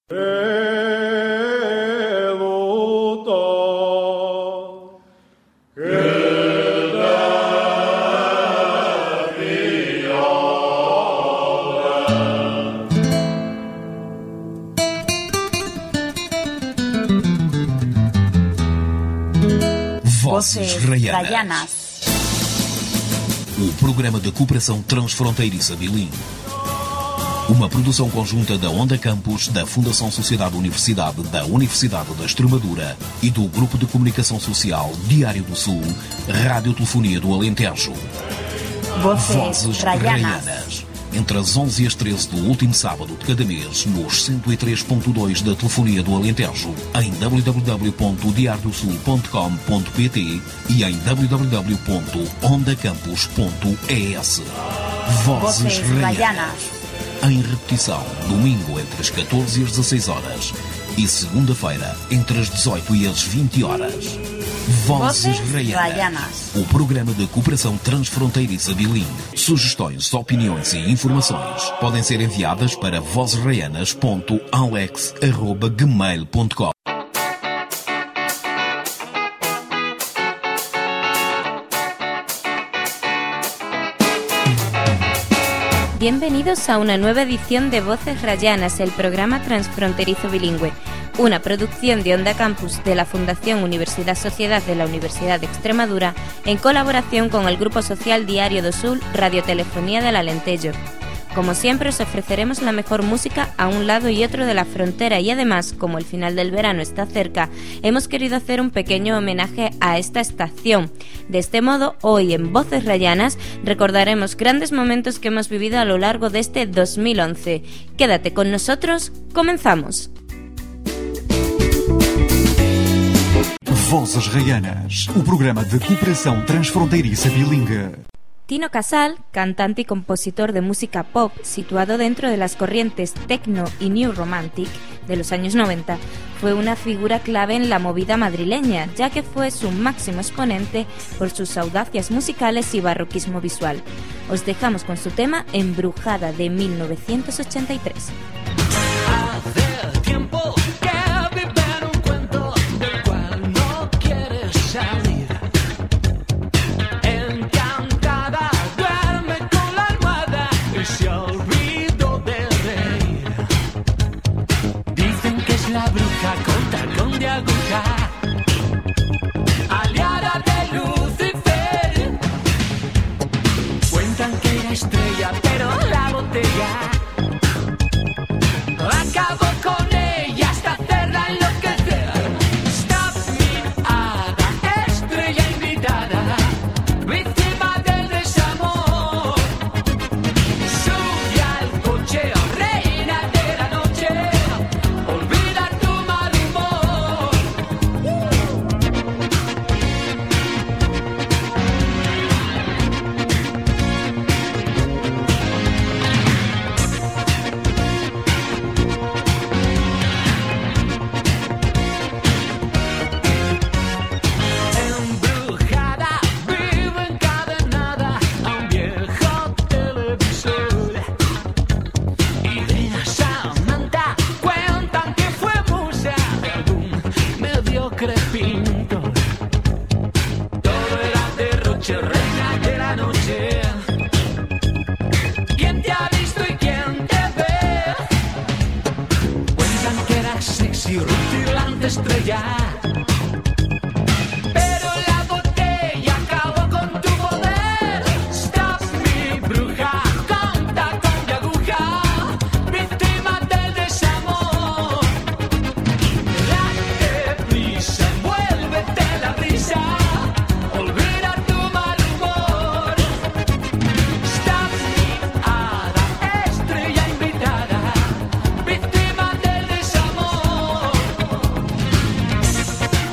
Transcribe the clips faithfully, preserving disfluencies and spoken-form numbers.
Vozes Raianas. O programa de cooperação transfronteiriça bilingue. Uma produção conjunta da Onda Campus, da Fundação Sociedade Universidade, da Universidade da Extremadura e do Grupo de Comunicação Social Diário do Sul, Rádio Telefonia do Alentejo. Vozes, Vozes Raianas. Raianas. Entre as onze e as treze do último sábado de cada mês, nos cento e três ponto dois da Telefonia do Alentejo, em w w w ponto diário do sul ponto com ponto p t e em w w w ponto onda campus ponto e s. Vozes Vozes Raianas. Raianas. Em repetição, domingo entre as catorze e as dezasseis horas e segunda-feira entre as dezoito e as vinte horas. Vozes Vozes Raianas. Raianas. O programa de cooperação transfronteiriça bilingue. Sugestões, opiniões e informações podem ser enviadas para vozes raianas ponto alex arroba gmail ponto com. Bienvenidos a una nueva edición de Voces Raianas, el programa transfronterizo bilingüe, una producción de Onda Campus de la Fundación Universidad Sociedad de la Universidad de Extremadura en colaboración con el Grupo Social Diario do Sul, Radiotelefonía del Alentejo. Como siempre os ofreceremos la mejor música a un lado y otro de la frontera y además, como el final del verano está cerca, hemos querido hacer un pequeño homenaje a esta estación. De este modo, hoy en Voces Raianas recordaremos grandes momentos que hemos vivido a lo largo de este dos mil once. Quédate con nosotros, comenzamos. Vozes Raianas, o programa de cooperação transfronteiriça bilingue. Tino Casal, cantante y compositor de música pop situado dentro de las corrientes techno y new romantic de los años noventa, fue una figura clave en la movida madrileña, ya que fue su máximo exponente por sus audacias musicales y barroquismo visual. Os dejamos con su tema Embrujada de mil novecientos ochenta y tres. Hace tiempo que vive en un cuento del cual no quieres salir. Encantada duerme con la almohada y se olvidó de reír. Dicen que es la bruja con tacón de aguja, aliada de Lucifer. Cuentan que era estrella, pero la botella acabó con ella hasta hacerla enloquecer. Stop me, hada, estrella invitada, víctima del desamor. Sube al coche, oh, reina de la noche, olvida tu mal humor. Embrujada, vive encadenada a un viejo televisor. Y de Samantha cuentan que fue musa de algún mediocre pintor. Todo era derroche, reina de la noche. ¿Quién te ha visto y quién te ve? Cuentan que era sexy, rutilante estrella. Pero la botella acabó con tu poder. Stop me, bruja, con tacón de aguja, víctima del desamor. Date prisa, envuélvete la risa, olvida tu mal humor. Stop me, hada, estrella invitada, víctima del desamor.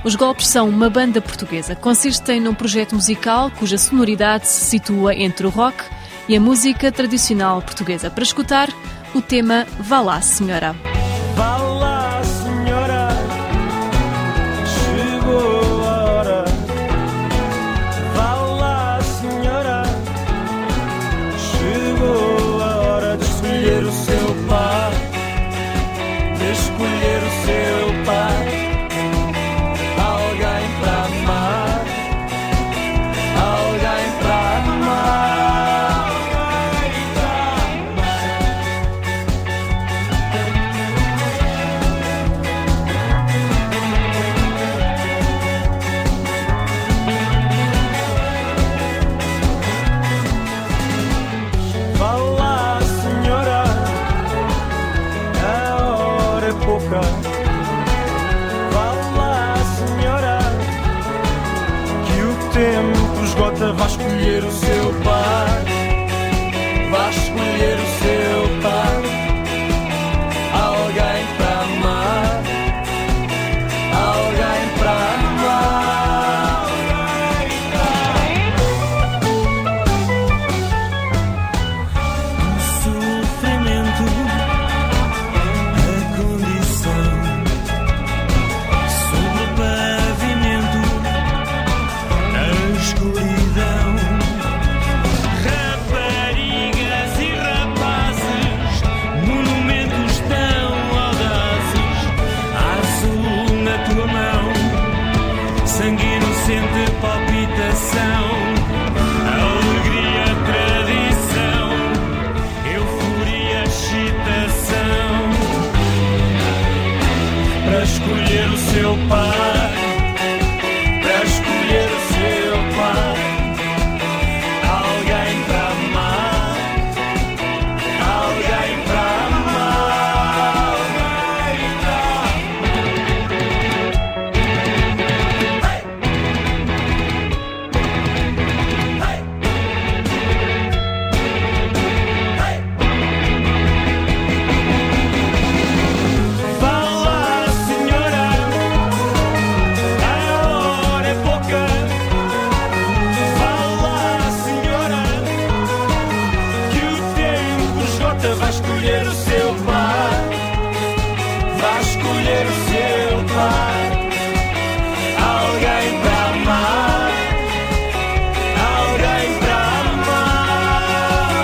Os Golpes são uma banda portuguesa. Consistem num projeto musical cuja sonoridade se situa entre o rock e a música tradicional portuguesa. Para escutar, o tema Vá lá, Senhora. Vá lá, senhora, chegou a hora. Vá lá, senhora, chegou a hora de escolher o seu par, de escolher o seu par. Alguém para amar, alguém para amar, alguém para amar. Vá lá, senhora, a hora é pouca. Vá lá, senhora, que o tempo esgota. Vá escolher o seu par, vá escolher o seu par. Alguém para amar, alguém para amar, alguém para amar. O sofrimento, a condição, sobre o pavimento, a escuridão. Raparigas e rapazes, monumentos tão audazes, azul na tua mão, sangue inocente, palpitação, alegria, tradição, euforia, excitação. Para escolher o seu par, para escolher o seu par. Alguém para amar, alguém para amar, alguém para Vá lá, senhora, a hora é pouca. Vá lá, senhora, que o tempo esgota. Vai escolher o seu par, vai escolher o seu par. Alguém para amar, alguém para amar.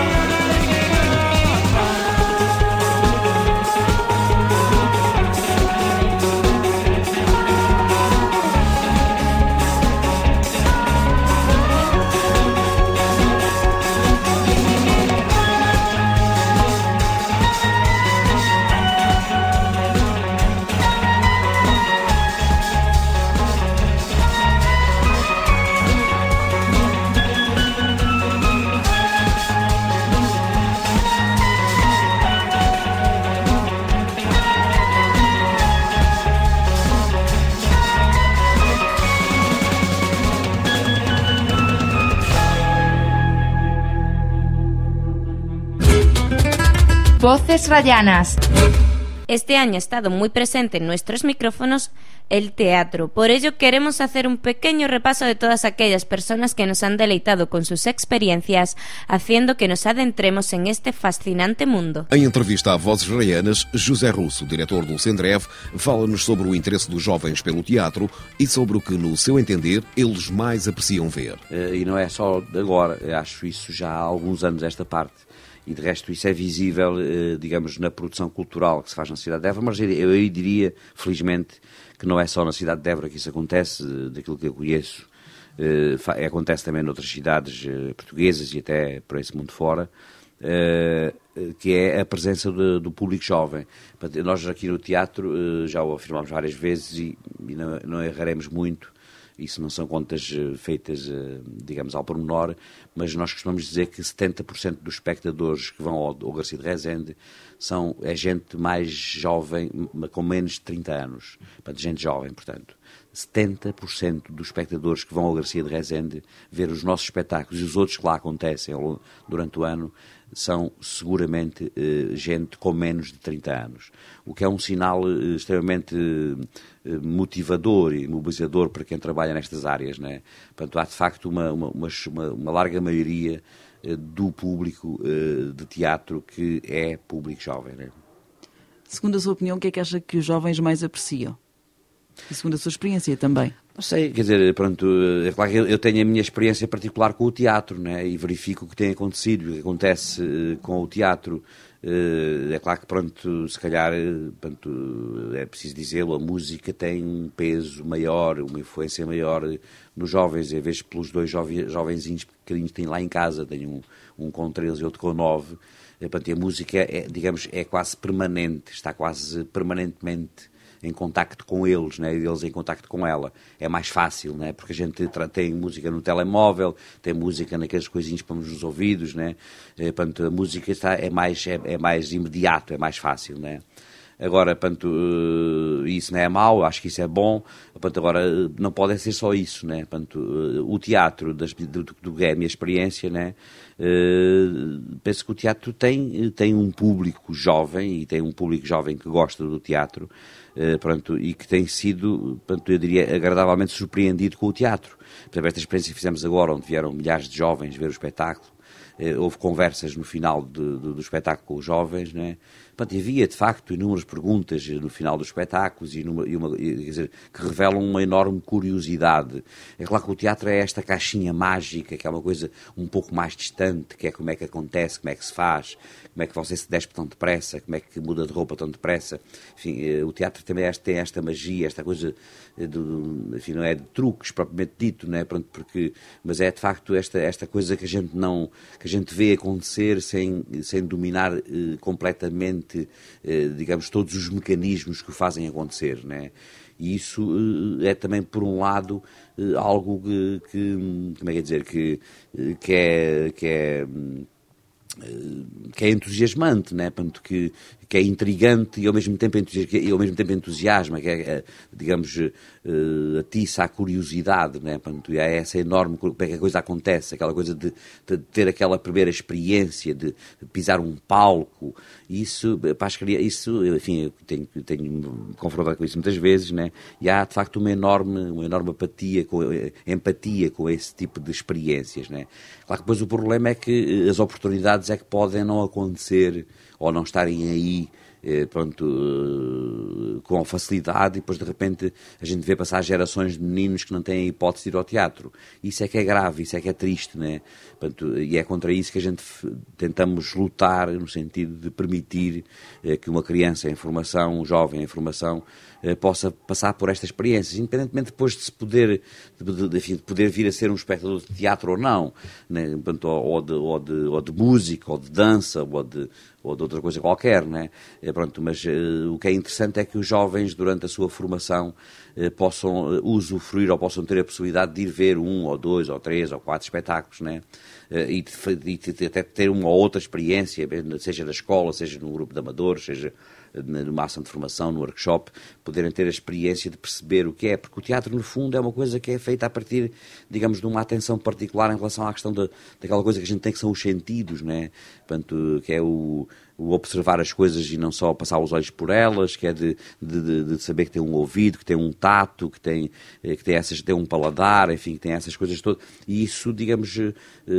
Voces Rayanas. Este año ha estado muy presente en nuestros micrófonos el teatro. Por ello queremos hacer un pequeño repaso de todas aquellas personas que nos han deleitado con sus experiencias, haciendo que nos adentremos en este fascinante mundo. Em entrevista a Vozes Raianas, José Russo, diretor do Sendrev, fala-nos sobre o interesse dos jovens pelo teatro e sobre o que, no seu entender, eles mais apreciam ver. E não é só agora, eu acho isso já há alguns anos esta parte. E de resto isso é visível, digamos, na produção cultural que se faz na cidade de Évora, mas eu diria, felizmente, que não é só na cidade de Évora que isso acontece, daquilo que eu conheço, acontece também noutras cidades portuguesas e até por esse mundo fora, que é a presença de, do público jovem. Nós aqui no teatro já o afirmamos várias vezes e, e não, não erraremos muito. Isso não são contas feitas, digamos, ao pormenor, mas nós costumamos dizer que setenta por cento dos espectadores que vão ao, ao Garcia de Rezende são, é gente mais jovem, com menos de trinta anos. Portanto, gente jovem, portanto. setenta por cento dos espectadores que vão ao Garcia de Rezende ver os nossos espetáculos e os outros que lá acontecem durante o ano são seguramente eh, gente com menos de trinta anos, o que é um sinal eh, extremamente eh, motivador e mobilizador para quem trabalha nestas áreas, né? Portanto, há de facto uma, uma, uma, uma larga maioria eh, do público eh, de teatro que é público jovem, né? Segundo a sua opinião, o que é que acha que os jovens mais apreciam? E segundo a sua experiência também? Não sei, quer dizer, pronto, é claro que eu tenho a minha experiência particular com o teatro, né, e verifico o que tem acontecido, o que acontece uh, com o teatro. Uh, é claro que, pronto, se calhar, pronto, é preciso dizê-lo, a música tem um peso maior, uma influência maior nos jovens, em vez pelos dois jove, jovenzinhos pequeninos que têm lá em casa, tenho um, um com treze e outro com nove, uh, pronto, e a música, é, digamos, é quase permanente, está quase permanentemente em contacto com eles, né? Eles em contacto com ela. É mais fácil, né? Porque a gente tem música no telemóvel, tem música naqueles coisinhos que pomos nos ouvidos, né? E, portanto, a música está, é, mais, é, é mais imediato, é mais fácil, né? Agora, portanto, isso não é mau, acho que isso é bom. Portanto, agora, não pode ser só isso, né? Portanto, o teatro, das, do, do que é a minha experiência, né? Uh, penso que o teatro tem, tem um público jovem, e tem um público jovem que gosta do teatro, uh, pronto, e que tem sido, pronto, eu diria, agradavelmente surpreendido com o teatro. Por exemplo, esta experiência que fizemos agora, onde vieram milhares de jovens ver o espetáculo, uh, houve conversas no final de, de, do espetáculo com os jovens, né? Portanto, havia, de facto, inúmeras perguntas no final dos espetáculos e, numa, e uma, quer dizer, que revelam uma enorme curiosidade. É claro que o teatro é esta caixinha mágica, que é uma coisa um pouco mais distante, que é como é que acontece, como é que se faz, como é que você se despe tão depressa, como é que muda de roupa tão depressa. Enfim, o teatro também tem esta magia, esta coisa, de, enfim, não é de truques propriamente dito, não é? Pronto, porque, mas é, de facto, esta, esta coisa que a gente não, que a gente vê acontecer sem, sem dominar eh, completamente, digamos, todos os mecanismos que o fazem acontecer, né? E isso é também, por um lado, algo que, que como é que é dizer, que, que é... Que é que é entusiasmante, né? Portanto, que, que é intrigante e ao mesmo tempo, e ao mesmo tempo entusiasma, que é, digamos, uh, atiça a curiosidade, né? Portanto, é essa enorme, como é que a coisa acontece, aquela coisa de, de ter aquela primeira experiência de, de pisar um palco, isso, para as crianças, isso, enfim, eu tenho, tenho me confrontado com isso muitas vezes, né? E há, de facto, uma enorme, uma enorme apatia, com, empatia com esse tipo de experiências, né? Claro que depois o problema é que as oportunidades é que podem não acontecer ou não estarem aí, eh, pronto, eh, com facilidade, e depois de repente a gente vê passar gerações de meninos que não têm a hipótese de ir ao teatro. Isso é que é grave, isso é que é triste, né? Portanto, e é contra isso que a gente tentamos lutar, no sentido de permitir eh, que uma criança em formação, um jovem em formação, eh, possa passar por estas experiências, independentemente depois de se poder, de, de, enfim, de poder vir a ser um espectador de teatro ou não, né? Portanto, ou, de, ou, de, ou de música, ou de dança, ou de, ou de outra coisa qualquer, né? É, pronto, mas uh, o que é interessante é que os jovens, durante a sua formação, uh, possam uh, usufruir ou possam ter a possibilidade de ir ver um, ou dois, ou três, ou quatro espetáculos, né? Uh, e, de, e de, até ter uma ou outra experiência, seja na escola, seja no grupo de amadores, seja numa ação de formação, no workshop, poderem ter a experiência de perceber o que é, porque o teatro, no fundo, é uma coisa que é feita a partir, digamos, de uma atenção particular em relação à questão da, daquela coisa que a gente tem, que são os sentidos, né? Portanto, que é o, o observar as coisas e não só passar os olhos por elas, que é de, de, de saber que tem um ouvido, que tem um tato, que tem, que tem, essas, tem um paladar, enfim, que tem essas coisas todas, e isso, digamos, eh,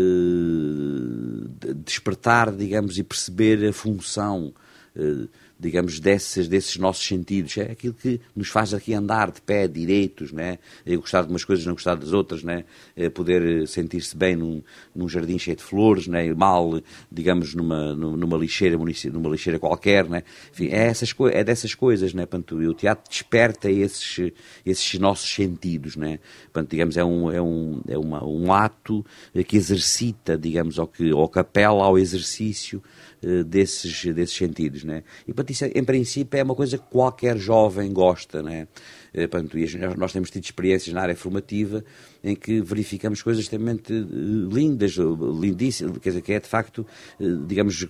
despertar, digamos, e perceber a função, eh, digamos, desses, desses nossos sentidos. É aquilo que nos faz aqui andar de pé, direitos, né? Eu gostar de umas coisas, não gostar das outras, né? É poder sentir-se bem num, num jardim cheio de flores, né? Mal, digamos, numa, numa, lixeira, numa lixeira qualquer, né? Enfim, é, essas, é dessas coisas, né? Portanto, o teatro desperta esses, esses nossos sentidos, né? Portanto, digamos, é um, é um, é uma, um ato que exercita, digamos, ou que, ou que apela ao exercício desses, desses sentidos, né? E, portanto, isso, em princípio, é uma coisa que qualquer jovem gosta, né? Portanto, e nós temos tido experiências na área formativa em que verificamos coisas extremamente lindas, lindíssimas, quer dizer, que é de facto, digamos,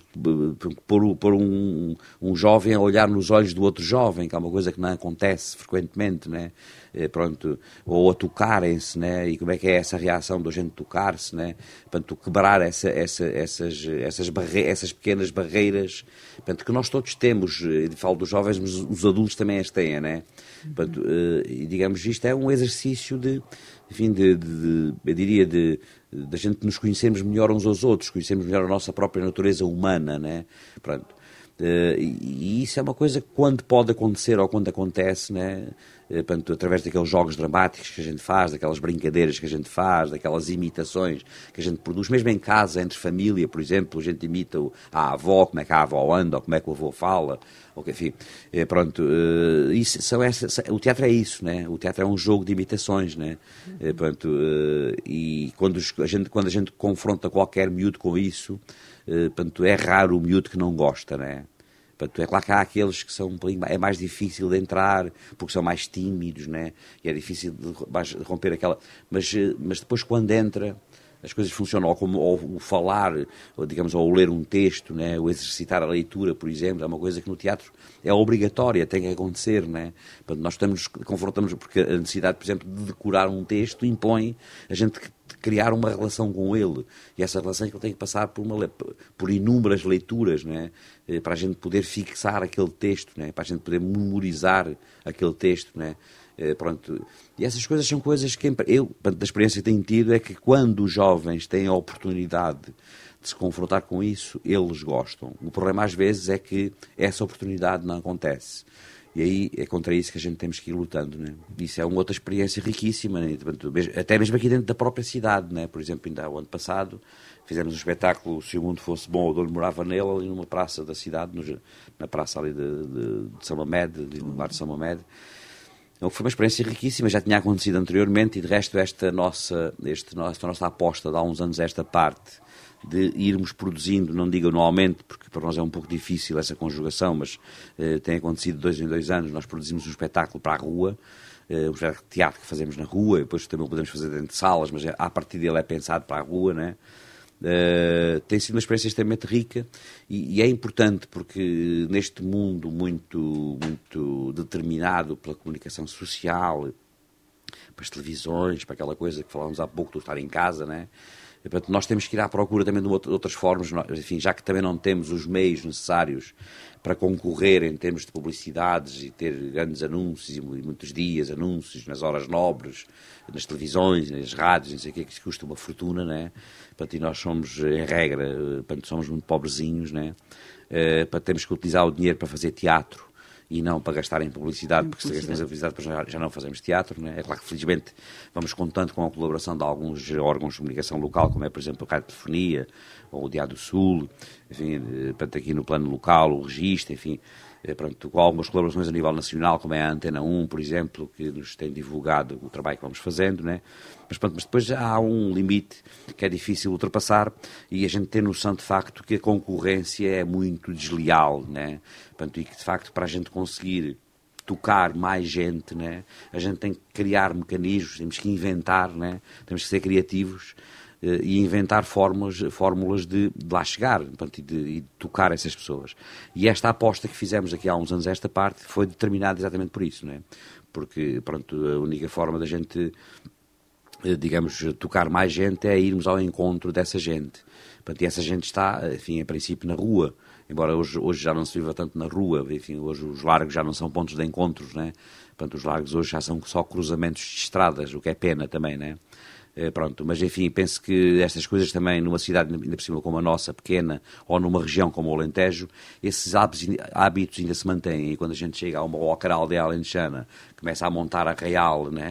pôr, pôr um, um jovem a olhar nos olhos do outro jovem, que é uma coisa que não acontece frequentemente, né? Pronto, ou a tocarem-se, né? E como é que é essa reação da gente tocar-se, né? Portanto, quebrar essa, essa, essas, essas, barre essas pequenas barreiras, portanto, que nós todos temos, eu falo dos jovens, mas os adultos também as têm, né? Portanto, e digamos, isto é um exercício de, enfim, de, de, de eu diria, de, de a gente nos conhecermos melhor uns aos outros, conhecermos melhor a nossa própria natureza humana, né? Pronto. Uh, e, e isso é uma coisa que quando pode acontecer ou quando acontece, né, uh, portanto, através daqueles jogos dramáticos que a gente faz, daquelas brincadeiras que a gente faz, daquelas imitações que a gente produz, mesmo em casa, entre família, por exemplo, a gente imita o, a avó, como é que a avó anda, ou como é que o avô fala, ou que, enfim, uh, pronto, uh, isso, são essas, o teatro é isso, né? O teatro é um jogo de imitações, né? Uh, pronto, uh, e quando a, gente, quando a gente confronta qualquer miúdo com isso, Uh, portanto, é raro o miúdo que não gosta, né? Portanto, é claro que há aqueles que são um pouquinho, é mais difícil de entrar, porque são mais tímidos, né? E é difícil de, de romper aquela... Mas, mas depois, quando entra, as coisas funcionam, ou, como, ou o falar, ou, digamos, ou o ler um texto, né? O exercitar a leitura, por exemplo, é uma coisa que no teatro é obrigatória, tem que acontecer, né? Portanto, nós estamos, confrontamos, porque a necessidade, por exemplo, de decorar um texto impõe a gente criar uma relação com ele, e essa relação é que ele tem que passar por, uma, por inúmeras leituras, né? Para a gente poder fixar aquele texto, né? Para a gente poder memorizar aquele texto, né? Pronto. E essas coisas são coisas que eu, da experiência que tenho tido, é que quando os jovens têm a oportunidade de se confrontar com isso, eles gostam. O problema às vezes é que essa oportunidade não acontece. E aí é contra isso que a gente temos que ir lutando, né? Isso é uma outra experiência riquíssima, né? Até mesmo aqui dentro da própria cidade, né? Por exemplo, ainda o ano passado fizemos um espetáculo, Se o Mundo Fosse Bom, o Dono Morava Nele, ali numa praça da cidade, no, na praça ali de, de, de São Mamed, ali no bar de São Mamed. Então, foi uma experiência riquíssima, já tinha acontecido anteriormente, e de resto esta nossa, este, esta nossa aposta de há uns anos a esta parte, de irmos produzindo, não digo anualmente, porque para nós é um pouco difícil essa conjugação, mas eh, tem acontecido de dois em dois anos, nós produzimos um espetáculo para a rua, eh, um espetáculo de teatro que fazemos na rua, e depois também o podemos fazer dentro de salas, mas a partir dele é pensado para a rua, né? Uh, tem sido uma experiência extremamente rica, e, e é importante porque neste mundo muito, muito determinado pela comunicação social, para as televisões, para aquela coisa que falávamos há pouco do estar em casa, né? E, portanto, nós temos que ir à procura também de outras formas, enfim, já que também não temos os meios necessários para concorrer em termos de publicidades e ter grandes anúncios e muitos dias, anúncios nas horas nobres, nas televisões, nas rádios, não sei o que, que custa uma fortuna, né? Portanto, e nós somos, em regra, portanto, somos muito pobrezinhos, né? Uh, para termos que utilizar o dinheiro para fazer teatro e não para gastar em publicidade, porque se gastamos em publicidade já, já não fazemos teatro, né? É claro que felizmente vamos contando com a colaboração de alguns órgãos de comunicação local, como é, por exemplo, a Rádio Telefonia, ou o Diário do Sul, enfim, portanto, aqui no plano local, o Registro, enfim, pronto, com algumas colaborações a nível nacional, como é a Antena um, por exemplo, que nos tem divulgado o trabalho que vamos fazendo, né? Mas, pronto, mas depois há um limite que é difícil ultrapassar, e a gente tem noção de facto que a concorrência é muito desleal, né? Portanto, e que de facto para a gente conseguir tocar mais gente, né? A gente tem que criar mecanismos, temos que inventar, né? Temos que ser criativos uh, e inventar fórmulas, fórmulas de, de lá chegar, portanto, e, de, e de tocar essas pessoas. E esta aposta que fizemos aqui há uns anos, esta parte, foi determinada exatamente por isso, né? Porque, pronto, a única forma da gente, digamos, tocar mais gente é irmos ao encontro dessa gente. Portanto, e essa gente está, enfim, a princípio na rua, embora hoje, hoje já não se viva tanto na rua, enfim, hoje os largos já não são pontos de encontros, né? Portanto, os largos hoje já são só cruzamentos de estradas, o que é pena também, né? É, pronto, mas enfim, penso que estas coisas também numa cidade, ainda por cima como a nossa, pequena, ou numa região como o Alentejo, esses hábitos ainda se mantêm, e quando a gente chega a uma outra aldeia alentejana, começa a montar arraial, né?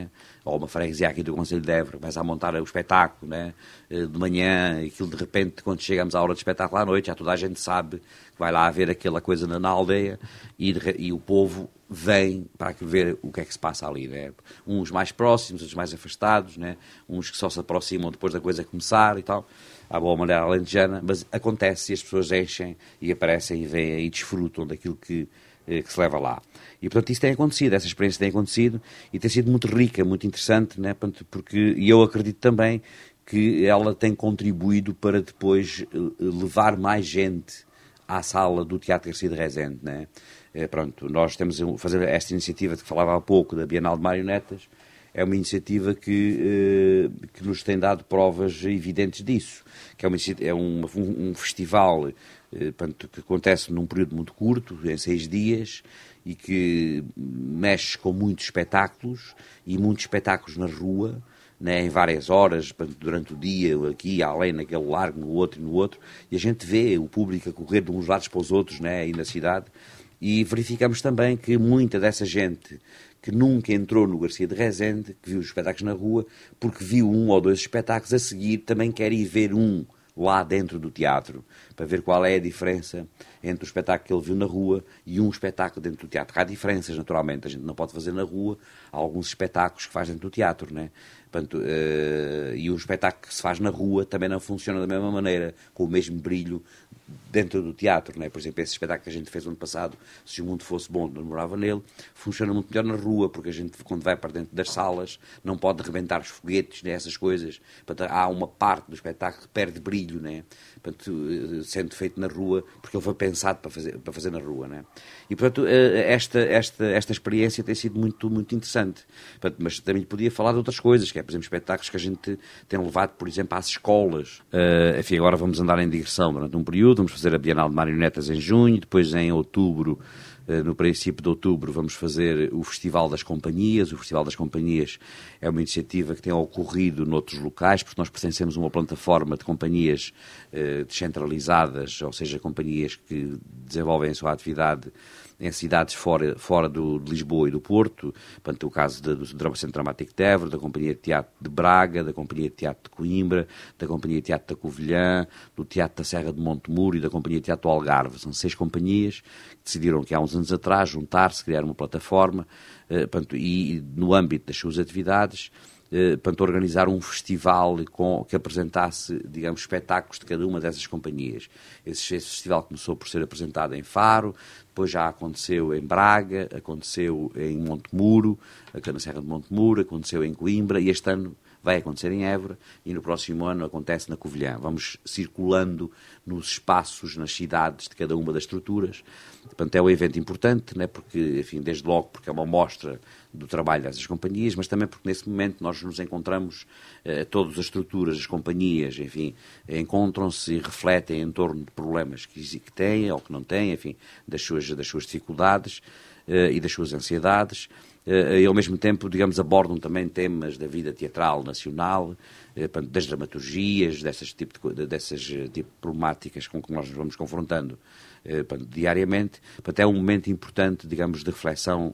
ou uma freguesia aqui do Concelho de Évora, começa a montar o espetáculo, né? De manhã, e aquilo de repente, quando chegamos à hora de espetáculo à noite, já toda a gente sabe que vai lá haver aquela coisa na, na aldeia, e, de, e o povo vem para ver o que é que se passa ali, né? Uns mais próximos, outros mais afastados, né? Uns que só se aproximam depois da coisa começar e tal, à boa maneira alentejana, mas acontece e as pessoas enchem e aparecem e veem e desfrutam daquilo que, que se leva lá. E, portanto, isso tem acontecido, essa experiência tem acontecido e tem sido muito rica, muito interessante, né? Porque, e eu acredito também que ela tem contribuído para depois levar mais gente à sala do Teatro Garcia de Rezende, né? É, pronto, nós temos a fazer esta iniciativa de que falava há pouco, da Bienal de Marionetas, é uma iniciativa que, eh, que nos tem dado provas evidentes disso, que é, uma, é um, um, um festival eh, pronto, que acontece num período muito curto, em seis dias, e que mexe com muitos espetáculos, e muitos espetáculos na rua, né, em várias horas, durante o dia, aqui, além, naquele largo, no outro e no outro, e a gente vê o público a correr de uns lados para os outros, né, aí na cidade, e verificamos também que muita dessa gente que nunca entrou no Garcia de Rezende, que viu os espetáculos na rua, porque viu um ou dois espetáculos, a seguir também quer ir ver um lá dentro do teatro, para ver qual é a diferença entre o espetáculo que ele viu na rua e um espetáculo dentro do teatro. Há diferenças, naturalmente, a gente não pode fazer na rua, há alguns espetáculos que faz dentro do teatro, né? Portanto, uh, e o espetáculo que se faz na rua também não funciona da mesma maneira, com o mesmo brilho dentro do teatro, né? Por exemplo, esse espetáculo que a gente fez no ano passado, Se o Mundo Fosse Bom, não morava nele, funciona muito melhor na rua, porque a gente, quando vai para dentro das salas, não pode rebentar os foguetes, né? Essas coisas. Portanto, há uma parte do espetáculo que perde brilho, né? Portanto, sendo feito na rua, porque ele foi pensado para fazer, para fazer na rua, né? E, portanto, esta, esta, esta experiência tem sido muito, muito interessante. Portanto, mas também podia falar de outras coisas, que é, por exemplo, espetáculos que a gente tem levado, por exemplo, às escolas. Uh, enfim, agora vamos andar em digressão durante um período, vamos fazer a Bienal de Marionetas em junho, depois em outubro, uh, no princípio de outubro, vamos fazer o Festival das Companhias. O Festival das Companhias é uma iniciativa que tem ocorrido noutros locais, porque nós pertencemos a uma plataforma de companhias uh, descentralizadas, ou seja, companhias que desenvolvem a sua atividade em cidades fora, fora do, de Lisboa e do Porto, portanto, o caso de, do Centro Dramático de Évora, da Companhia de Teatro de Braga, da Companhia de Teatro de Coimbra, da Companhia de Teatro da Covilhã, do Teatro da Serra de Montemuro e da Companhia de Teatro do Algarve. São seis companhias que decidiram que há uns anos atrás juntar-se, criar uma plataforma, eh, portanto, e no âmbito das suas atividades, Uh, para organizar um festival com, que apresentasse, digamos, espetáculos de cada uma dessas companhias. Esse, esse festival começou por ser apresentado em Faro, depois já aconteceu em Braga, aconteceu em Montemuro, na Serra de Montemuro, aconteceu em Coimbra, e este ano vai acontecer em Évora, e no próximo ano acontece na Covilhã. Vamos circulando nos espaços, nas cidades de cada uma das estruturas. Portanto, é um evento importante, né? Porque, enfim, desde logo porque é uma mostra do trabalho dessas companhias, mas também porque nesse momento nós nos encontramos, eh, todas as estruturas, as companhias, enfim, encontram-se e refletem em torno de problemas que, que têm ou que não têm, enfim, das suas, das suas dificuldades eh, e das suas ansiedades. E ao mesmo tempo, digamos, abordam também temas da vida teatral nacional, das dramaturgias, dessas tipo de, dessas tipo de problemáticas com que nós nos vamos confrontando diariamente. Portanto, é um momento importante, digamos, de reflexão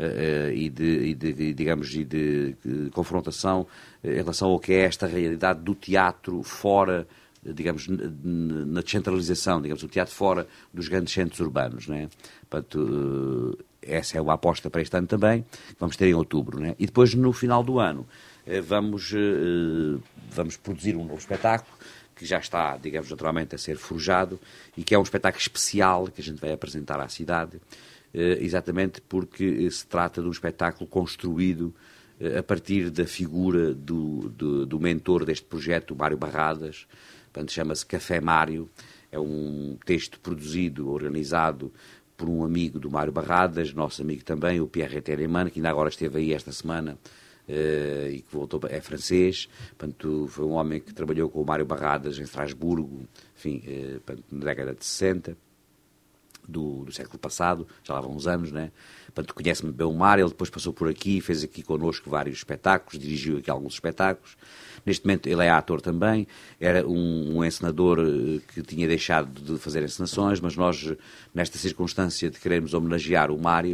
e de, e de digamos, e de, de confrontação em relação ao que é esta realidade do teatro fora, digamos, na descentralização, digamos, o teatro fora dos grandes centros urbanos, né? Portanto, essa é uma aposta para este ano também, que vamos ter em outubro, né? E depois, no final do ano, vamos, vamos produzir um novo espetáculo, que já está, digamos, naturalmente a ser forjado, e que é um espetáculo especial que a gente vai apresentar à cidade, exatamente porque se trata de um espetáculo construído a partir da figura do, do, do mentor deste projeto, o Mário Barradas. Portanto, chama-se Café Mário. É um texto produzido, organizado por um amigo do Mário Barradas, nosso amigo também, o Pierre Tereman, que ainda agora esteve aí esta semana uh, e que voltou, é francês. Portanto, foi um homem que trabalhou com o Mário Barradas em Estrasburgo, enfim, uh, portanto, na década de sessenta. Do, do século passado, já lá vão uns anos, né? Portanto, conhece-me bem o Mário, ele depois passou por aqui, fez aqui connosco vários espetáculos, dirigiu aqui alguns espetáculos. Neste momento ele é ator também, era um, um encenador que tinha deixado de fazer encenações, mas nós, nesta circunstância de querermos homenagear o Mário,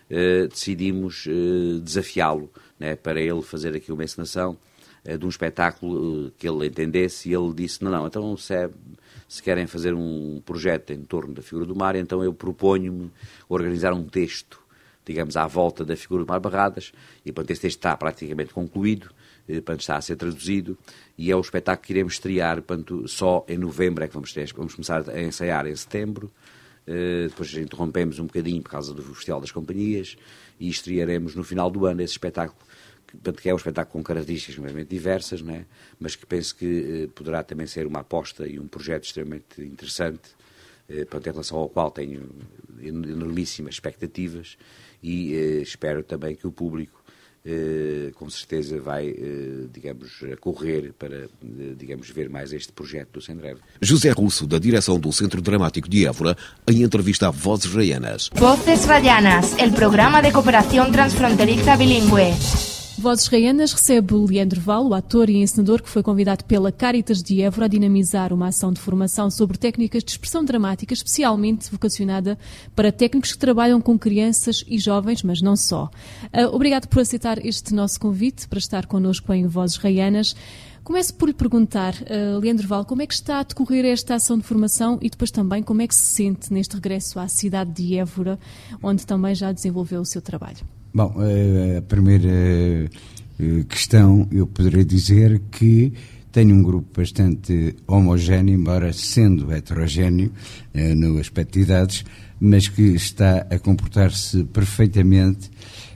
uh, decidimos uh, desafiá-lo, né, para ele fazer aqui uma encenação uh, de um espetáculo uh, que ele entendesse, e ele disse, não, não, então se, é, se querem fazer um projeto em torno da figura do mar, então eu proponho-me organizar um texto, digamos, à volta da figura do Mar Barradas, e portanto esse texto está praticamente concluído, portanto está a ser traduzido, e é o espetáculo que iremos estrear, portanto, só em novembro é que vamos, ter, vamos começar a ensaiar em setembro, uh, depois interrompemos um bocadinho por causa do Festival das Companhias, e estrearemos no final do ano esse espetáculo, que, portanto, que é um espetáculo com características extremamente diversas, não é? Mas que penso que uh, poderá também ser uma aposta e um projeto extremamente interessante, uh, portanto, em relação ao qual tenho enormíssimas expectativas, e uh, espero também que o público Uh, com certeza vai, uh, digamos, correr para, uh, digamos, ver mais este projeto do Sendrev. José Russo, da direção do Centro Dramático de Évora, em entrevista a Vozes Raianas. Voces Raianas, el programa de cooperación transfronteriza bilingüe. Vozes Raianas recebe o Leandro Val, o ator e encenador que foi convidado pela Cáritas de Évora a dinamizar uma ação de formação sobre técnicas de expressão dramática, especialmente vocacionada para técnicos que trabalham com crianças e jovens, mas não só. Uh, obrigado por aceitar este nosso convite para estar connosco em Vozes Raianas. Começo por lhe perguntar, uh, Leandro Val, como é que está a decorrer esta ação de formação e depois também como é que se sente neste regresso à cidade de Évora, onde também já desenvolveu o seu trabalho? Bom, a primeira questão, eu poderia dizer que tenho um grupo bastante homogéneo, embora sendo heterogéneo no aspecto de idades, mas que está a comportar-se perfeitamente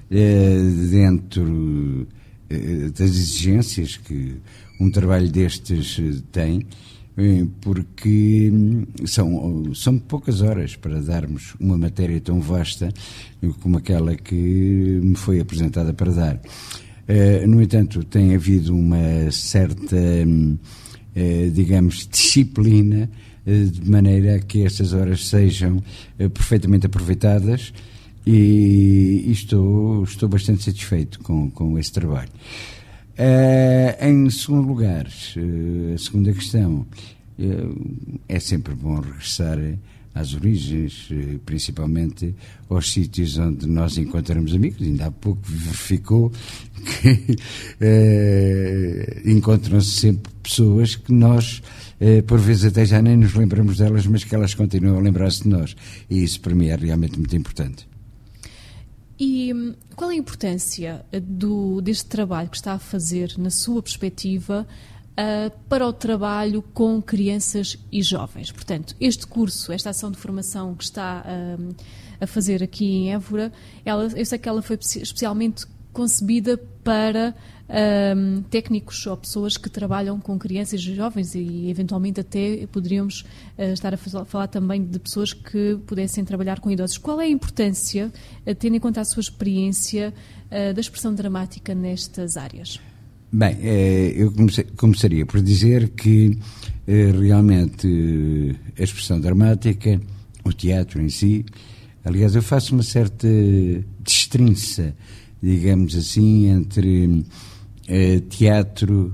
dentro das exigências que um trabalho destes tem, porque são, são poucas horas para darmos uma matéria tão vasta como aquela que me foi apresentada para dar. No entanto, tem havido uma certa, digamos, disciplina, de maneira a que estas horas sejam perfeitamente aproveitadas, e estou, estou bastante satisfeito com, com esse trabalho. Uh, em segundo lugar, uh, a segunda questão, uh, é sempre bom regressar às origens, uh, principalmente aos sítios onde nós encontramos amigos. Ainda há pouco verificou que uh, encontram-se sempre pessoas que nós, uh, por vezes até já nem nos lembramos delas, mas que elas continuam a lembrar-se de nós. E isso para mim é realmente muito importante. E qual é a importância do, deste trabalho que está a fazer, na sua perspectiva, uh, para o trabalho com crianças e jovens? Portanto, este curso, esta ação de formação que está uh, a fazer aqui em Évora, ela, eu sei que ela foi especialmente concebida para uh, técnicos ou pessoas que trabalham com crianças e jovens, e eventualmente até poderíamos uh, estar a falar também de pessoas que pudessem trabalhar com idosos. Qual é a importância, uh, tendo em conta a sua experiência, uh, da expressão dramática nestas áreas? Bem, eh, eu comece, começaria por dizer que eh, realmente a expressão dramática, o teatro em si, aliás, eu faço uma certa destrinça, digamos assim, entre uh, teatro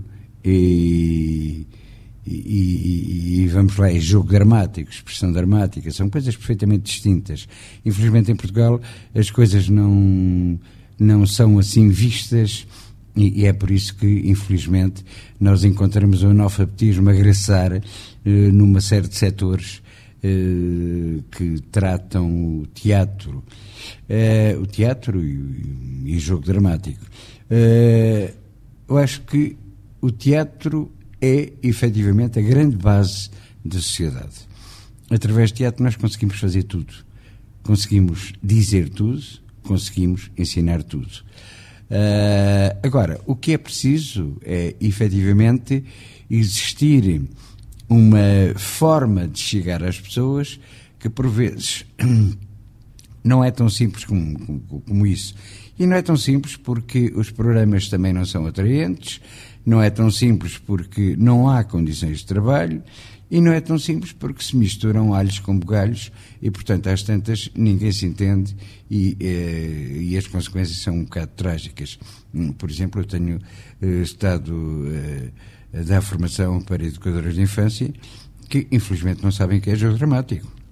e, e, e, e, vamos lá, e jogo dramático, expressão dramática, são coisas perfeitamente distintas. Infelizmente em Portugal as coisas não, não são assim vistas, e, e é por isso que, infelizmente, nós encontramos o analfabetismo a regressar uh, numa série de setores uh, que tratam o teatro, Uh, o teatro e o jogo dramático. Uh, eu acho que o teatro é, efetivamente, a grande base da sociedade. Através do teatro nós conseguimos fazer tudo. Conseguimos dizer tudo, conseguimos ensinar tudo. Uh, agora, o que é preciso é, efetivamente, existir uma forma de chegar às pessoas que, por vezes, não é tão simples como, como, como isso. E não é tão simples porque os programas também não são atraentes, não é tão simples porque não há condições de trabalho, e não é tão simples porque se misturam alhos com bugalhos e, portanto, às tantas ninguém se entende e, eh, e as consequências são um bocado trágicas. Por exemplo, eu tenho eh, estado eh, a dar formação para educadoras de infância que, infelizmente, não sabem o que é jogo dramático.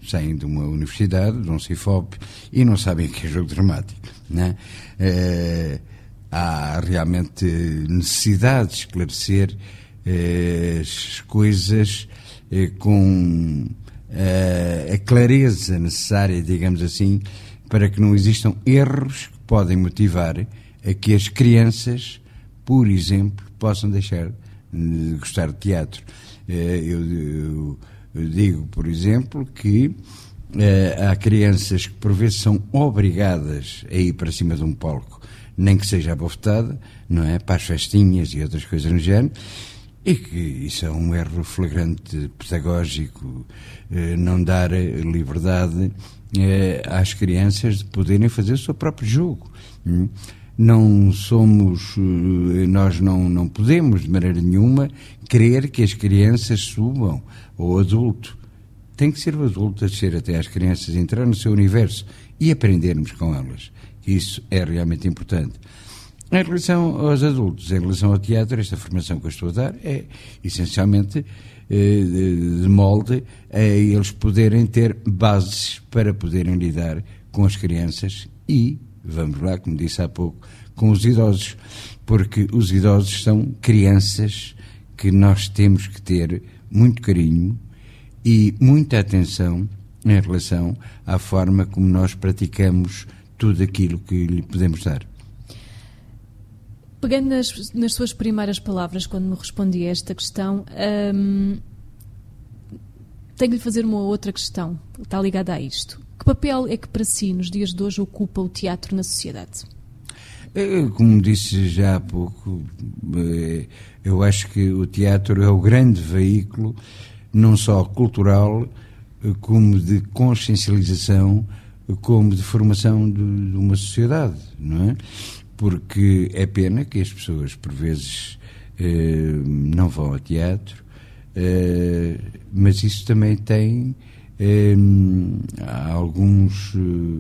saem de uma universidade, de um Cifop, e não sabem o que é jogo dramático, não é? Uh, há realmente necessidade de esclarecer uh, as coisas uh, com uh, a clareza necessária, digamos assim, para que não existam erros que podem motivar a que as crianças, por exemplo, possam deixar de gostar de teatro. Uh, eu, eu, eu digo, por exemplo, que uh, há crianças que por vezes são obrigadas a ir para cima de um palco, nem que seja abofetada, não é? Para as festinhas e outras coisas no género, e que isso é um erro flagrante pedagógico, uh, não dar liberdade uh, às crianças de poderem fazer o seu próprio jogo. Hum? Não somos, nós não, não podemos de maneira nenhuma querer que as crianças subam ao adulto. Tem que ser o adulto a descer até às crianças, entrar no seu universo e aprendermos com elas. Isso é realmente importante. Em relação aos adultos, em relação ao teatro, esta formação que eu estou a dar é essencialmente eh, de molde a eles poderem ter bases para poderem lidar com as crianças e, vamos lá, como disse há pouco, com os idosos, porque os idosos são crianças que nós temos que ter muito carinho e muita atenção em relação à forma como nós praticamos tudo aquilo que lhe podemos dar. Pegando nas, nas suas primeiras palavras, quando me respondi a esta questão, hum, tenho de lhe fazer uma outra questão, está ligada a isto. Que papel é que para si, nos dias de hoje, ocupa o teatro na sociedade? Como disse já há pouco, eu acho que o teatro é o grande veículo, não só cultural, como de consciencialização, como de formação de, de uma sociedade, não é? Porque é pena que as pessoas, por vezes, eh, não vão ao teatro, eh, mas isso também tem eh, alguns,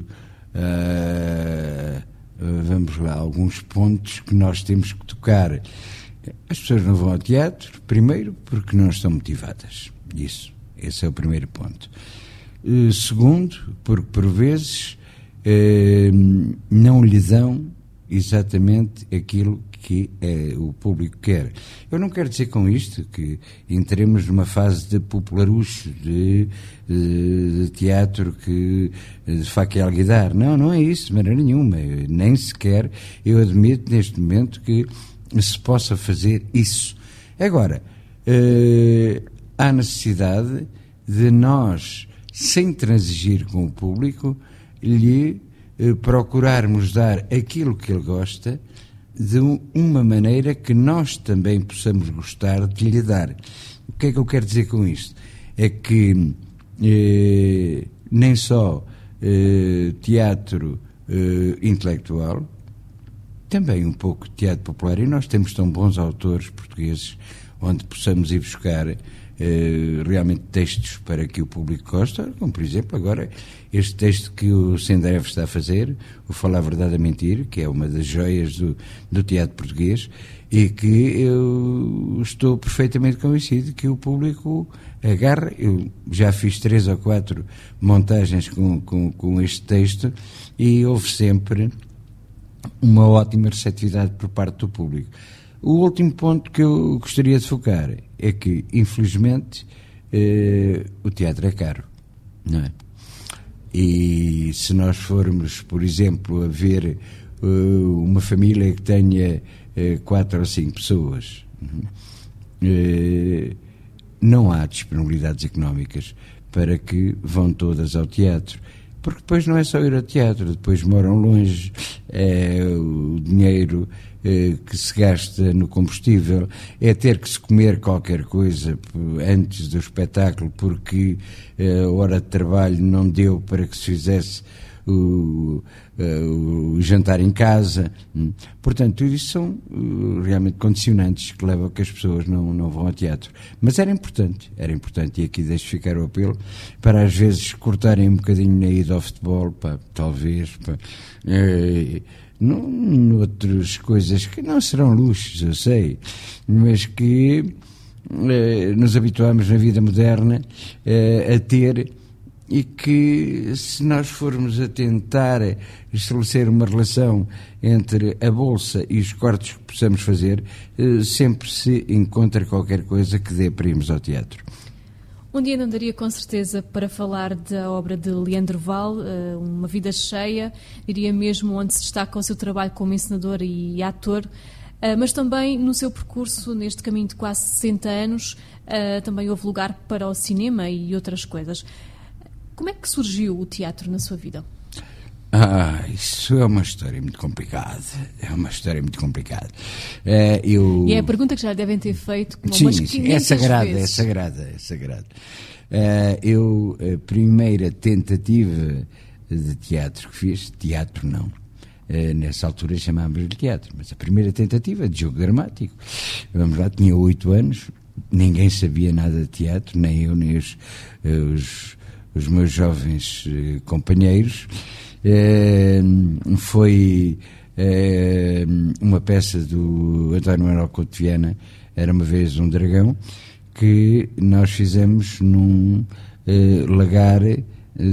eh, vamos lá, alguns pontos que nós temos que tocar. As pessoas não vão ao teatro, primeiro, porque não estão motivadas. Isso, esse é o primeiro ponto. Eh, segundo, porque, por vezes, eh, não lhe dão exatamente aquilo que é, o público quer. Eu não quero dizer com isto que entremos numa fase de popularucho, de, de, de teatro que de faca e alguidar. Não, não é isso, de maneira nenhuma. Nem sequer eu admito neste momento que se possa fazer isso. Agora, eh, há necessidade de nós, sem transigir com o público, lhe procurarmos dar aquilo que ele gosta de uma maneira que nós também possamos gostar de lhe dar. O que é que eu quero dizer com isto? É que eh, nem só eh, teatro eh, intelectual, também um pouco de teatro popular, e nós temos tão bons autores portugueses onde possamos ir buscar eh, realmente textos para que o público goste, como por exemplo agora este texto que o Sendrev está a fazer, o Falar a Verdade a Mentir, que é uma das joias do, do teatro português, e que eu estou perfeitamente convencido que o público agarra. Eu já fiz três ou quatro montagens com, com, com este texto e houve sempre uma ótima receptividade por parte do público. O último ponto que eu gostaria de focar é que, infelizmente, eh, o teatro é caro, não é? E se nós formos, por exemplo, a ver uh, uma família que tenha uh, quatro ou cinco pessoas, uh, não há disponibilidades económicas para que vão todas ao teatro. Porque depois não é só ir ao teatro, depois moram longe, é o dinheiro é, que se gasta no combustível, é ter que se comer qualquer coisa antes do espetáculo, porque a hora de trabalho não deu para que se fizesse o, o jantar em casa. Portanto, tudo isso são realmente condicionantes que levam a que as pessoas não, não vão ao teatro. Mas era importante, era importante, e aqui deixo ficar o apelo, para às vezes cortarem um bocadinho na ida ao futebol, pá, talvez, pá, é, noutras coisas que não serão luxos, eu sei, mas que é, nos habituamos na vida moderna é, a ter e que, se nós formos a tentar estabelecer uma relação entre a Bolsa e os cortes que possamos fazer, sempre se encontra qualquer coisa que dê primos ao teatro. Um dia não daria com certeza para falar da obra de Leandro Val, Uma Vida Cheia, diria mesmo onde se destaca o seu trabalho como encenador e ator, mas também no seu percurso neste caminho de quase sessenta anos, também houve lugar para o cinema e outras coisas. Como é que surgiu o teatro na sua vida? Ah, isso é uma história muito complicada. É uma história muito complicada. É, eu... E é a pergunta que já devem ter feito como sim, umas sim, quinhentas é sagrada, vezes. é sagrada, é sagrada. É, eu, a primeira tentativa de teatro que fiz, teatro não, é, nessa altura chamávamos de teatro, mas a primeira tentativa de jogo dramático. Vamos lá, tinha oito anos, ninguém sabia nada de teatro, nem eu, nem os, os, os meus jovens eh, companheiros. É, foi é, uma peça do António Manuel Couto de Viana, Era Uma Vez um Dragão, que nós fizemos num é, lagar de,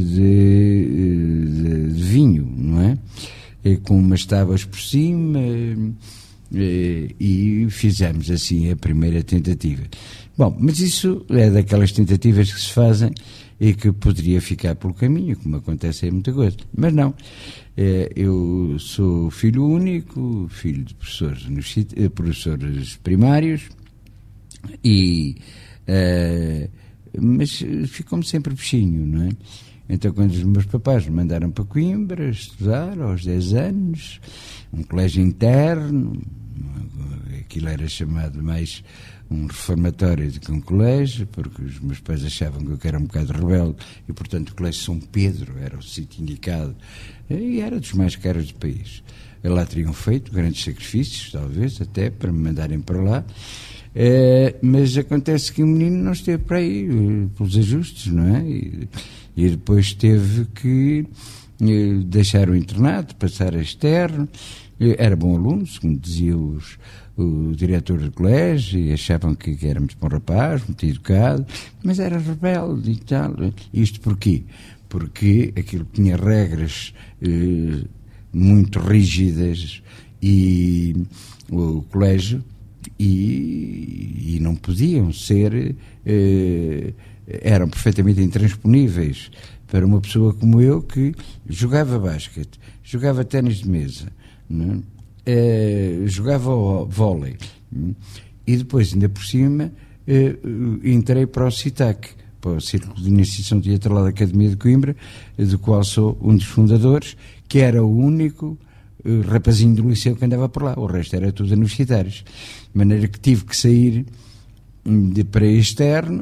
de, de vinho, não é? E com umas tábuas por cima, é, e fizemos assim a primeira tentativa. Bom, mas isso é daquelas tentativas que se fazem e que poderia ficar pelo caminho, como acontece em muita coisa. Mas não. Eu sou filho único, filho de professores, professores primários, e, uh, mas ficou-me sempre bichinho, não é? Então, quando os meus papais me mandaram para Coimbra estudar, aos dez anos, um colégio interno, aquilo era chamado mais um reformatório do que um colégio, porque os meus pais achavam que eu era um bocado rebelde, e portanto o colégio São Pedro era o sítio indicado, e era dos mais caros do país. Lá teriam feito grandes sacrifícios, talvez, até para me mandarem para lá, é, mas acontece que o menino não esteve para aí, pelos ajustes, não é? E, e depois teve que eh, deixar o internato, passar a externo. Era bom aluno, segundo dizia os, o diretor do colégio, e achavam que, que era muito bom rapaz, muito educado, mas era rebelde e tal. Isto porquê? Porque aquilo tinha regras eh, muito rígidas, e o colégio, e, e não podiam ser, eh, eram perfeitamente intransponíveis para uma pessoa como eu, que jogava basquete, jogava ténis de mesa, não é? Uh, jogava vôlei, e depois, ainda por cima, uh, entrei para o CITAC, para o Círculo de Iniciação Teatral da Academia de Coimbra, do qual sou um dos fundadores, que era o único uh, rapazinho do liceu que andava por lá, o resto era tudo universitários, de maneira que tive que sair de para externo.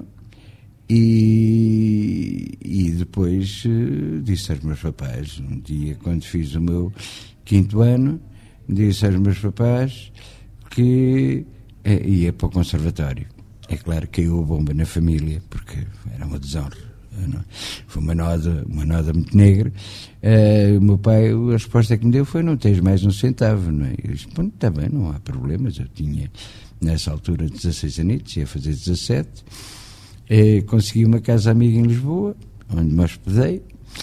E, e depois uh, disse aos meus papais, um dia, quando fiz o meu quinto ano, disse aos meus papais que uh, ia para o conservatório. É claro que caiu a bomba na família, porque era uma desonra. Não? Foi uma nota, uma nota muito negra. Uh, o meu pai, a resposta que me deu foi: não tens mais um centavo, não é? Eu disse: bom, está bem, não há problemas. Eu tinha, nessa altura, dezasseis anos, ia fazer dezassete. Eh, consegui uma casa amiga em Lisboa, onde me hospedei.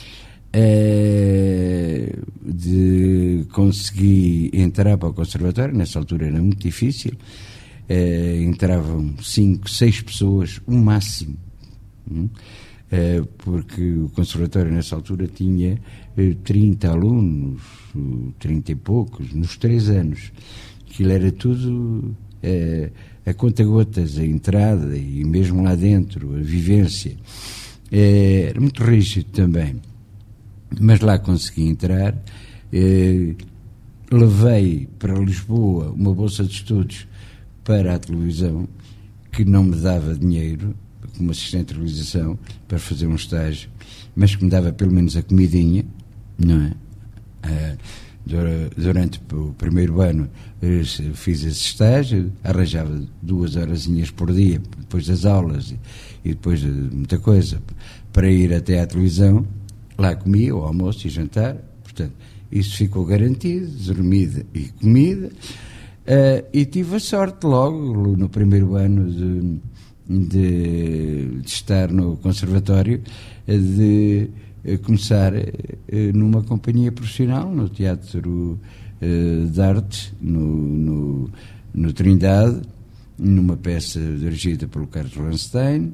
Eh, de, consegui entrar para o conservatório. Nessa altura era muito difícil. Eh, entravam cinco, seis pessoas, o máximo. Hum? Eh, porque o conservatório nessa altura tinha eh, trinta alunos, trinta e poucos, nos três anos. Aquilo era tudo... Eh, a conta-gotas, a entrada, e mesmo lá dentro, a vivência, é, era muito rígido também. Mas lá consegui entrar, é, levei para Lisboa uma bolsa de estudos para a televisão, que não me dava dinheiro, como assistente de realização, para fazer um estágio, mas que me dava pelo menos a comidinha, não é? Ah, durante o primeiro ano fiz esse estágio, arranjava duas horazinhas por dia, depois das aulas e depois de muita coisa, para ir até à televisão. Lá comia o almoço e jantar, portanto, isso ficou garantido, dormida e comida. Uh, e tive a sorte logo, no primeiro ano de, de, de estar no conservatório, de começar numa companhia profissional, no Teatro de Arte, no, no, no Trindade, numa peça dirigida pelo Carlos Ranstein.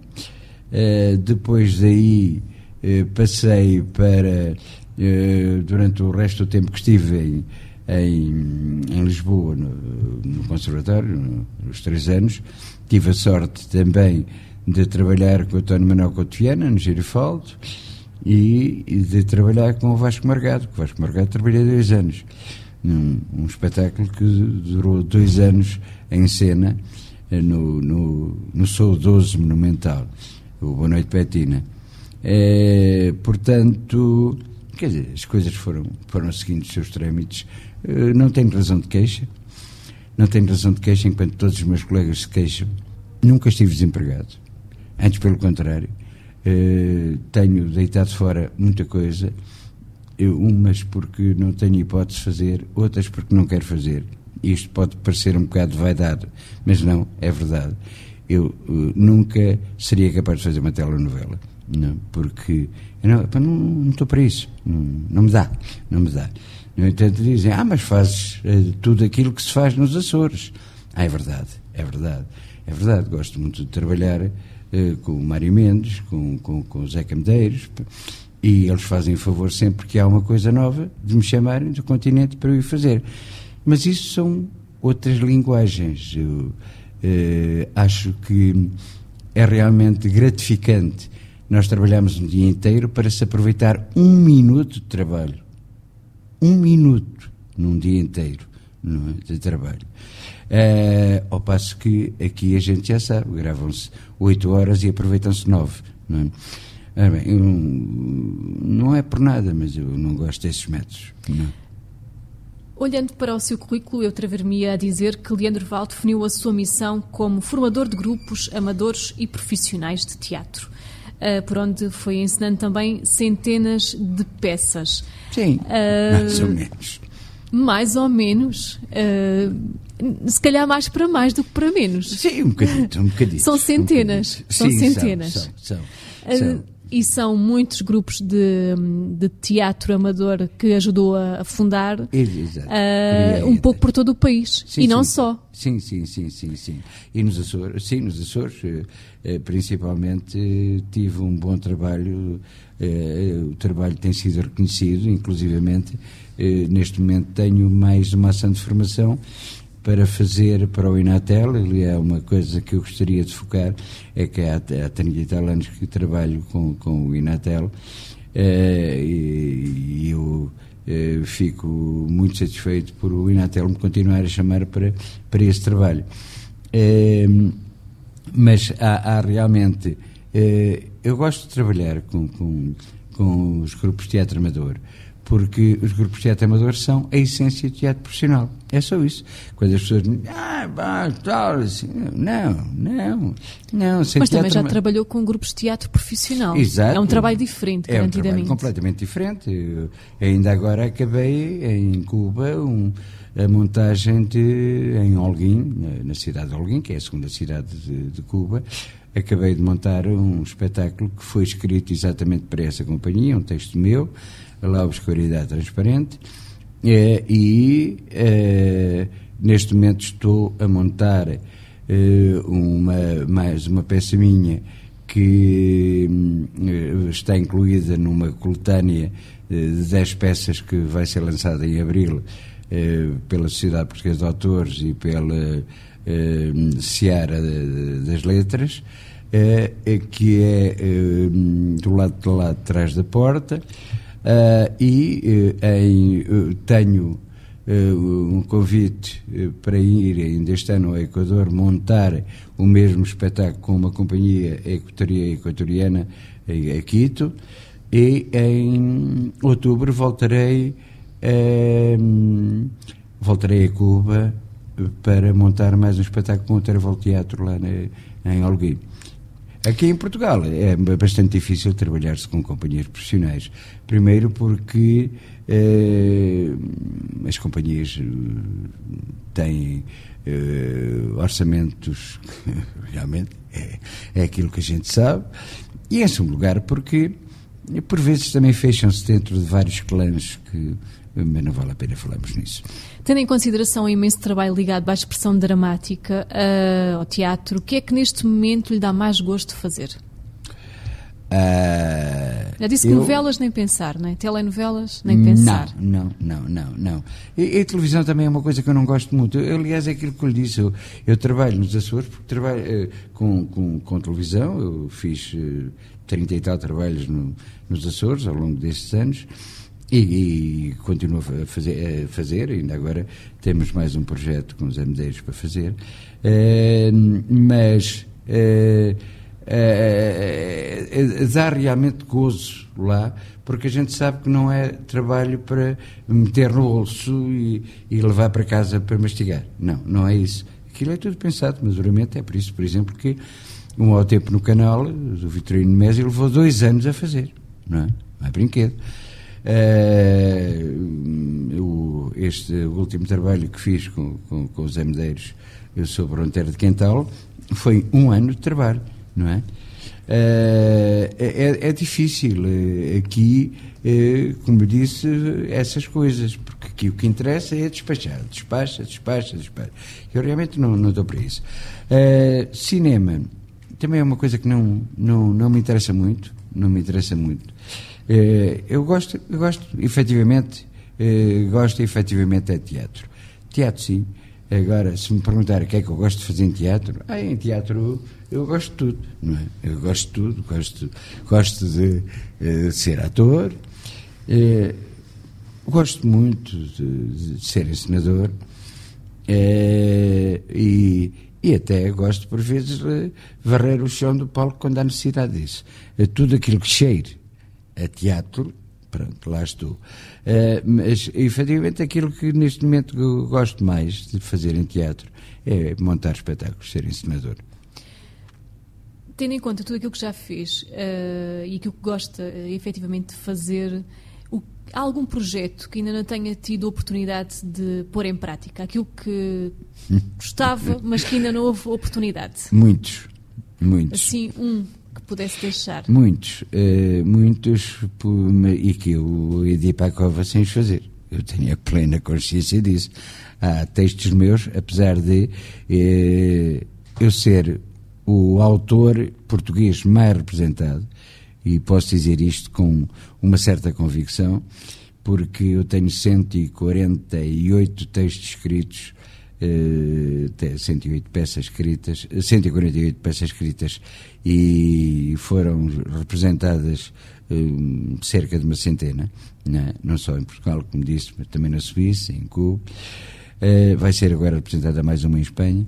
Depois daí passei para, durante o resto do tempo que estive em, em, em Lisboa, no, no Conservatório, nos três anos, tive a sorte também de trabalhar com o António Manuel Couto Viana, no Girifaldo, e, e de trabalhar com o Vasco Margado. Com o Vasco Margado trabalhei dois anos, num um espetáculo que durou dois anos em cena, no, no, no saudoso Monumental, o Boa Noite Betina. É, portanto, quer dizer, as coisas foram, foram seguindo os seus trâmites. Uh, não tenho razão de queixa, não tenho razão de queixa enquanto todos os meus colegas se queixam. Nunca estive desempregado, antes pelo contrário. Uh, tenho deitado fora muita coisa, eu, umas porque não tenho hipótese de fazer, outras porque não quero fazer. Isto pode parecer um bocado de vaidade, mas não, é verdade. Eu uh, nunca seria capaz de fazer uma telenovela, não, porque eu não, pá, não, não estou para isso, não, não me dá, não me dá. No entanto dizem, ah, mas fazes uh, tudo aquilo que se faz nos Açores. Ah, é verdade, é verdade, é verdade, gosto muito de trabalhar uh, com o Mário Mendes, com, com, com o Zeca Medeiros, e eles fazem favor sempre que há uma coisa nova de me chamarem do continente para eu ir fazer. Mas isso são outras linguagens. Eu uh, acho que é realmente gratificante nós trabalhamos um dia inteiro para se aproveitar um minuto de trabalho. Um minuto num dia inteiro, não é, de trabalho. Uh, ao passo que aqui a gente já sabe, gravam-se oito horas e aproveitam-se nove. Não é? Ah, bem, eu, não é por nada, mas eu não gosto desses métodos. Não. Olhando para o seu currículo, eu atrever-me a dizer que Leandro Val definiu a sua missão como formador de grupos amadores e profissionais de teatro, uh, por onde foi ensinando também centenas de peças. Sim, uh, mais ou menos. Mais ou menos. Uh, se calhar mais para mais do que para menos. Sim, um bocadinho. Um bocadinho são centenas. Um são Sim, centenas. São, são, são, são. Uh, E são muitos grupos de, de teatro amador que ajudou a fundar, Exato. Uh, um pouco por todo o país, sim, e não sim. só. Sim, sim, sim, sim, sim. E nos Açores, sim, nos Açores, principalmente, tive um bom trabalho, o trabalho tem sido reconhecido, inclusivamente, neste momento tenho mais uma ação de formação para fazer para o Inatel. Ele é uma coisa que eu gostaria de focar, é que há, há trinta e tal anos que trabalho com, com o Inatel, eh, e, e eu eh, fico muito satisfeito por o Inatel me continuar a chamar para, para esse trabalho. Eh, mas há, há realmente, eh, eu gosto de trabalhar com, com, com os grupos de teatro amador, porque os grupos de teatro amador são a essência do teatro profissional. É só isso. Quando as pessoas dizem, ah, pá, tal, assim, não, não, não. Mas também já trabalhou com grupos de teatro profissional. Exato. É um trabalho diferente, é garantidamente. É um trabalho completamente diferente. Eu, ainda agora acabei em Cuba um, a montagem de, em Holguín, na, na cidade de Holguín, que é a segunda cidade de, de Cuba. Acabei de montar um espetáculo que foi escrito exatamente para essa companhia, um texto meu, lá a Obscuridade Transparente, é, e é, neste momento estou a montar é, uma, mais uma peça minha que é, está incluída numa coletânea de dez peças que vai ser lançada em abril é, pela Sociedade Portuguesa de Autores e pela é, Seara das Letras, é, que é, é do lado de lá de trás da porta. Uh, e uh, em, uh, tenho uh, um convite uh, para ir ainda este ano ao Equador montar o mesmo espetáculo com uma companhia equatoriana a Quito, e em outubro voltarei uh, voltarei a Cuba para montar mais um espetáculo com o Terval Teatro lá na, em Holguín. Aqui em Portugal é bastante difícil trabalhar-se com companhias profissionais. Primeiro porque eh, as companhias têm eh, orçamentos, realmente é, é aquilo que a gente sabe, e em segundo lugar porque por vezes também fecham-se dentro de vários clãs que, mas não vale a pena falarmos nisso. Tendo em consideração o imenso trabalho ligado à expressão dramática, uh, ao teatro, o que é que neste momento lhe dá mais gosto de fazer? Uh, Já disse que eu... novelas nem pensar, não é? Telenovelas nem pensar. Não, não, não, não. E, e a televisão também é uma coisa que eu não gosto muito. Eu, aliás, é aquilo que eu lhe disse. Eu, eu trabalho nos Açores, porque trabalho uh, com, com, com televisão. Eu fiz uh, trinta e tal trabalhos no, nos Açores ao longo destes anos. E, e continuo a fazer, a fazer, ainda agora temos mais um projeto com os Medeiros para fazer, uh, mas uh, uh, uh, dá realmente gozo lá, porque a gente sabe que não é trabalho para meter no bolso e, e levar para casa para mastigar. Não, não é isso. Aquilo é tudo pensado maduramente, é por isso, por exemplo, que um ao tempo no canal, do Vitorino Mesi, levou dois anos a fazer, não é? Não é brinquedo. Uh, o, este último trabalho que fiz com, com, com os Medeiros sobre o Antero de Quental foi um ano de trabalho, não é? Uh, é, é difícil uh, aqui, uh, como eu disse, essas coisas, porque aqui o que interessa é despachar, despacha, despacha, despacha. Eu realmente não, não estou para isso. Uh, cinema também é uma coisa que não, não, não me interessa muito, não me interessa muito. Uh, eu gosto, eu gosto efetivamente, uh, gosto efetivamente de teatro. Teatro, sim. Agora, se me perguntar o que é que eu gosto de fazer em teatro, ah, em teatro eu gosto de tudo, não é? Eu gosto de tudo, gosto, gosto de, de ser ator, uh, gosto muito de, de ser encenador, uh, e, e até gosto, por vezes, de varrer o chão do palco quando há necessidade disso. Uh, tudo aquilo que cheire a teatro, pronto, lá estou. Uh, mas, efetivamente, aquilo que neste momento eu gosto mais de fazer em teatro é montar espetáculos, ser encenador. Tendo em conta tudo aquilo que já fez uh, e aquilo que gosta uh, efetivamente de fazer, o, há algum projeto que ainda não tenha tido a oportunidade de pôr em prática? Aquilo que gostava, mas que ainda não houve oportunidade? Muitos, muitos. Assim, um que pudesse deixar? Muitos, uh, muitos, e que eu ia ir para a cova sem os fazer. Eu tenho a plena consciência disso. Há textos meus, apesar de uh, eu ser o autor português mais representado, e posso dizer isto com uma certa convicção, porque eu tenho cento e quarenta e oito textos escritos, uh, cento e oito peças escritas, cento e quarenta e oito peças escritas, e foram representadas uh, cerca de uma centena, né? Não só em Portugal, como disse, mas também na Suíça, em Cuba. Uh, vai ser agora representada mais uma em Espanha.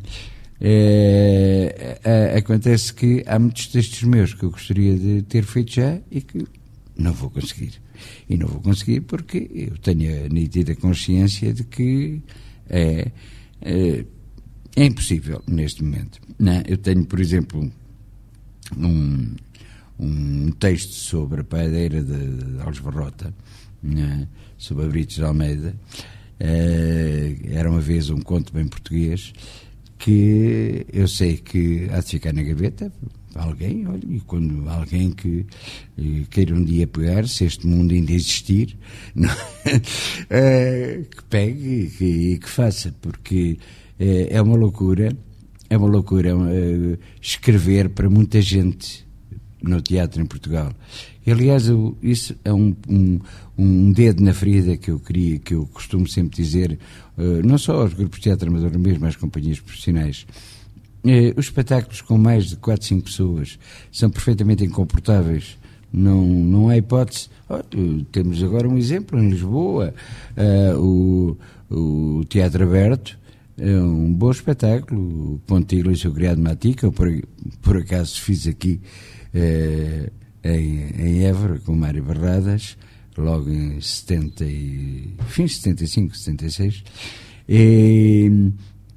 É, é, acontece que há muitos textos meus que eu gostaria de ter feito já e que não vou conseguir. E não vou conseguir porque eu tenho a nítida consciência de que é, é, é impossível neste momento. Não, eu tenho, por exemplo, um, um texto sobre a paedeira de, de Alves Barrota, né, sobre a Brites de Almeida. É, era uma vez um conto bem português, que eu sei que há de ficar na gaveta alguém, olha, e quando alguém que eh, queira um dia pegar, se este mundo ainda existir, não, eh, que pegue e que, e que faça, porque eh, é uma loucura, é uma loucura eh, escrever para muita gente no teatro em Portugal. E, aliás, eu, isso é um, um, um dedo na ferida que eu queria, que eu costumo sempre dizer, uh, não só aos grupos de teatro amador, mesmo às companhias profissionais. Uh, os espetáculos com mais de quatro, cinco pessoas são perfeitamente incomportáveis. Não, não há hipótese. Oh, temos agora um exemplo em Lisboa, uh, o, o Teatro Aberto, é um bom espetáculo. O Pontilho e o seu criado Matica, eu por, por acaso fiz aqui uh, Em, em Évora, com o Mário Barradas, logo em setenta e, fim de setenta e cinco, setenta e seis, e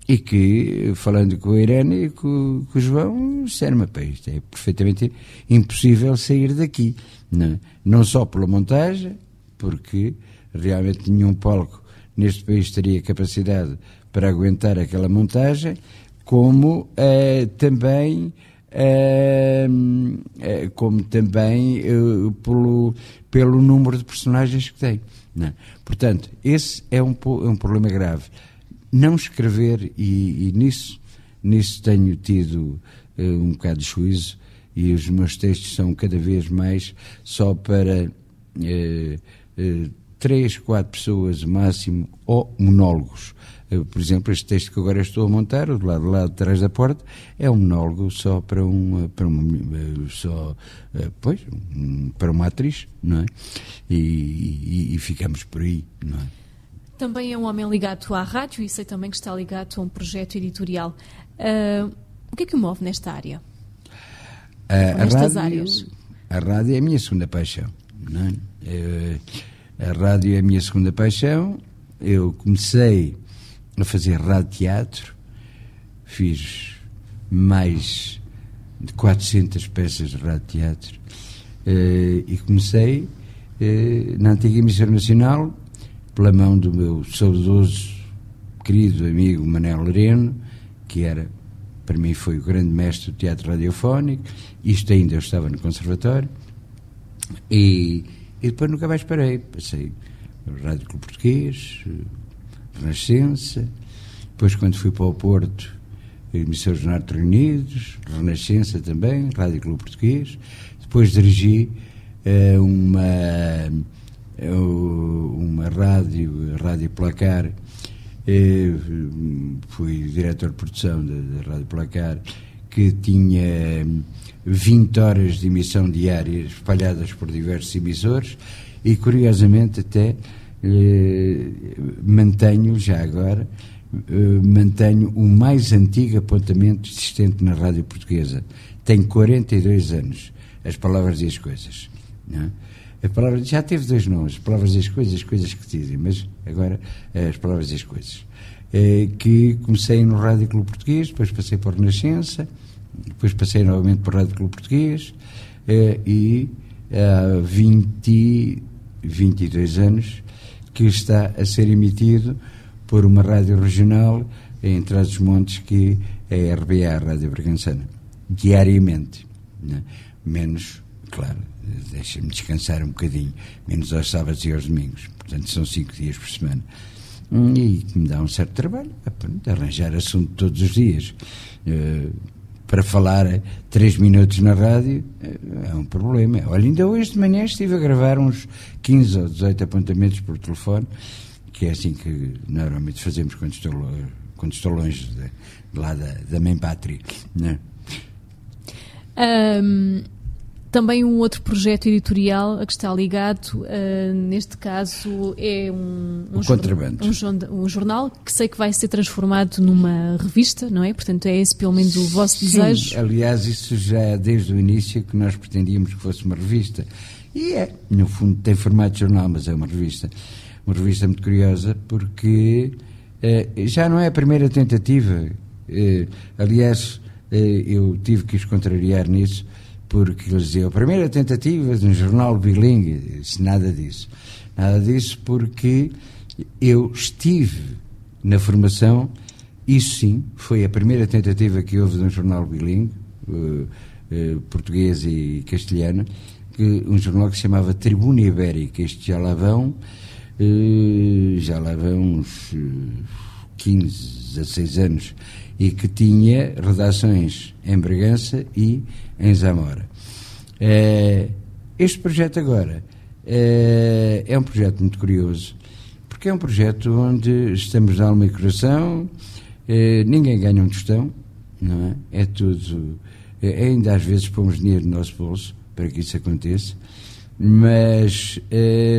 e que, falando com a Irene e com, com o João, disseram-me, pá, isto é perfeitamente impossível sair daqui. Não, não só pela montagem, porque realmente nenhum palco neste país teria capacidade para aguentar aquela montagem, como eh, também, eh, como também eh, pelo, pelo número de personagens que tem. Não. Portanto, esse é um, é um problema grave. Não escrever, e, e nisso, nisso tenho tido uh, um bocado de juízo, e os meus textos são cada vez mais só para uh, uh, três, quatro pessoas máximo, ou monólogos. Uh, por exemplo, este texto que agora estou a montar, o do lado, do lado de trás da porta, é um monólogo só para, um, para, uma, uh, só, uh, pois, um, para uma atriz, não é? E, e, e ficamos por aí, não é? Também é um homem ligado à rádio e sei também que está ligado a um projeto editorial. Uh, o que é que o move nesta área? Uh, nestas a rádio, áreas? A rádio é a minha segunda paixão. Não é? Uh, a rádio é a minha segunda paixão. Eu comecei a fazer rádio-teatro, fiz mais de quatrocentas peças de rádio-teatro uh, e comecei uh, na antiga emissora nacional, pela mão do meu saudoso, querido amigo Manel Lereno, que era, para mim, foi o grande mestre do teatro radiofónico. Isto ainda eu estava no conservatório. E, e depois nunca mais parei. Passei no Rádio Clube Português, Renascença. Depois, quando fui para o Porto, emissores do Norte Reunidos, Renascença também, Rádio Clube Português. Depois dirigi uh, uma... uma rádio, a Rádio Placar, fui diretor de produção da, da Rádio Placar, que tinha vinte horas de emissão diária espalhadas por diversos emissores, e curiosamente até eh, mantenho, já agora, eh, mantenho o mais antigo apontamento existente na rádio portuguesa. Tenho quarenta e dois anos, As Palavras e as Coisas, não é? A palavra, já teve dois nomes, as palavras e as coisas, as coisas que te dizem, mas agora as palavras e as coisas. É, que comecei no Rádio Clube Português, depois passei por Renascença, depois passei novamente por Rádio Clube Português, é, e há vinte, vinte e dois anos que está a ser emitido por uma rádio regional em Trás-os-Montes, que é a R B A, a Rádio Bragançana, diariamente, né? Menos, claro, deixa-me descansar um bocadinho, menos aos sábados e aos domingos, portanto são cinco dias por semana, e que me dá um certo trabalho, de arranjar assunto todos os dias, uh, para falar três minutos na rádio, uh, é um problema. Olha, ainda hoje de manhã estive a gravar uns quinze ou dezoito apontamentos por telefone, que é assim que normalmente fazemos quando estou, quando estou longe de, de lá da, da mãe pátria, não é? Um... Também um outro projeto editorial a que está ligado, uh, neste caso é um, um, jor- um, um jornal que sei que vai ser transformado numa revista, não é? Portanto, é esse pelo menos o vosso Sim, desejo. Aliás, isso já é desde o início que nós pretendíamos que fosse uma revista. E é, no fundo, tem formato de jornal, mas é uma revista. Uma revista muito curiosa, porque uh, já não é a primeira tentativa. Uh, aliás, uh, eu tive que os contrariar nisso, porque eles diziam, a primeira tentativa de um jornal bilingue, nada disso. Nada disso, porque eu estive na formação, isso sim, foi a primeira tentativa que houve de um jornal bilingue, uh, uh, português e castelhano, que, um jornal que se chamava Tribuna Ibérica. Isto já lá vão, uh, já lá vão uns uh, quinze, dezasseis anos, e que tinha redações em Bragança e em Zamora. É, este projeto agora é, é um projeto muito curioso, porque é um projeto onde estamos de alma e coração, é, ninguém ganha um tostão, não é? É tudo, é, ainda às vezes pomos dinheiro no nosso bolso para que isso aconteça, mas é,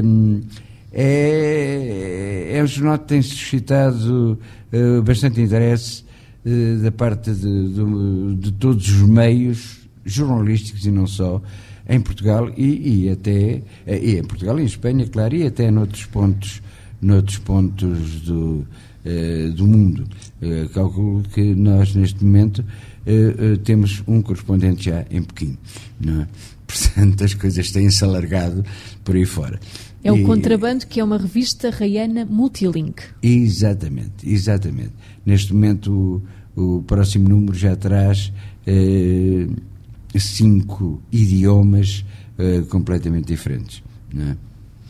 é, é um jornal que tem suscitado é, bastante interesse da parte de, de, de todos os meios jornalísticos e não só, em Portugal e, e até e em Portugal e em Espanha, claro, e até noutros pontos, noutros pontos do, uh, do mundo. Uh, calculo que nós, neste momento, uh, uh, temos um correspondente já em Pequim, não é? Portanto, as coisas têm-se alargado por aí fora. É o e, Contrabando, que é uma revista raiana multilink. Exatamente, exatamente. Neste momento, o, o próximo número já traz eh, cinco idiomas eh, completamente diferentes, não é?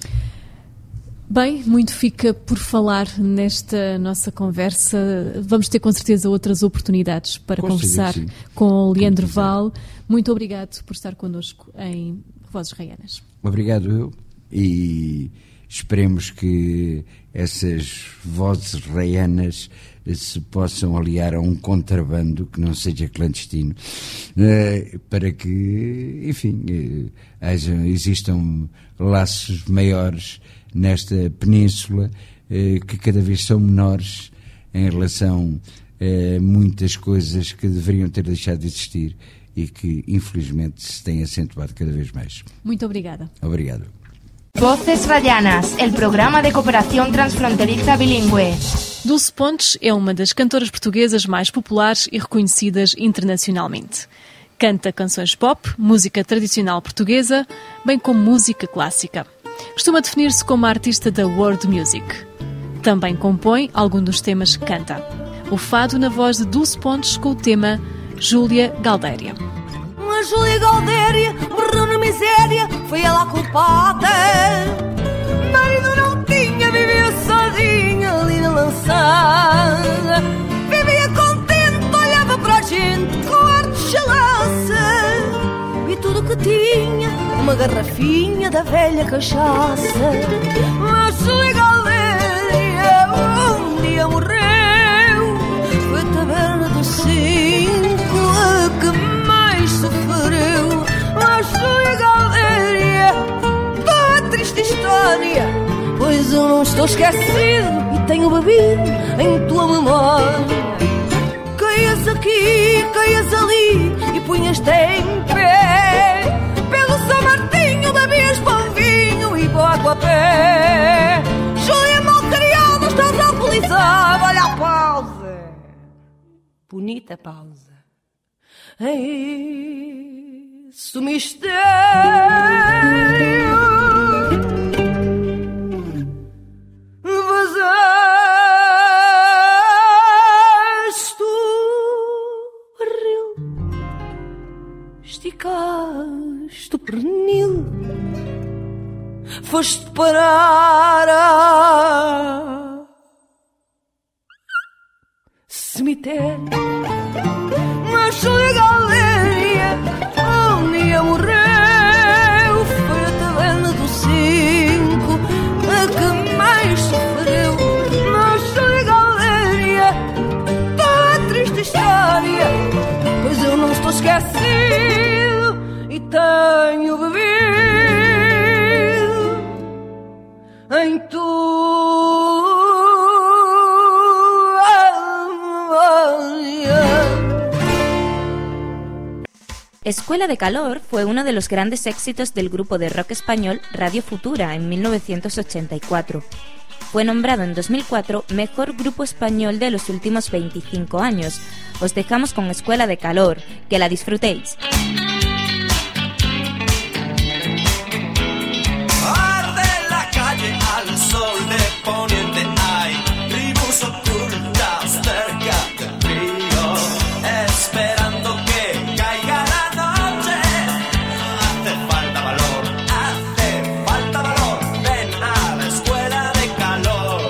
Bem, muito fica por falar nesta nossa conversa. Vamos ter com certeza outras oportunidades para Com conversar certeza, com o Leandro Val. Muito obrigado por estar connosco em Vozes Raianas. Obrigado eu, e esperemos que essas vozes raianas se possam aliar a um contrabando que não seja clandestino, eh, para que, enfim, eh, haja, existam laços maiores nesta península, eh, que cada vez são menores em relação a muitas coisas que deveriam ter deixado de existir e que, infelizmente, se têm acentuado cada vez mais. Muito obrigada. Obrigado. Voces Rayanas, el programa de cooperación transfronteriza bilingüe. Dulce Pontes é uma das cantoras portuguesas mais populares e reconhecidas internacionalmente. Canta canções pop, música tradicional portuguesa, bem como música clássica. Costuma definir-se como a artista da world music. Também compõe algum dos temas que canta. O fado na voz de Dulce Pontes com o tema Júlia Galdéria. A Júlia Galdéria morreu na miséria, foi ela a culpada. Marido não tinha, vivia sozinha ali na lançada. Vivia contente, olhava para a gente com ar de chalaça. E tudo que tinha, uma garrafinha da velha cachaça. A Júlia Galdéria um dia morreu, foi a taberna do cinco a que mais sofreu. A Júlia Galdéria, tua triste história, pois eu não estou esquecido e tenho bebido em tua memória. Caias aqui, caias ali e punhas-te em pé. Pelo São Martinho bebias pão, vinho e boa a pé. Júlia mal criada, estás alcoolizada. Olha a pausa, bonita pausa. É isso, mistério. Vazaste o barril, esticaste o pernil, foste parar a cemitério. Mas Júlia Galdéria um dia morreu, foi a taberna do cinco a que mais sofreu. Mas Júlia Galdéria, tua triste história, pois eu não estou esquecido e tenho bebido em tua Escuela de Calor fue uno de los grandes éxitos del grupo de rock español Radio Futura en mil novecientos ochenta y cuatro. Fue nombrado en dos mil cuatro Mejor Grupo Español de los últimos veinticinco años. Os dejamos con Escuela de Calor, que la disfrutéis. Arde la calle al sol de poniente, hay tribus ocultas cerca del río, esperando que caiga la noche. Hace falta valor, hace falta valor, ven a la Escuela de Calor.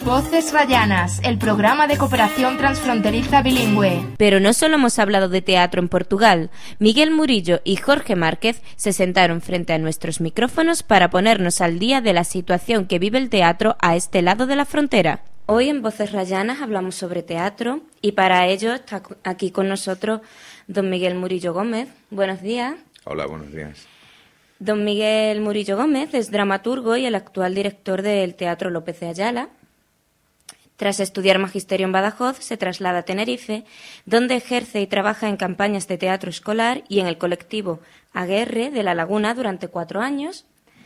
Voces Rayanas, el programa de cooperación transfronteriza bilingüe. Pero no solo hemos hablado de teatro en Portugal. Miguel Murillo y Jorge Márquez se sentaron frente a nuestros micrófonos para ponernos al día de la situación que vive el teatro a este lado de la frontera. Hoy en Voces Rayanas hablamos sobre teatro y para ello está aquí con nosotros don Miguel Murillo Gómez. Buenos días. Hola, buenos días. Don Miguel Murillo Gómez es dramaturgo y el actual director del Teatro López de Ayala. Tras estudiar magisterio en Badajoz, se traslada a Tenerife, donde ejerce y trabaja en campañas de teatro escolar y en el colectivo Aguerre de La Laguna durante cuatro años.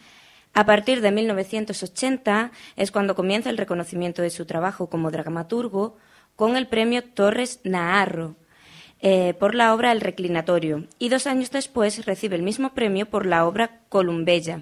A partir de mil novecientos ochenta es cuando comienza el reconocimiento de su trabajo como dramaturgo con el premio Torres Naharro eh, por la obra El Reclinatorio, y dos años después recibe el mismo premio por la obra Columbella,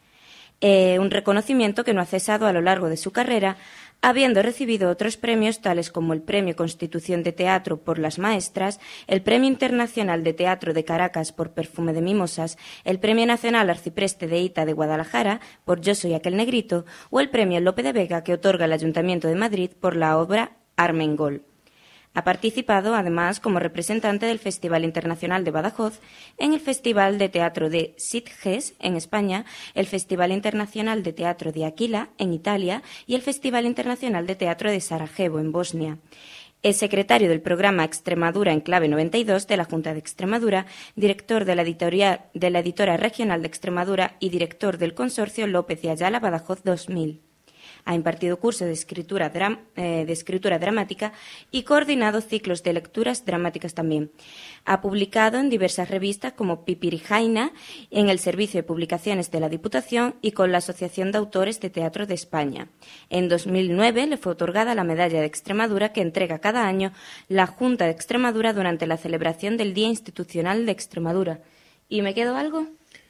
eh, un reconocimiento que no ha cesado a lo largo de su carrera, habiendo recibido otros premios tales como el Premio Constitución de Teatro por Las Maestras, el Premio Internacional de Teatro de Caracas por Perfume de Mimosas, el Premio Nacional Arcipreste de Ita de Guadalajara por Yo soy aquel negrito, o el Premio Lope de Vega que otorga el Ayuntamiento de Madrid por la obra Armengol. Ha participado, además, como representante del Festival Internacional de Badajoz, en el Festival de Teatro de Sitges, en España, el Festival Internacional de Teatro de Aquila, en Italia, y el Festival Internacional de Teatro de Sarajevo, en Bosnia. Es secretario del programa Extremadura en Clave noventa y dos de la Junta de Extremadura, director de la, editorial, de la Editora Regional de Extremadura y director del Consorcio López de Ayala Badajoz dos mil. Ha impartido cursos de escritura, dram, eh, de escritura dramática y coordinado ciclos de lecturas dramáticas también. Ha publicado en diversas revistas como Pipirijaina, en el Servicio de Publicaciones de la Diputación y con la Asociación de Autores de Teatro de España. En dos mil nueve le fue otorgada la Medalla de Extremadura que entrega cada año la Junta de Extremadura durante la celebración del Día Institucional de Extremadura. ¿Y me quedo algo?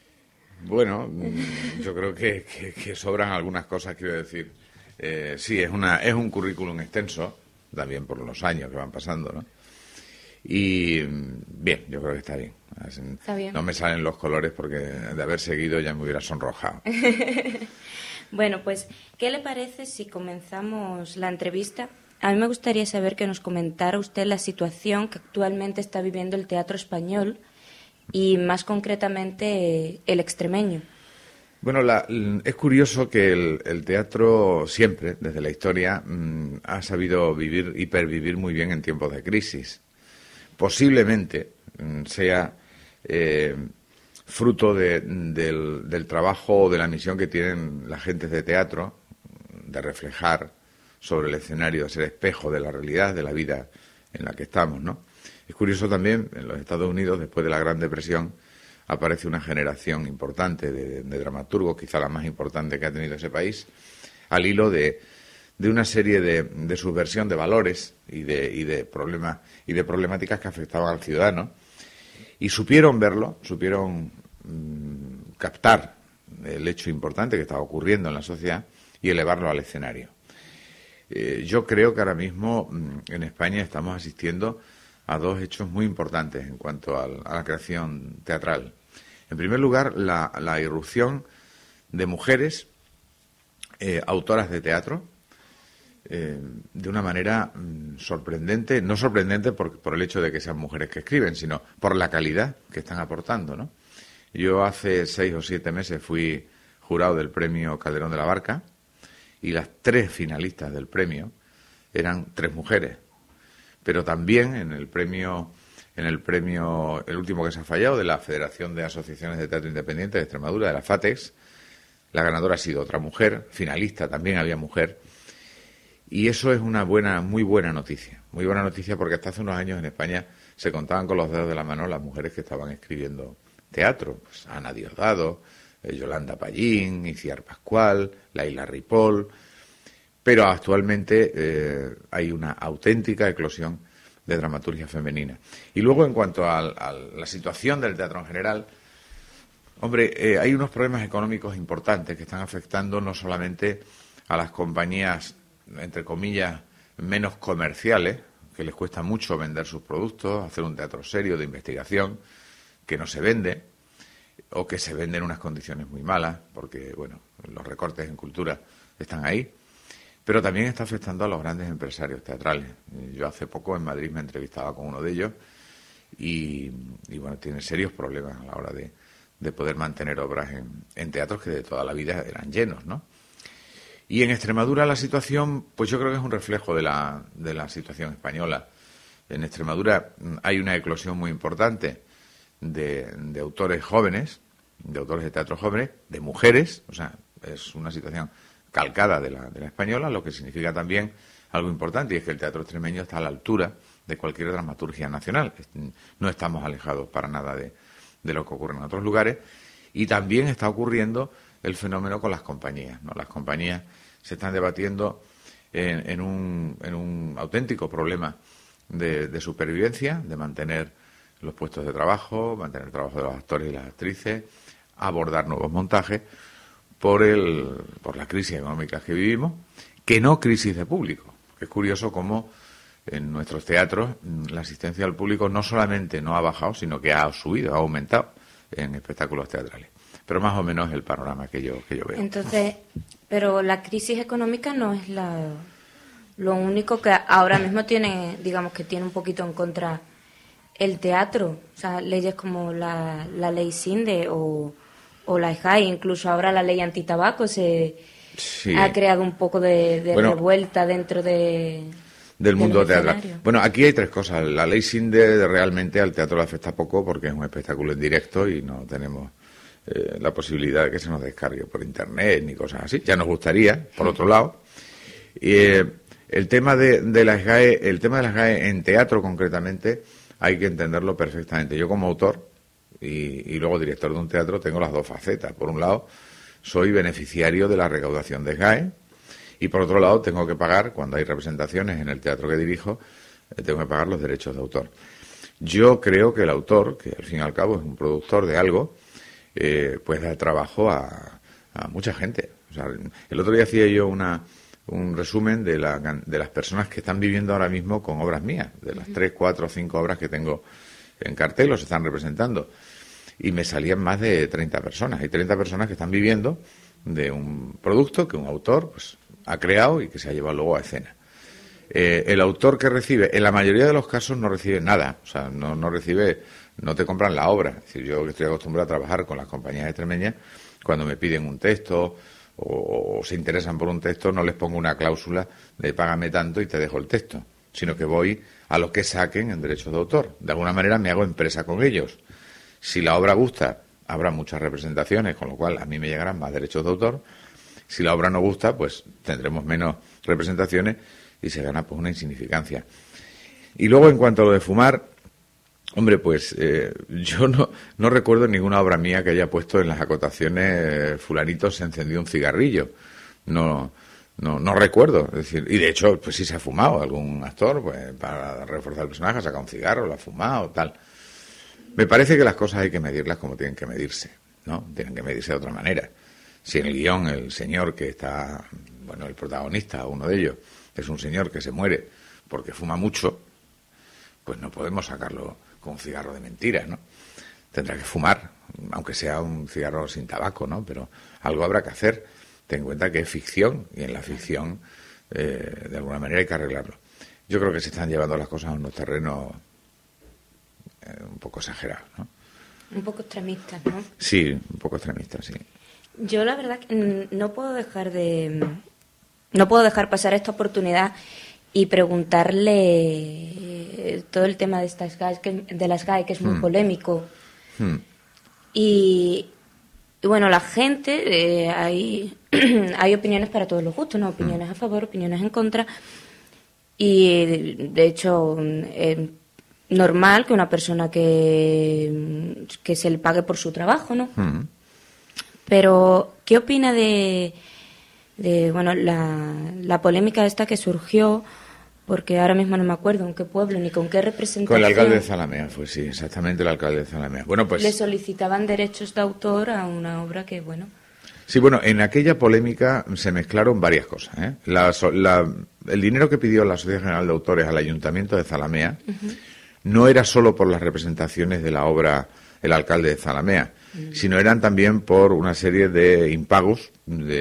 Bueno, yo creo que, que, que sobran algunas cosas, quiero decir. Eh, sí, es una es un currículum extenso, también por los años que van pasando, ¿no? Y bien, yo creo que está bien. Está bien. No me salen los colores porque de haber seguido ya me hubiera sonrojado. Bueno, pues, ¿qué le parece si comenzamos la entrevista? A mí me gustaría saber que nos comentara usted la situación que actualmente está viviendo el teatro español y más concretamente el extremeño. Bueno, la, es curioso que el, el teatro siempre, desde la historia, mmm, ha sabido vivir y pervivir muy bien en tiempos de crisis. Posiblemente mmm, sea eh, fruto de, del, del trabajo o de la misión que tienen las gentes de teatro, de reflejar sobre el escenario, de ser espejo de la realidad, de la vida en la que estamos, ¿no? Es curioso también, en los Estados Unidos, después de la Gran Depresión, aparece una generación importante de, de dramaturgos, quizá la más importante que ha tenido ese país, al hilo de, de una serie de, de subversión de valores y de, y de problemas y de problemáticas que afectaban al ciudadano, y supieron verlo, supieron mmm, captar el hecho importante que estaba ocurriendo en la sociedad y elevarlo al escenario. Eh, yo creo que ahora mismo mmm, en España estamos asistiendo a dos hechos muy importantes en cuanto al, a la creación teatral. En primer lugar, la, la irrupción de mujeres eh, autoras de teatro eh, de una manera mm, sorprendente, no sorprendente por, por el hecho de que sean mujeres que escriben, sino por la calidad que están aportando, ¿no? Yo hace seis o siete meses fui jurado del premio Calderón de la Barca y las tres finalistas del premio eran tres mujeres, pero también en el premio... En el premio, el último que se ha fallado, de la Federación de Asociaciones de Teatro Independiente de Extremadura, de la FATEX, la ganadora ha sido otra mujer, finalista también había mujer, y eso es una buena, muy buena noticia, muy buena noticia porque hasta hace unos años en España se contaban con los dedos de la mano las mujeres que estaban escribiendo teatro, pues Ana Diosdado, eh, Yolanda Pallín, Iciar Pascual, Laila Ripoll, pero actualmente eh, hay una auténtica eclosión de dramaturgia femenina. Y luego, en cuanto a, a la situación del teatro en general, hombre, eh, hay unos problemas económicos importantes que están afectando no solamente a las compañías, entre comillas, menos comerciales, que les cuesta mucho vender sus productos, hacer un teatro serio de investigación, que no se vende, o que se vende en unas condiciones muy malas, porque, bueno, los recortes en cultura están ahí. pero también está afectando a los grandes empresarios teatrales. Yo hace poco en Madrid me entrevistaba con uno de ellos y, y bueno, tiene serios problemas a la hora de, de poder mantener obras en, en teatros que de toda la vida eran llenos, ¿no? Y en Extremadura la situación, pues yo creo que es un reflejo de la, de la situación española. En Extremadura hay una eclosión muy importante de, de autores jóvenes, de autores de teatro jóvenes, de mujeres, o sea, es una situación calcada de la, de la española, lo que significa también algo importante, y es que el teatro extremeño está a la altura de cualquier dramaturgia nacional. No estamos alejados para nada de, de lo que ocurre en otros lugares, y también está ocurriendo el fenómeno con las compañías, ¿no? Las compañías se están debatiendo en, en, un, en un auténtico problema de, de supervivencia, de mantener los puestos de trabajo, mantener el trabajo de los actores y las actrices, abordar nuevos montajes por, el, por la crisis económica que vivimos, que no crisis de público. Es curioso cómo en nuestros teatros la asistencia al público no solamente no ha bajado, sino que ha subido, ha aumentado en espectáculos teatrales. Pero más o menos es el panorama que yo, que yo veo. Entonces, pero la crisis económica no es la, lo único que ahora mismo tiene, digamos que tiene un poquito en contra el teatro. O sea, leyes como la, la ley Sinde o, o la E G A E, incluso ahora la ley antitabaco se sí. ha creado un poco de, de bueno, revuelta dentro de... del mundo teatral. Bueno, aquí hay tres cosas. La ley Sinde realmente al teatro le afecta poco porque es un espectáculo en directo y no tenemos eh, la posibilidad de que se nos descargue por internet ni cosas así. Ya nos gustaría, por otro lado. Y, eh, el tema de, de la E G A E, el tema de la E G A E en teatro concretamente hay que entenderlo perfectamente. Yo como autor y, y luego director de un teatro tengo las dos facetas. Por un lado, soy beneficiario de la recaudación de E G A E. Y por otro lado, tengo que pagar, cuando hay representaciones en el teatro que dirijo, eh, tengo que pagar los derechos de autor. Yo creo que el autor, que al fin y al cabo es un productor de algo, eh, pues da trabajo a, a mucha gente. O sea, el otro día hacía yo una, un resumen de, la, de las personas que están viviendo ahora mismo con obras mías, de las tres, cuatro o cinco obras que tengo en cartel, o se están representando. Y me salían más de treinta personas. Hay treinta personas que están viviendo de un producto que un autor pues ha creado y que se ha llevado luego a escena. Eh, el autor que recibe, en la mayoría de los casos no recibe nada, o sea, no, no recibe, no te compran la obra. Es decir, yo que estoy acostumbrado a trabajar con las compañías extremeñas, cuando me piden un texto o, o se interesan por un texto, no les pongo una cláusula de págame tanto y te dejo el texto, sino que voy a lo que saquen en derechos de autor. De alguna manera me hago empresa con ellos. Si la obra gusta, habrá muchas representaciones, con lo cual a mí me llegarán más derechos de autor. Si la obra no gusta, pues tendremos menos representaciones y se gana pues una insignificancia. Y luego, en cuanto a lo de fumar, hombre, pues eh, yo no, no recuerdo ninguna obra mía que haya puesto en las acotaciones eh, fulanito se encendió un cigarrillo. No, no, no recuerdo. Es decir, y de hecho, pues sí se ha fumado algún actor, pues para reforzar el personaje, ha sacado un cigarro, lo ha fumado, tal. Me parece que las cosas hay que medirlas como tienen que medirse, ¿no? Tienen que medirse de otra manera. Si en el guión el señor que está, bueno, el protagonista, uno de ellos, es un señor que se muere porque fuma mucho, pues no podemos sacarlo con un cigarro de mentiras, ¿no? Tendrá que fumar, aunque sea un cigarro sin tabaco, ¿no? Pero algo habrá que hacer. Ten en cuenta que es ficción y en la ficción, eh, de alguna manera, hay que arreglarlo. Yo creo que se están llevando las cosas a unos terrenos eh, un poco exagerados, ¿no? Un poco extremistas, ¿no? Sí, un poco extremistas, sí. Yo la verdad que no puedo dejar de no puedo dejar pasar esta oportunidad y preguntarle todo el tema de estas G A E, que, de las G A E, que es muy hmm. polémico. Hmm. Y, y bueno, la gente, eh, hay hay opiniones para todos los gustos, ¿no? Opiniones hmm. a favor, opiniones en contra. Y de, de hecho es normal que una persona que que se le pague por su trabajo, ¿no? Hmm. Pero, ¿qué opina de, de bueno, la, la polémica esta que surgió? Porque ahora mismo no me acuerdo en qué pueblo ni con qué representación. Con el alcalde de Zalamea, fue sí, exactamente el alcalde de Zalamea. Bueno, pues le solicitaban derechos de autor a una obra que, bueno... Sí, bueno, en aquella polémica se mezclaron varias cosas, ¿eh? La, la, el dinero que pidió la Sociedad General de Autores al Ayuntamiento de Zalamea uh-huh. no era solo por las representaciones de la obra El alcalde de Zalamea, sino eran también por una serie de impagos de,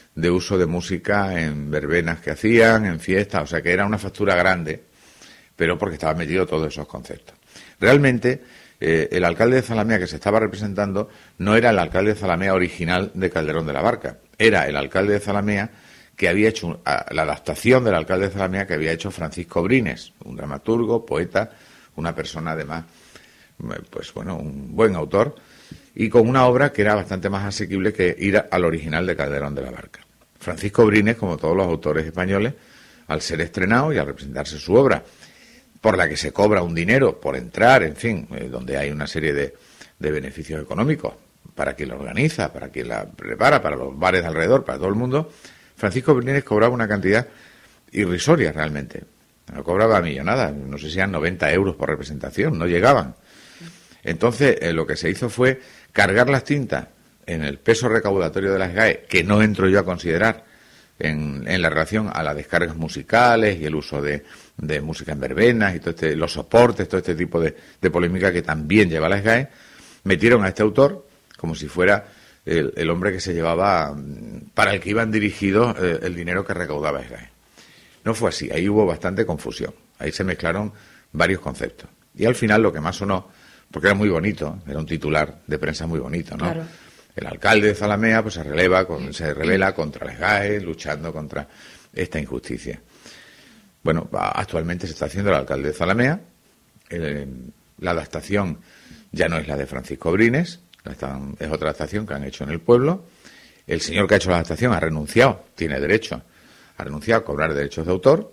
de uso de música en verbenas que hacían, en fiestas, o sea que era una factura grande, pero porque estaba metido todos esos conceptos. Realmente, eh, el alcalde de Zalamea que se estaba representando no era el alcalde de Zalamea original de Calderón de la Barca, era el alcalde de Zalamea que había hecho la adaptación del alcalde de Zalamea que había hecho Francisco Brines, un dramaturgo, poeta, una persona además, pues bueno, un buen autor, y con una obra que era bastante más asequible que ir al original de Calderón de la Barca. Francisco Brines, como todos los autores españoles, al ser estrenado y al representarse su obra, por la que se cobra un dinero por entrar, en fin, eh, donde hay una serie de, de beneficios económicos para quien la organiza, para quien la prepara, para los bares de alrededor, para todo el mundo, Francisco Brines cobraba una cantidad irrisoria realmente. No cobraba millonada, no sé si eran noventa euros por representación, no llegaban. Entonces, eh, lo que se hizo fue cargar las tintas en el peso recaudatorio de las G A E, que no entro yo a considerar en, en la relación a las descargas musicales y el uso de, de música en verbenas y todo este, los soportes, todo este tipo de, de polémica que también lleva las G A E, metieron a este autor como si fuera el, el hombre que se llevaba, para el que iban dirigidos eh, el dinero que recaudaba las G A E. No fue así, ahí hubo bastante confusión, ahí se mezclaron varios conceptos. Y al final lo que más sonó, porque era muy bonito, era un titular de prensa muy bonito, ¿no? Claro. El alcalde de Zalamea pues se releva, con, se revela contra las G A E, luchando contra esta injusticia. Bueno, actualmente se está haciendo el alcalde de Zalamea, eh, la adaptación ya no es la de Francisco Brines, están, es otra adaptación que han hecho en el pueblo. El señor que ha hecho la adaptación ha renunciado, tiene derecho, ha renunciado a cobrar derechos de autor.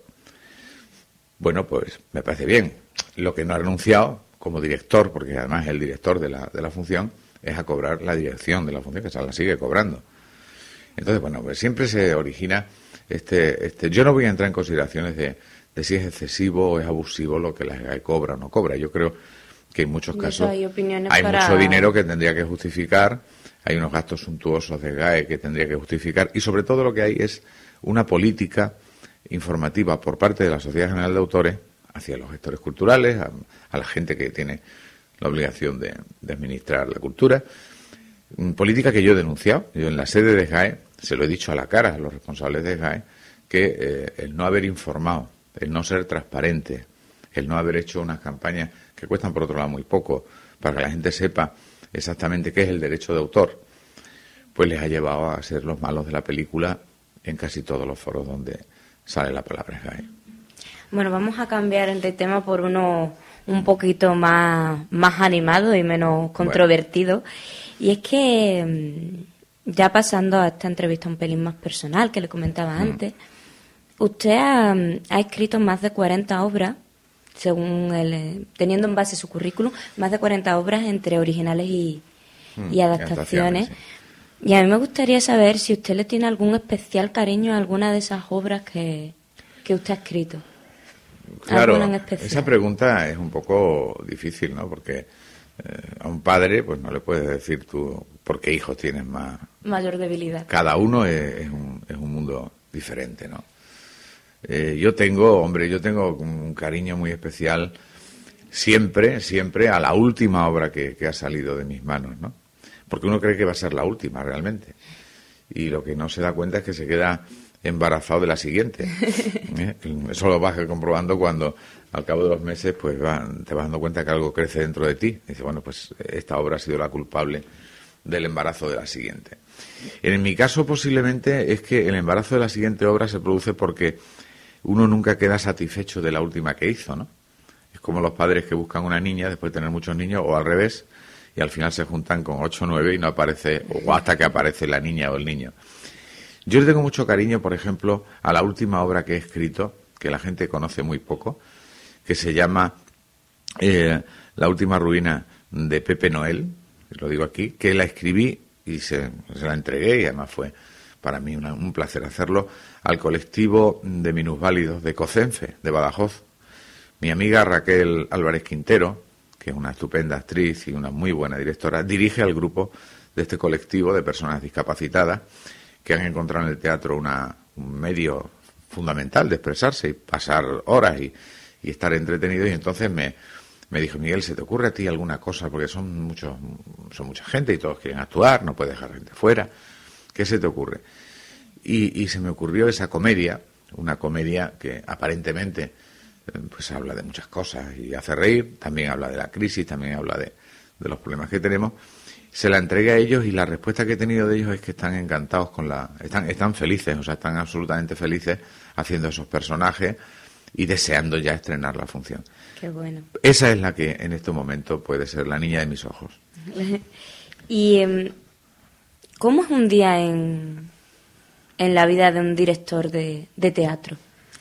Bueno, pues me parece bien. Lo que no ha renunciado como director, porque además es el director de la, de la función, es a cobrar la dirección de la función, que se la sigue cobrando. Entonces, bueno, pues siempre se origina este... este yo no voy a entrar en consideraciones de, de si es excesivo o es abusivo lo que la G A E cobra o no cobra. Yo creo que en muchos casos hay, hay para... mucho dinero que tendría que justificar, hay unos gastos suntuosos de G A E que tendría que justificar, y sobre todo lo que hay es una política informativa por parte de la Sociedad General de Autores hacia los gestores culturales, a, a la gente que tiene la obligación de, de administrar la cultura, política que yo he denunciado. Yo en la sede de G A E se lo he dicho a la cara a los responsables de G A E, que eh, el no haber informado, el no ser transparente, el no haber hecho unas campañas que cuestan por otro lado muy poco, para que la gente sepa exactamente qué es el derecho de autor, pues les ha llevado a ser los malos de la película en casi todos los foros donde sale la palabra G A E. Bueno, vamos a cambiar de tema por uno un poquito más, más animado y menos controvertido. Bueno. Y es que, ya pasando a esta entrevista un pelín más personal, que le comentaba mm. antes, usted ha, ha escrito más de cuarenta obras, según el, teniendo en base su currículum, más de cuarenta obras entre originales y, mm, y adaptaciones. Sí. Y a mí me gustaría saber si usted le tiene algún especial cariño a alguna de esas obras que, que usted ha escrito. Claro, esa pregunta es un poco difícil, ¿no? Porque eh, a un padre pues no le puedes decir tú por qué hijos tienes más... mayor debilidad. Cada uno es, es, un, es un mundo diferente, ¿no? Eh, yo tengo, hombre, yo tengo un cariño muy especial siempre, siempre a la última obra que, que ha salido de mis manos, ¿no? Porque uno cree que va a ser la última realmente. Y lo que no se da cuenta es que se queda embarazado de la siguiente. ¿Eh? Eso lo vas comprobando cuando al cabo de los meses pues va, te vas dando cuenta que algo crece dentro de ti. Y dices, bueno, pues esta obra ha sido la culpable del embarazo de la siguiente. En mi caso posiblemente es que el embarazo de la siguiente obra se produce porque uno nunca queda satisfecho de la última que hizo, ¿no? Es como los padres que buscan una niña después de tener muchos niños, o al revés, y al final se juntan con ocho o nueve y no aparece, o hasta que aparece la niña o el niño. Yo le tengo mucho cariño, por ejemplo, a la última obra que he escrito, que la gente conoce muy poco, que se llama eh, La última ruina de Pepe Noel, lo digo aquí, que la escribí y se, se la entregué, y además fue para mí una, un placer hacerlo, al colectivo de minusválidos de Cocenfe, de Badajoz. Mi amiga Raquel Álvarez Quintero, que es una estupenda actriz y una muy buena directora, dirige al grupo de este colectivo de personas discapacitadas que han encontrado en el teatro una, un medio fundamental de expresarse y pasar horas y, y estar entretenidos. Y entonces me, me dijo, Miguel, ¿se te ocurre a ti alguna cosa? Porque son muchos, son mucha gente y todos quieren actuar, no puedes dejar gente fuera. ¿Qué se te ocurre? y, y se me ocurrió esa comedia, una comedia que aparentemente pues habla de muchas cosas y hace reír, también habla de la crisis, también habla de, de los problemas que tenemos. Se la entregué a ellos y la respuesta que he tenido de ellos es que están encantados con la... Están, están felices, o sea, están absolutamente felices haciendo esos personajes y deseando ya estrenar la función. Qué bueno. Esa es la que en este momento puede ser la niña de mis ojos. ¿Y eh, cómo es un día en, en la vida de un director de, de teatro?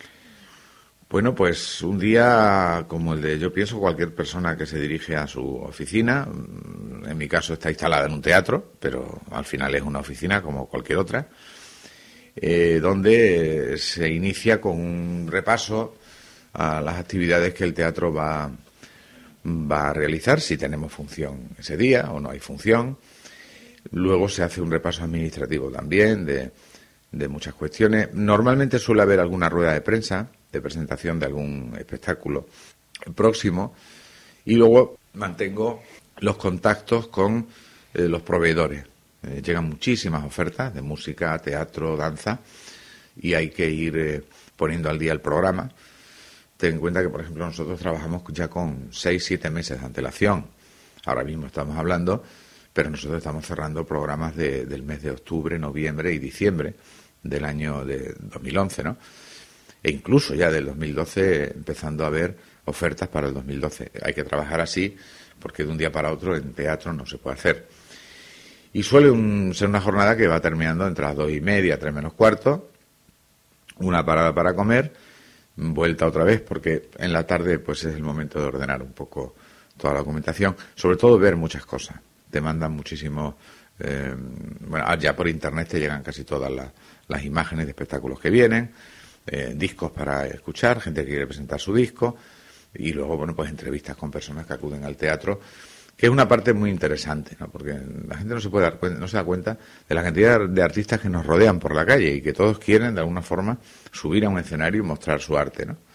Bueno, pues un día como el de, yo pienso, cualquier persona que se dirige a su oficina, en mi caso está instalada en un teatro, pero al final es una oficina como cualquier otra, eh, donde se inicia con un repaso a las actividades que el teatro va, va a realizar, si tenemos función ese día o no hay función. Luego se hace un repaso administrativo también de, de muchas cuestiones. Normalmente suele haber alguna rueda de prensa, de presentación de algún espectáculo próximo, y luego mantengo los contactos con eh, los proveedores. Eh, llegan muchísimas ofertas de música, teatro, danza, y hay que ir eh, poniendo al día el programa. Ten en cuenta que, por ejemplo, nosotros trabajamos ya con seis, siete meses de antelación. Ahora mismo estamos hablando, pero nosotros estamos cerrando programas de, del mes de octubre, noviembre y diciembre del año de dos mil once, ¿no? E incluso ya del dos mil doce empezando a haber ofertas para el dos mil doce. Hay que trabajar así porque de un día para otro en teatro no se puede hacer. Y suele un, ser una jornada que va terminando entre las dos y media, tres menos cuarto, una parada para comer, vuelta otra vez porque en la tarde pues es el momento de ordenar un poco toda la documentación, sobre todo ver muchas cosas. Te mandan muchísimo, eh, bueno, ya por internet te llegan casi todas las, las imágenes de espectáculos que vienen. Eh, discos para escuchar, gente que quiere presentar su disco y luego, bueno, pues entrevistas con personas que acuden al teatro, que es una parte muy interesante, ¿no? Porque la gente no se puede dar cuenta, no se da cuenta de la cantidad de artistas que nos rodean por la calle y que todos quieren de alguna forma subir a un escenario y mostrar su arte, ¿no?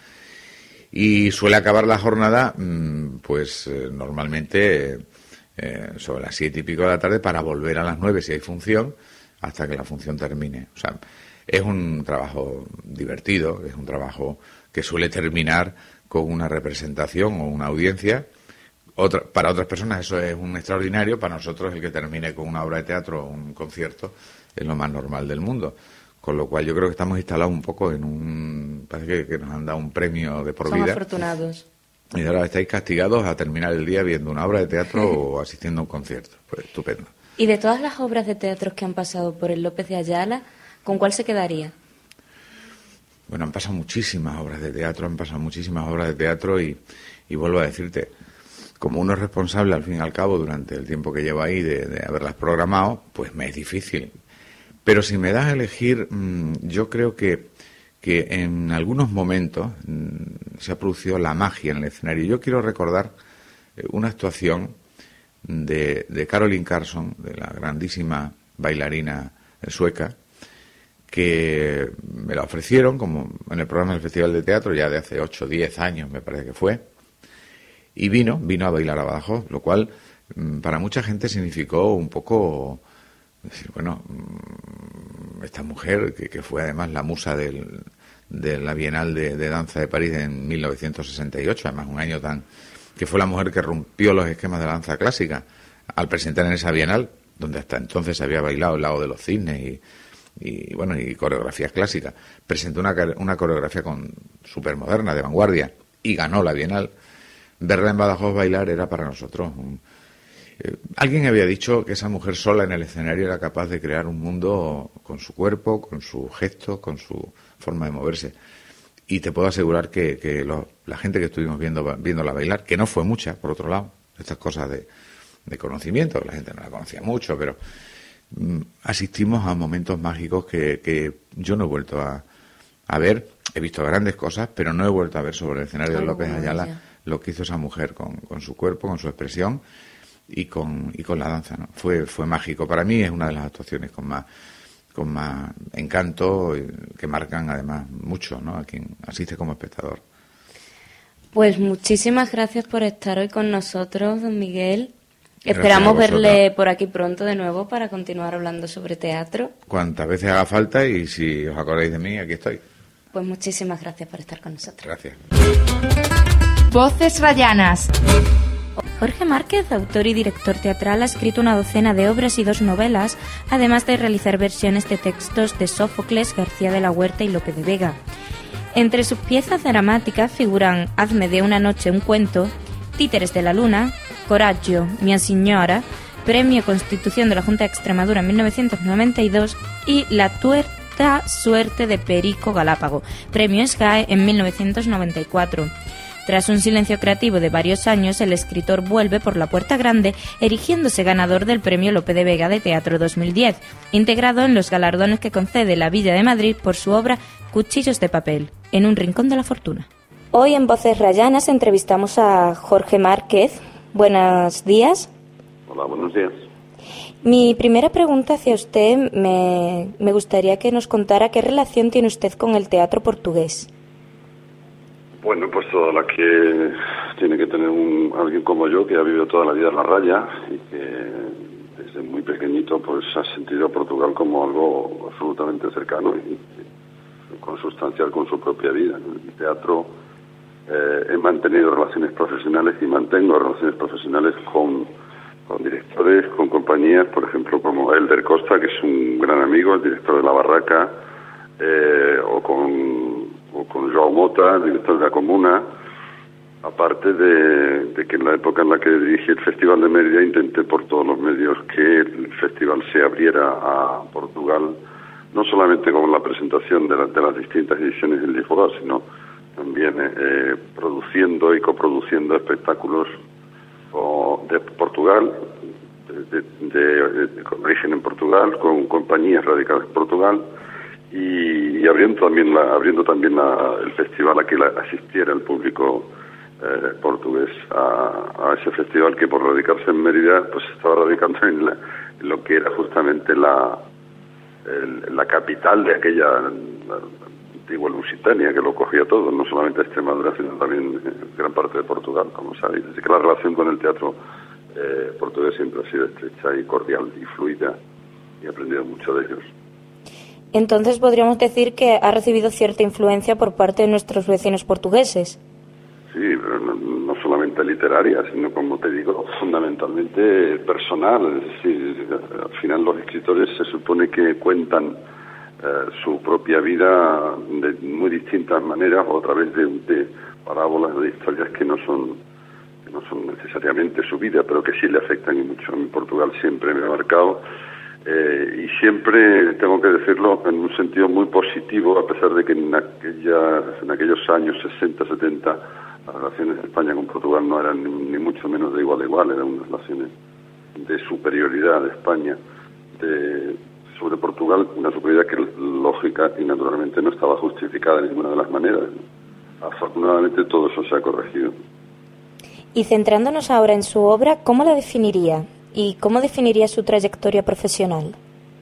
Y suele acabar la jornada pues eh, normalmente eh, sobre las siete y pico de la tarde para volver a las nueve si hay función hasta que la función termine. O sea, es un trabajo divertido, es un trabajo que suele terminar con una representación o una audiencia. Otra, para otras personas eso es un extraordinario, para nosotros el que termine con una obra de teatro o un concierto es lo más normal del mundo. Con lo cual yo creo que estamos instalados un poco en un... Parece que, que nos han dado un premio de por Somos vida. afortunados. Y ahora estáis castigados a terminar el día viendo una obra de teatro o asistiendo a un concierto. Pues estupendo. Y de todas las obras de teatro que han pasado por el López de Ayala, ¿con cuál se quedaría? Bueno, han pasado muchísimas obras de teatro, han pasado muchísimas obras de teatro y, y vuelvo a decirte, como uno es responsable al fin y al cabo durante el tiempo que llevo ahí de, de haberlas programado, pues me es difícil. Pero si me das a elegir, yo creo que, que en algunos momentos se ha producido la magia en el escenario. Yo quiero recordar una actuación de, de Caroline Carson, de la grandísima bailarina sueca, que me la ofrecieron como en el programa del Festival de Teatro ya de hace ocho o diez años, me parece que fue, y vino, vino a bailar a Badajoz, lo cual para mucha gente significó un poco... decir, bueno, esta mujer, que, que fue además la musa del, de la Bienal de, de Danza de París en mil novecientos sesenta y ocho, además un año tan... que fue la mujer que rompió los esquemas de la danza clásica al presentar en esa Bienal, donde hasta entonces se había bailado el lago de los cisnes y, y bueno, y coreografías clásicas. Presentó una, una coreografía con súper moderna, de vanguardia, y ganó la Bienal. Verla en Badajoz bailar era para nosotros un... Alguien había dicho que esa mujer sola en el escenario era capaz de crear un mundo con su cuerpo, con su gesto, con su forma de moverse. Y te puedo asegurar que, que lo, la gente que estuvimos viendo viéndola bailar, que no fue mucha, por otro lado, estas cosas de, de conocimiento, la gente no la conocía mucho, pero mm, asistimos a momentos mágicos que, que yo no he vuelto a, a ver. He visto grandes cosas, pero no he vuelto a ver sobre el escenario de López Ayala lo que hizo esa mujer con, con su cuerpo, con su expresión y con y con la danza, ¿no? Fue fue mágico. Para mí es una de las actuaciones con más con más encanto, que marcan además mucho, ¿no?, a quien asiste como espectador. Pues muchísimas gracias por estar hoy con nosotros, don Miguel. Esperamos verle por aquí pronto de nuevo para continuar hablando sobre teatro. Cuantas veces haga falta y si os acordáis de mí, aquí estoy. Pues muchísimas gracias por estar con nosotros. Gracias. Voces Rayanas. Jorge Márquez, autor y director teatral, ha escrito una docena de obras y dos novelas, además de realizar versiones de textos de Sófocles, García de la Huerta y Lope de Vega. Entre sus piezas dramáticas figuran Hazme de una noche un cuento, Títeres de la Luna, Coraggio, Mia Signora, Premio Constitución de la Junta de Extremadura en mil novecientos noventa y dos y La tuerta suerte de Perico Galápago, Premio S G A E en mil novecientos noventa y cuatro. Tras un silencio creativo de varios años, el escritor vuelve por la puerta grande, erigiéndose ganador del Premio Lope de Vega de Teatro dos mil diez, integrado en los galardones que concede la Villa de Madrid por su obra Cuchillos de papel, en un rincón de la fortuna. Hoy en Voces Rayanas entrevistamos a Jorge Márquez. Buenos días. Hola, buenos días. Mi primera pregunta hacia usted, me, me gustaría que nos contara qué relación tiene usted con el teatro portugués. Bueno, pues toda la que tiene que tener un, alguien como yo, que ha vivido toda la vida en la raya y que desde muy pequeñito pues ha sentido a Portugal como algo absolutamente cercano y, y consustancial con su propia vida. En el teatro eh, he mantenido relaciones profesionales y mantengo relaciones profesionales con, con directores, con compañías, por ejemplo, como Elder Costa, que es un gran amigo, el director de La Barraca, eh, o con... o con João Mota, director de la Comuna, aparte de, de que en la época en la que dirigí el Festival de Mérida intenté por todos los medios que el festival se abriera a Portugal, no solamente con la presentación de, la, de las distintas ediciones en Lisboa, sino también eh, produciendo y coproduciendo espectáculos o, de Portugal, de, de, de, de origen en Portugal, con compañías radicadas en Portugal, y, y abriendo también la, abriendo también la, el festival a que la, asistiera el público eh, portugués a, a ese festival que por radicarse en Mérida pues estaba radicando en, la, en lo que era justamente la el, la capital de aquella antigua Lusitania, que lo cogía todo, no solamente Extremadura sino también gran parte de Portugal, como sabéis. Así que la relación con el teatro eh, portugués siempre ha sido estrecha y cordial y fluida, y he aprendido mucho de ellos. Entonces podríamos decir que ha recibido cierta influencia por parte de nuestros vecinos portugueses. Sí, pero no, no solamente literaria, sino, como te digo, fundamentalmente personal. Es decir, al final los escritores se supone que cuentan eh, su propia vida de muy distintas maneras o a través de, de parábolas, de historias que no son que no son necesariamente su vida, pero que sí le afectan y mucho. En Portugal siempre me ha marcado. Eh, y siempre, tengo que decirlo, en un sentido muy positivo, a pesar de que en, aquella, en aquellos años sesenta, setenta, las relaciones de España con Portugal no eran ni, ni mucho menos de igual a igual, eran unas relaciones de superioridad de España de, sobre Portugal, una superioridad que lógica y naturalmente no estaba justificada de ninguna de las maneras. Afortunadamente todo eso se ha corregido. Y centrándonos ahora en su obra, ¿cómo la definiría? ¿Y cómo definiría su trayectoria profesional?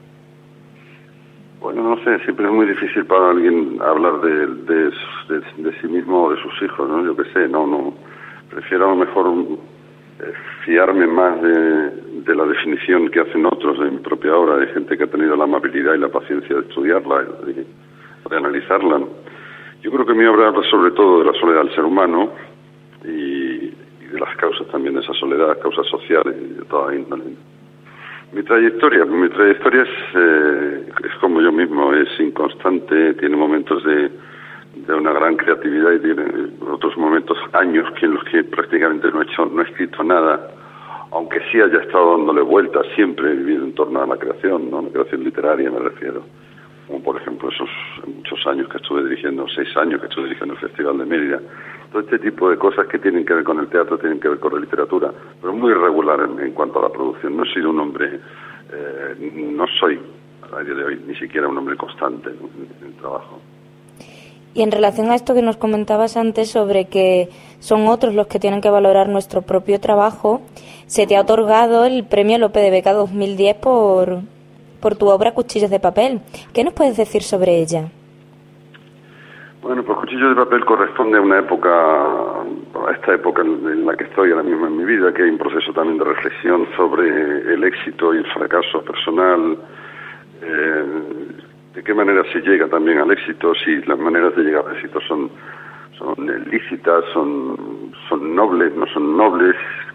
Bueno, no sé, siempre es muy difícil para alguien hablar de, de, de, de sí mismo o de sus hijos, ¿no? Yo qué sé, no, no. Prefiero a lo mejor eh, fiarme más de, de la definición que hacen otros de mi propia obra, de gente que ha tenido la amabilidad y la paciencia de estudiarla, de, de analizarla, ¿no? Yo creo que mi obra habla sobre todo de la soledad del ser humano y de las causas también de esa soledad, causas sociales y de toda índole. Mi trayectoria, mi trayectoria es, eh, es como yo mismo, es inconstante, tiene momentos de, de una gran creatividad y tiene otros momentos, años, que en los que prácticamente no he hecho, no he escrito nada, aunque sí haya estado dándole vueltas, siempre he vivido en torno a la creación, ¿no? La creación literaria me refiero. Como por ejemplo esos muchos años que estuve dirigiendo, seis años que estuve dirigiendo el Festival de Mérida. Todo este tipo de cosas que tienen que ver con el teatro, tienen que ver con la literatura, pero muy irregular en, en cuanto a la producción. No he sido un hombre, eh, no soy a día de hoy ni siquiera un hombre constante, ¿no?, en el trabajo. Y en relación a esto que nos comentabas antes sobre que son otros los que tienen que valorar nuestro propio trabajo, se te ha otorgado el Premio Lope de Vega dos mil diez por, por tu obra Cuchillos de papel. ¿Qué nos puedes decir sobre ella? Bueno, pues Cuchillos de papel corresponde a una época a esta época en la que estoy ahora mismo en mi vida, que hay un proceso también de reflexión sobre el éxito y el fracaso personal, eh, de qué manera se llega también al éxito, si las maneras de llegar al éxito son, son lícitas, son, son nobles, no son nobles,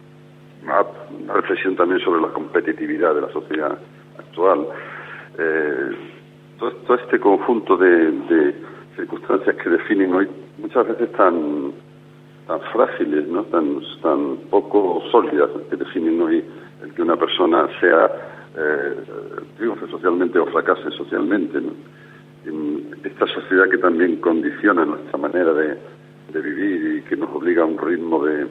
una reflexión también sobre la competitividad de la sociedad actual. Eh, todo, todo este conjunto de, de circunstancias que definen hoy muchas veces tan tan frágiles, ¿no? tan tan poco sólidas, que definen hoy el que una persona sea eh, triunfe socialmente o fracase socialmente, ¿no? En esta sociedad que también condiciona nuestra manera de, de vivir y que nos obliga a un ritmo de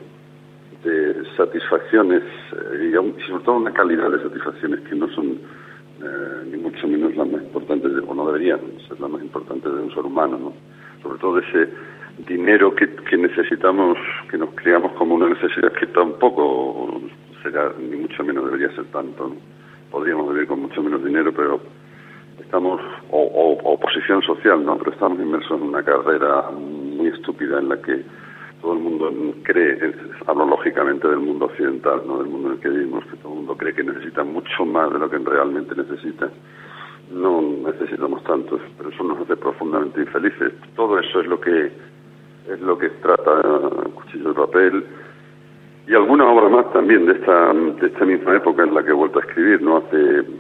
de satisfacciones eh, y, aún, y sobre todo una calidad de satisfacciones que no son eh, ni mucho menos las más importantes de, o no deberían ser las más importantes de un ser humano, ¿no? Sobre todo ese dinero que, que necesitamos, que nos creamos como una necesidad que tampoco será ni mucho menos debería ser tanto, ¿no? Podríamos vivir con mucho menos dinero, pero estamos o, o, o posición social, ¿no? Pero estamos inmersos en una carrera muy estúpida en la que todo el mundo cree, hablo lógicamente del mundo occidental, no del mundo en el que vivimos, que todo el mundo cree que necesita mucho más de lo que realmente necesita. No necesitamos tanto, pero eso nos hace profundamente infelices. Todo eso es lo que es lo que trata Cuchillo de Papel y alguna obra más también de esta de esta misma época en la que he vuelto a escribir, no hace eh,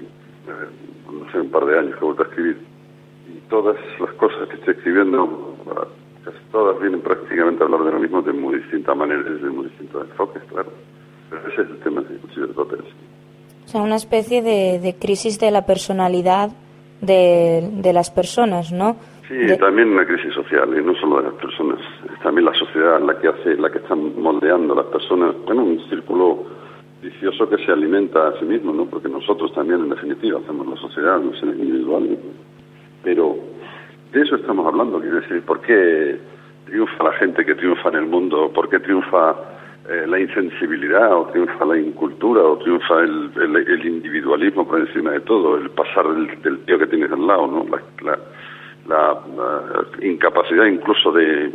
no sé un par de años que he vuelto a escribir, y todas las cosas que estoy escribiendo, casi todas vienen prácticamente a hablar de lo mismo de muy distintas maneras, de muy distintos enfoques, claro. Pero ese es el tema de Cuchillo de Papel. O sea, una especie de, de crisis de la personalidad de, de las personas, ¿no? Sí, de... también una crisis social, y no solo de las personas, es también la sociedad la que hace, la que están moldeando a las personas, bueno, un círculo vicioso que se alimenta a sí mismo, ¿no? Porque nosotros también, en definitiva, hacemos la sociedad, los seres individuales, pero de eso estamos hablando, quiero decir, ¿por qué triunfa la gente que triunfa en el mundo? ¿Por qué triunfa eh, la insensibilidad, o triunfa la incultura, o triunfa el, el, el individualismo por encima de todo, el pasar del, del tío que tienes al lado, ¿no? La, la, la, la incapacidad incluso de,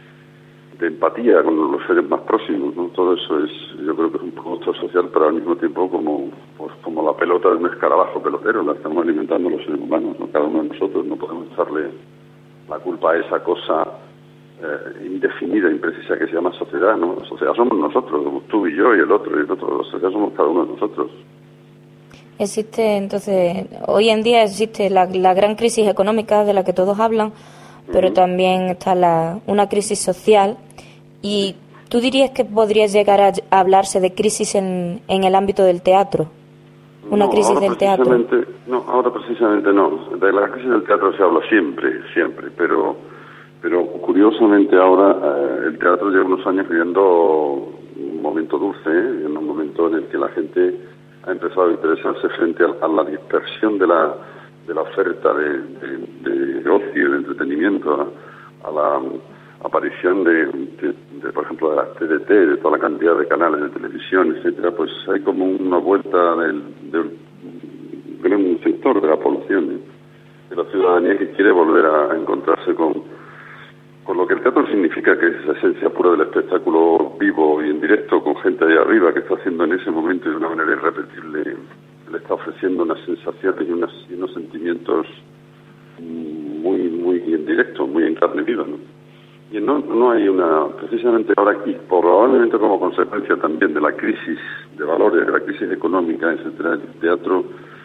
de empatía con los seres más próximos, ¿no? Todo eso es, yo creo que es un producto social, pero al mismo tiempo como, pues, como la pelota de un escarabajo pelotero, la estamos alimentando los seres humanos, ¿no? Cada uno de nosotros, no podemos echarle la culpa a esa cosa eh, indefinida, imprecisa que se llama sociedad, ¿no? La sociedad somos nosotros, somos tú y yo y el otro y el otro, la sociedad somos cada uno de nosotros. Existe, entonces, hoy en día existe la, la gran crisis económica de la que todos hablan, pero uh-huh. también está la, una crisis social. ¿Y tú dirías que podría llegar a, a hablarse de crisis en, en el ámbito del teatro? ¿Una no, crisis del teatro? No, ahora precisamente no. De la crisis del teatro se habla siempre, siempre, pero pero curiosamente ahora eh, el teatro lleva unos años viviendo un momento dulce, ¿eh? En un momento en el que la gente ha empezado a interesarse frente a, a la dispersión de la de la oferta de, de, de ocio y de entretenimiento, a, a la aparición de, de, de, por ejemplo, de la T D T, de toda la cantidad de canales de televisión, etcétera. Pues hay como una vuelta del, del gran sector de la población, ¿eh? De la ciudadanía, que quiere volver a encontrarse con, con lo que el teatro significa, que es esa esencia pura del espectáculo vivo y en directo, con gente ahí arriba que está haciendo en ese momento de una manera irrepetible, le está ofreciendo unas sensaciones y, unas, y unos sentimientos muy muy en directo, muy en carne viva, ¿no? Y no, no hay una, precisamente ahora aquí, probablemente como consecuencia también de la crisis de valores, de la crisis económica, etcétera, el teatro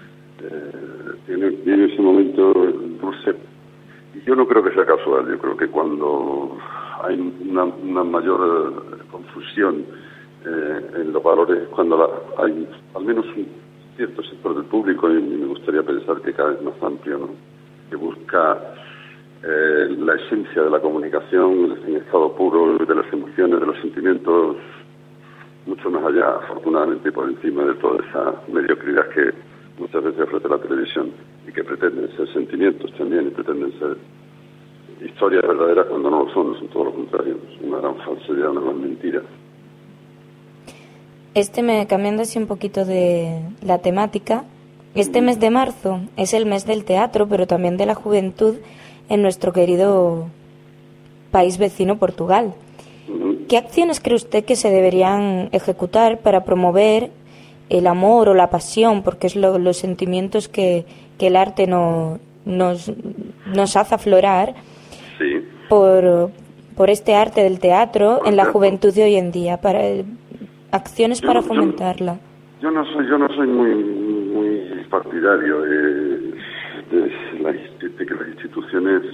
eh, tiene, tiene ese momento dulce. Y yo no creo que sea casual, yo creo que cuando hay una, una mayor eh, confusión eh, en los valores, cuando la, hay al menos un cierto sector del público, y me gustaría pensar que cada vez más amplio, ¿no?, que busca eh, la esencia de la comunicación en estado puro, de las emociones, de los sentimientos, mucho más allá, afortunadamente, por encima de toda esa mediocridad que muchas veces ofrece la televisión, y que pretenden ser sentimientos también, y pretenden ser historias verdaderas cuando no lo son, son todo lo contrario, es una gran falsedad, una gran mentira. Este me, cambiando así un poquito de la temática, este mes de marzo es el mes del teatro, pero también de la juventud en nuestro querido país vecino, Portugal. ¿qué acciones cree usted que se deberían ejecutar para promover el amor o la pasión, porque es lo, los sentimientos que, que el arte no, nos, nos hace aflorar, sí. por, por este arte del teatro por en la juventud de hoy en día, para acciones yo, para fomentarla? Yo, yo no soy yo no soy muy muy partidario de, de, la, de que las instituciones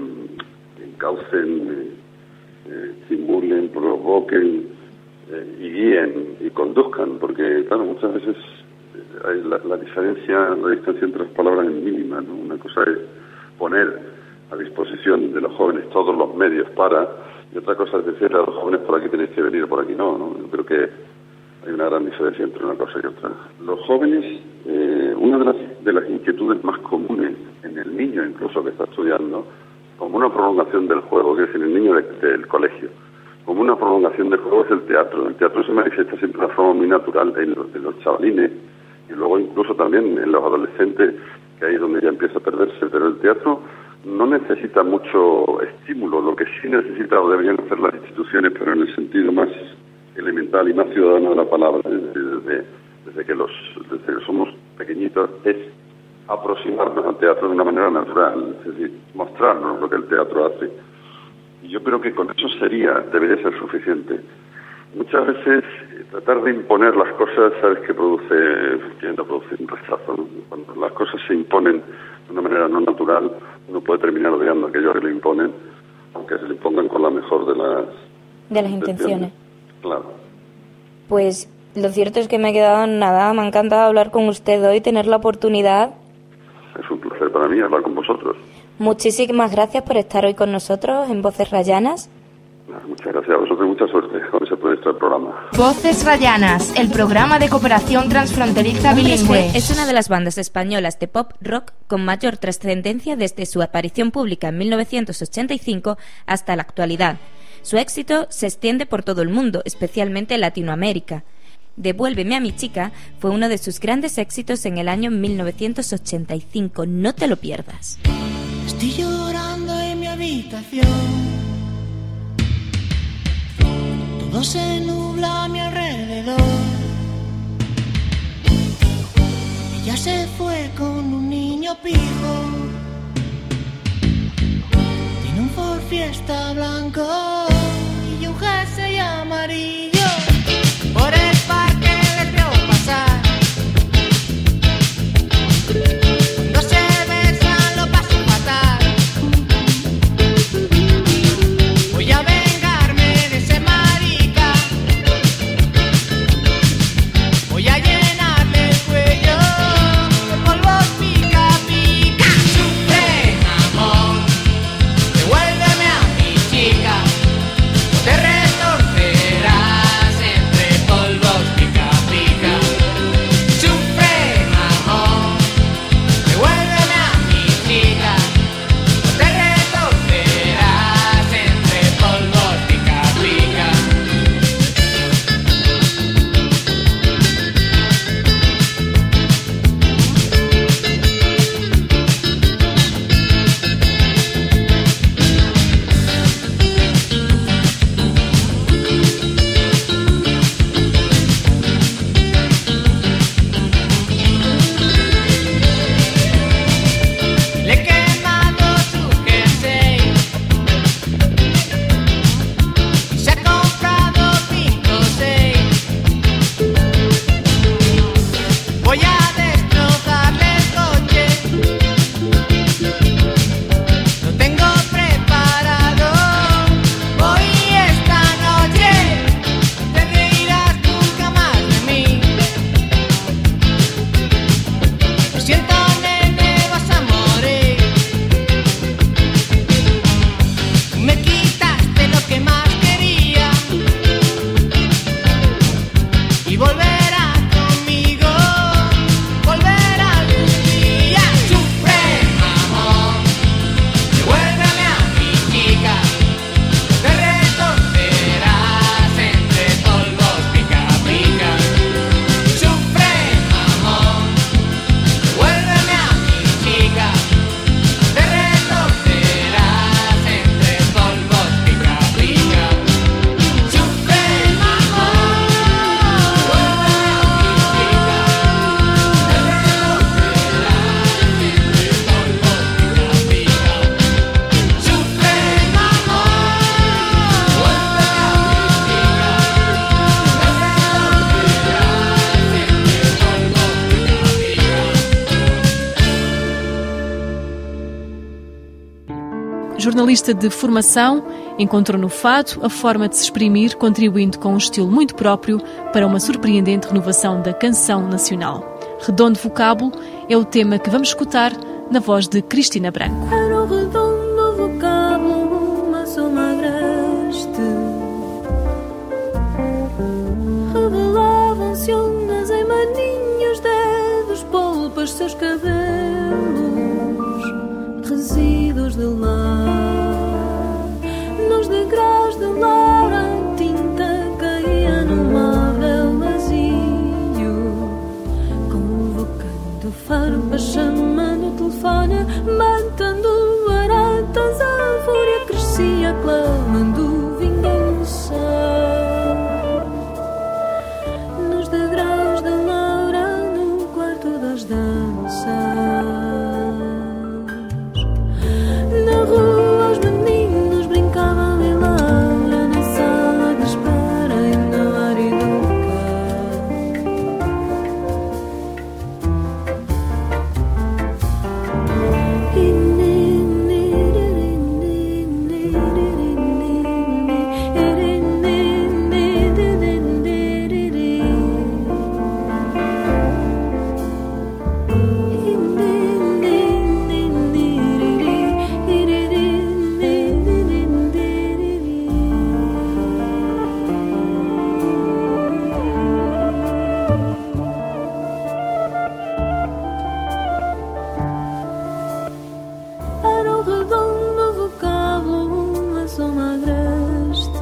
eh, encaucen, eh, estimulen, provoquen eh, y guíen y conduzcan, porque claro, muchas veces hay la, la diferencia, la distancia entre las palabras es mínima, ¿no? Una cosa es poner a disposición de los jóvenes todos los medios para, y otra cosa es decirle a los jóvenes por aquí tenéis que venir, por aquí no, ¿no? Yo creo que hay una gran diferencia entre una cosa y otra. Los jóvenes, eh, una de las, de las inquietudes más comunes en el niño, incluso que está estudiando, como una prolongación del juego, que es en el niño de, del colegio, como una prolongación del juego es el teatro. El teatro se manifiesta siempre de una forma muy natural en los, en los chavalines, y luego incluso también en los adolescentes, que ahí es donde ya empieza a perderse, pero el teatro no necesita mucho estímulo, lo que sí necesita o deberían hacer las instituciones, pero en el sentido más elemental y más ciudadano de la palabra, desde, desde, desde que los desde que somos pequeñitos, es aproximarnos al teatro de una manera natural, es decir, mostrarnos lo que el teatro hace. Y yo creo que con eso sería, debería ser suficiente. Muchas veces tratar de imponer las cosas, sabes que produce, que no produce un rechazo, ¿no? Cuando las cosas se imponen de una manera no natural, uno puede terminar odiando a aquellos que le imponen, aunque se le impongan con la mejor de las de las intenciones. Claro. Pues lo cierto es que me he quedado en nada, me ha encantado hablar con usted hoy, tener la oportunidad. Es un placer para mí hablar con vosotros. Muchísimas gracias por estar hoy con nosotros en Voces Rayanas. Muchas gracias a vosotros y mucha suerte con ese proyecto del programa. Voces Rayanas, el programa de cooperación transfronteriza bilingüe. Es una de las bandas españolas de pop rock con mayor trascendencia desde su aparición pública en mil novecientos ochenta y cinco hasta la actualidad. Su éxito se extiende por todo el mundo, especialmente en Latinoamérica. Devuélveme a mi chica fue uno de sus grandes éxitos en el año mil novecientos ochenta y cinco. No te lo pierdas. Estoy llorando en mi habitación. Todo se nubla a mi alrededor. Ella se fue con un niño pijo. Tiene un Ford Fiesta blanco y un jersey amarillo. Por el parque les veo pasar. Cuando se besan lo paso fatal. Voy a vengarme de ese marica. Voy a llenarle el cuello de polvos pica pica. Sufre, amor, devuélveme a mi chica. Jornalista de formação, encontrou no fado a forma de se exprimir, contribuindo com um estilo muito próprio para uma surpreendente renovação da canção nacional. Redondo Vocábulo é o tema que vamos escutar na voz de Cristina Branco. Era o redondo vocábulo, uma soma agreste. Revelavam-se ondas em maninhos, dedos, polpas, seus cabelos, resíduos de lar. Nos degraus de lar a tinta caía no móvel vazio, convocando farpas, chamando o telefone, matando baratas, a fúria crescia, clamando vingança. Nos degraus de Laura, no quarto das danças, na rua os meninos brincavam em Laura, na sala de espera e na Ariduca. Era um redondo vocábulo, uma soma agreste.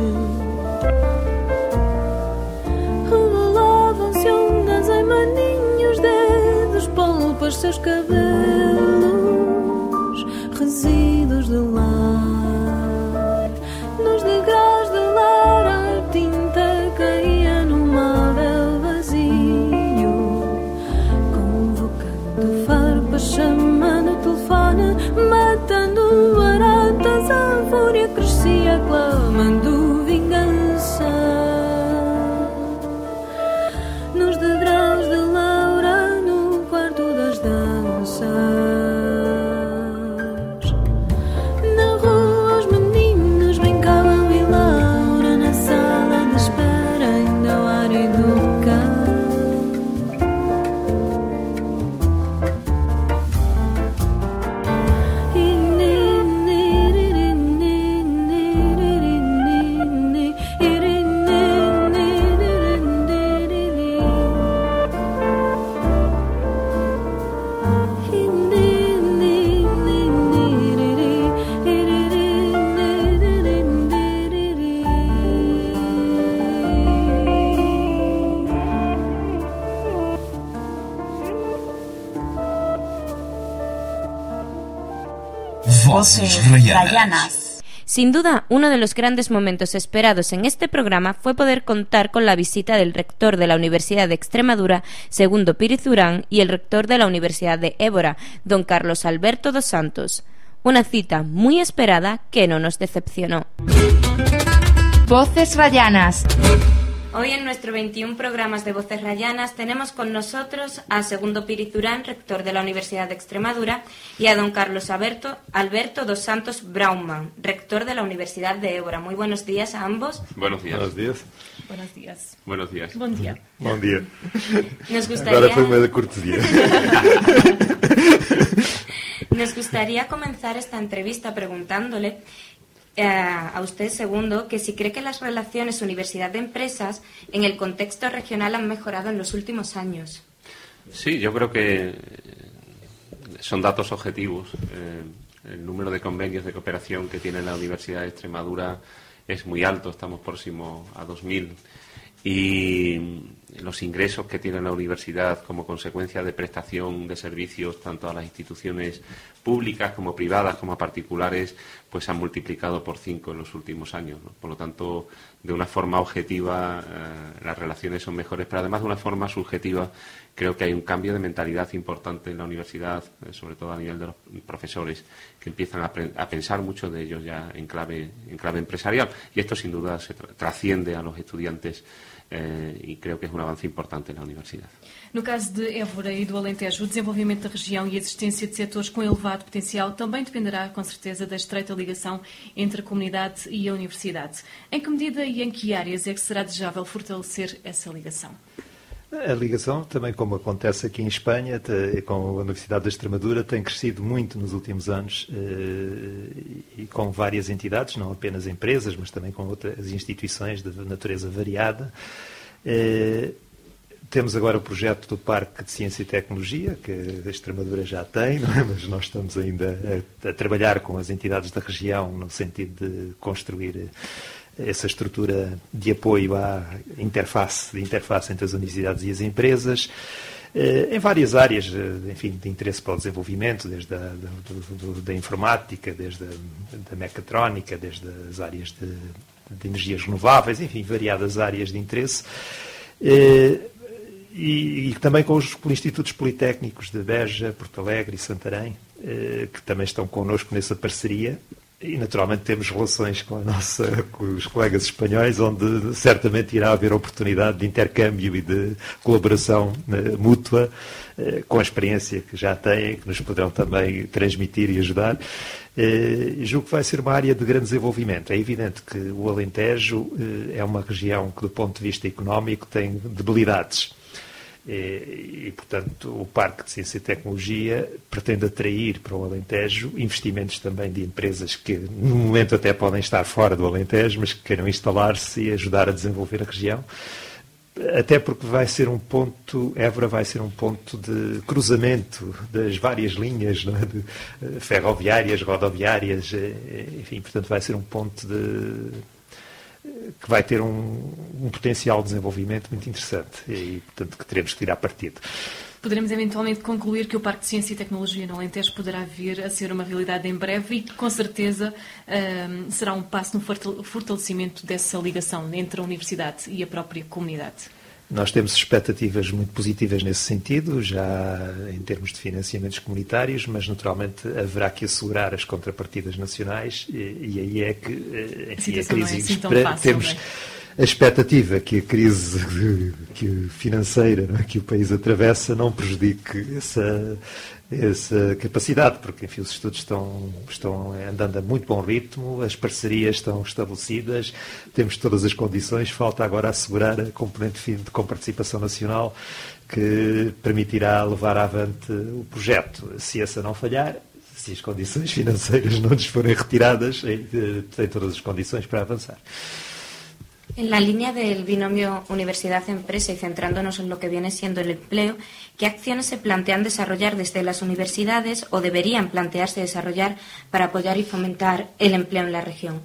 Revelavam-se ondas em maninhos, dedos, polpas, seus cabelos, resíduos de lar. Nos degraus de lar a tinta caía no móvel vazio, convocando farpas, chamando o telefone, matando baratas, a fúria crescia, clamando vingança. Nos degraus de Laura, no quarto das danças, na rua os meninos brincavam e Laura, na sala de espera ainda o Ariduca. Voces Rayanas. Sin duda, uno de los grandes momentos esperados en este programa fue poder contar con la visita del rector de la Universidad de Extremadura, Segundo Píriz Durán, y el rector de la Universidad de Évora, don Carlos Alberto dos Santos. Una cita muy esperada que no nos decepcionó. Voces Rayanas. Hoy en nuestro veintiún programas de Voces Rayanas tenemos con nosotros a Segundo Píriz Durán, rector de la Universidad de Extremadura, y a don Carlos Alberto, Alberto dos Santos Braunman, rector de la Universidad de Évora. Muy buenos días a ambos. Buenos días. Buenos días. Buenos días. Buenos días. Bom dia. Bom dia. Nos gustaría... Agora foi meio de cortesia. Nos gustaría comenzar esta entrevista preguntándole eh, a usted, Segundo, que si cree que las relaciones universidad-empresas en el contexto regional han mejorado en los últimos años. Sí, yo creo que son datos objetivos. Eh, el número de convenios de cooperación que tiene la Universidad de Extremadura es muy alto, estamos próximos a dos mil. Y los ingresos que tiene la universidad como consecuencia de prestación de servicios tanto a las instituciones públicas como privadas como a particulares pues se han multiplicado por cinco en los últimos años, ¿no? Por lo tanto, de una forma objetiva eh, las relaciones son mejores, pero además de una forma subjetiva creo que hay un cambio de mentalidad importante en la universidad, eh, sobre todo a nivel de los profesores, que empiezan a, a pensar, muchos de ellos ya en clave, en clave empresarial, y esto sin duda se tra trasciende a los estudiantes eh, y creo que es un avance importante en la universidad. No caso de Évora e do Alentejo, o desenvolvimento da região e a existência de setores com elevado potencial também dependerá, com certeza, da estreita ligação entre a comunidade e a universidade. Em que medida e em que áreas é que será desejável fortalecer essa ligação? A ligação, também como acontece aqui em Espanha, com a Universidade da Extremadura, tem crescido muito nos últimos anos e com várias entidades, não apenas empresas, mas também com outras instituições de natureza variada. Temos agora o projeto do Parque de Ciência e Tecnologia, que a Extremadura já tem, não é? Mas nós estamos ainda a, a trabalhar com as entidades da região no sentido de construir essa estrutura de apoio à interface, de interface entre as universidades e as empresas, eh, em várias áreas, enfim, de interesse para o desenvolvimento, desde a do, do, da informática, desde a da mecatrónica, desde as áreas de, de energias renováveis, enfim, variadas áreas de interesse. Eh, e, e também com os institutos politécnicos de Beja, Porto Alegre e Santarém, eh, que também estão connosco nessa parceria. E, naturalmente, temos relações com, a nossa, com os colegas espanhóis, onde certamente irá haver oportunidade de intercâmbio e de colaboração uh, mútua, uh, com a experiência que já têm, que nos poderão também transmitir e ajudar. Uh, julgo que vai ser uma área de grande desenvolvimento. É evidente que o Alentejo uh, é uma região que, do ponto de vista económico, tem debilidades. E, e, portanto, o Parque de Ciência e Tecnologia pretende atrair para o Alentejo investimentos também de empresas que, no momento, até podem estar fora do Alentejo, mas que queiram instalar-se e ajudar a desenvolver a região. Até porque vai ser um ponto, Évora vai ser um ponto de cruzamento das várias linhas, não é? De ferroviárias, rodoviárias, enfim, portanto, vai ser um ponto de... que vai ter um, um potencial de desenvolvimento muito interessante e, portanto, que teremos que tirar partido. Poderemos eventualmente concluir que o Parque de Ciência e Tecnologia no Alentejo poderá vir a ser uma realidade em breve e que, com certeza, um, será um passo no fortalecimento dessa ligação entre a universidade e a própria comunidade. Nós temos expectativas muito positivas nesse sentido, já em termos de financiamentos comunitários, mas naturalmente haverá que assegurar as contrapartidas nacionais e, e aí é que enfim, a, a crise é assim fácil, temos a expectativa que a crise que financeira, não é, que o país atravessa não prejudique essa, essa capacidade, porque enfim, os estudos estão, estão andando a muito bom ritmo, as parcerias estão estabelecidas, temos todas as condições, falta agora assegurar a componente fim de comparticipação nacional que permitirá levar avante o projeto. Se essa não falhar, se as condições financeiras não nos forem retiradas, tem todas as condições para avançar. En la línea del binomio universidad-empresa y centrándonos en lo que viene siendo el empleo, ¿qué acciones se plantean desarrollar desde las universidades o deberían plantearse desarrollar para apoyar y fomentar el empleo en la región?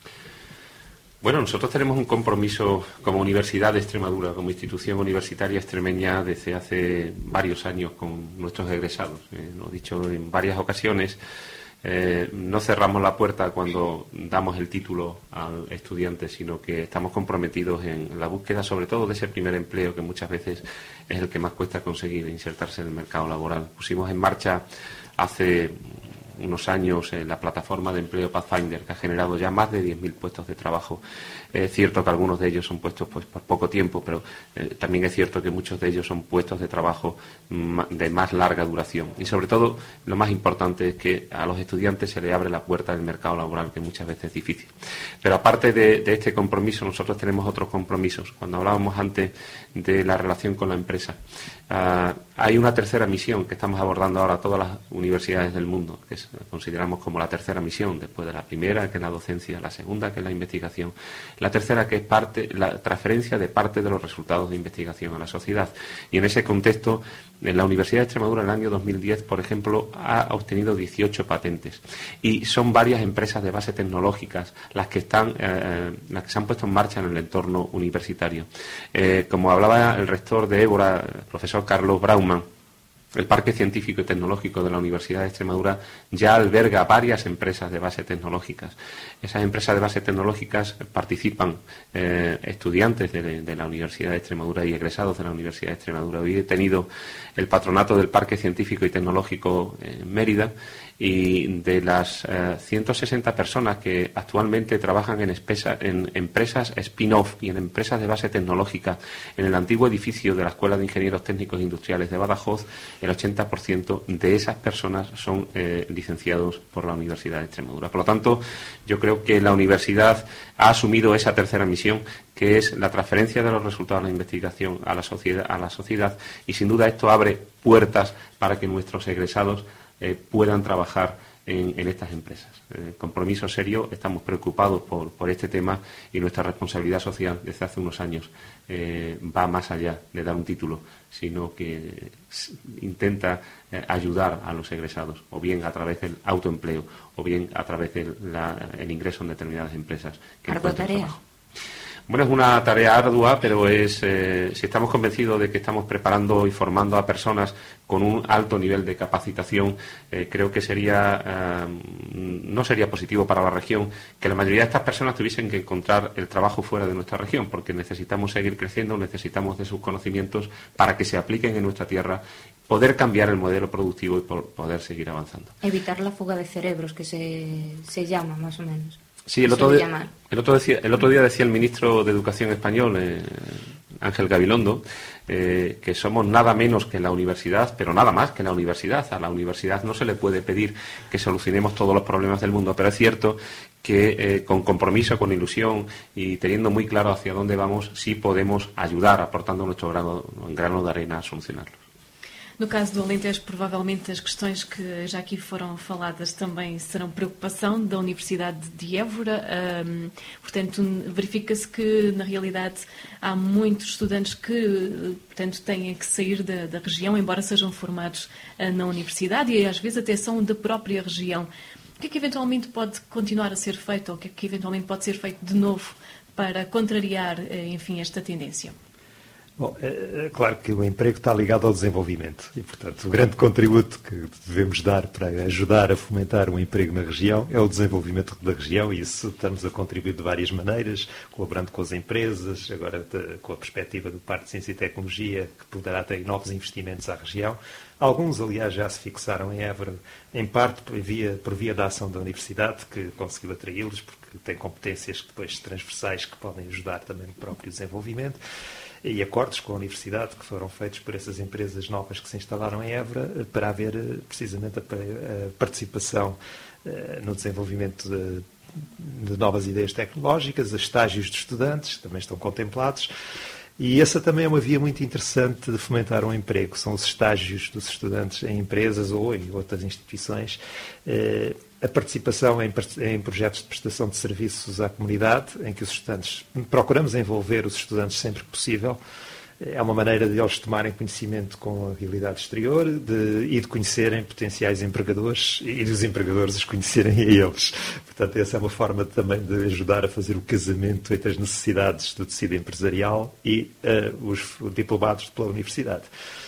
Bueno, nosotros tenemos un compromiso como Universidad de Extremadura, como institución universitaria extremeña desde hace varios años con nuestros egresados. Eh, lo he dicho en varias ocasiones. Eh, no cerramos la puerta cuando damos el título al estudiante, sino que estamos comprometidos en la búsqueda, sobre todo de ese primer empleo, que muchas veces es el que más cuesta conseguir, insertarse en el mercado laboral. Pusimos en marcha hace unos años eh, la plataforma de empleo Pathfinder, que ha generado ya más de diez mil puestos de trabajo. Es cierto que algunos de ellos son puestos pues, por poco tiempo, pero eh, también es cierto que muchos de ellos son puestos de trabajo de más larga duración. Y sobre todo, lo más importante es que a los estudiantes se les abre la puerta del mercado laboral, que muchas veces es difícil. Pero aparte de, de este compromiso, nosotros tenemos otros compromisos. Cuando hablábamos antes de la relación con la empresa, uh, hay una tercera misión que estamos abordando ahora todas las universidades del mundo, que es, consideramos como la tercera misión, después de la primera, que es la docencia, la segunda, que es la investigación, la tercera, que es parte, la transferencia de parte de los resultados de investigación a la sociedad. Y en ese contexto, en la Universidad de Extremadura, en el año dos mil diez, por ejemplo, ha obtenido dieciocho patentes. Y son varias empresas de base tecnológicas las que están, eh, las que se han puesto en marcha en el entorno universitario. Eh, como hablaba el rector de Évora, el profesor Carlos Brauman, el Parque Científico y Tecnológico de la Universidad de Extremadura ya alberga varias empresas de base tecnológicas. Esas empresas de base tecnológicas participan eh, estudiantes de, de la Universidad de Extremadura y egresados de la Universidad de Extremadura. Hoy he tenido el patronato del Parque Científico y Tecnológico en Mérida Y de las eh, ciento sesenta personas que actualmente trabajan en, espesa, en empresas spin-off y en empresas de base tecnológica en el antiguo edificio de la Escuela de Ingenieros Técnicos Industriales de Badajoz, el ochenta por ciento de esas personas son eh, licenciados por la Universidad de Extremadura. Por lo tanto, yo creo que la universidad ha asumido esa tercera misión, que es la transferencia de los resultados de la investigación a la sociedad, a la sociedad y sin duda esto abre puertas para que nuestros egresados eh, puedan trabajar en, en estas empresas. Eh, compromiso serio, estamos preocupados por, por este tema y nuestra responsabilidad social desde hace unos años eh, va más allá de dar un título, sino que intenta eh, ayudar a los egresados, o bien a través del autoempleo, o bien a través del el ingreso en determinadas empresas. Que Ardua tarea. Trabajo. Bueno, es una tarea ardua, pero es eh, si estamos convencidos de que estamos preparando y formando a personas con un alto nivel de capacitación, eh, creo que sería eh, no sería positivo para la región que la mayoría de estas personas tuviesen que encontrar el trabajo fuera de nuestra región, porque necesitamos seguir creciendo, necesitamos de sus conocimientos para que se apliquen en nuestra tierra, poder cambiar el modelo productivo y por poder seguir avanzando. Evitar la fuga de cerebros, que se, se llama más o menos. Sí, el otro, día, el, otro decía, el otro día decía el ministro de Educación español, eh, Ángel Gabilondo, eh, que somos nada menos que la universidad, pero nada más que la universidad. A la universidad no se le puede pedir que solucionemos todos los problemas del mundo, pero es cierto que eh, con compromiso, con ilusión y teniendo muy claro hacia dónde vamos, sí podemos ayudar, aportando nuestro grano, grano de arena a solucionarlos. No caso do Alentejo, provavelmente as questões que já aqui foram faladas também serão preocupação da Universidade de Évora. Um, portanto, verifica-se que, na realidade, há muitos estudantes que, portanto, têm que sair da, da região, embora sejam formados uh, na universidade, e às vezes até são da própria região. O que é que eventualmente pode continuar a ser feito, ou o que é que eventualmente pode ser feito de novo para contrariar, uh, enfim, esta tendência? Bom, é, é claro que o emprego está ligado ao desenvolvimento e, portanto, o grande contributo que devemos dar para ajudar a fomentar o emprego na região é o desenvolvimento da região, e isso estamos a contribuir de várias maneiras, colaborando com as empresas, agora de, com a perspectiva do Parque de Ciência e Tecnologia, que poderá ter novos investimentos à região. Alguns, aliás, já se fixaram em Évora, em parte por via, por via da ação da Universidade, que conseguiu atraí-los, porque tem competências depois transversais que podem ajudar também no próprio desenvolvimento. E acordos com a Universidade que foram feitos por essas empresas novas que se instalaram em Évora para haver precisamente a participação no desenvolvimento de, de novas ideias tecnológicas, os estágios de estudantes também estão contemplados. E essa também é uma via muito interessante de fomentar um emprego, são os estágios dos estudantes em empresas ou em outras instituições, a participação em, em projetos de prestação de serviços à comunidade, em que os estudantes, procuramos envolver os estudantes sempre que possível, é uma maneira de eles tomarem conhecimento com a realidade exterior de, e de conhecerem potenciais empregadores e dos empregadores os conhecerem a eles. Portanto, essa é uma forma de, também de ajudar a fazer o casamento entre as necessidades do tecido empresarial e uh, os diplomados pela universidade.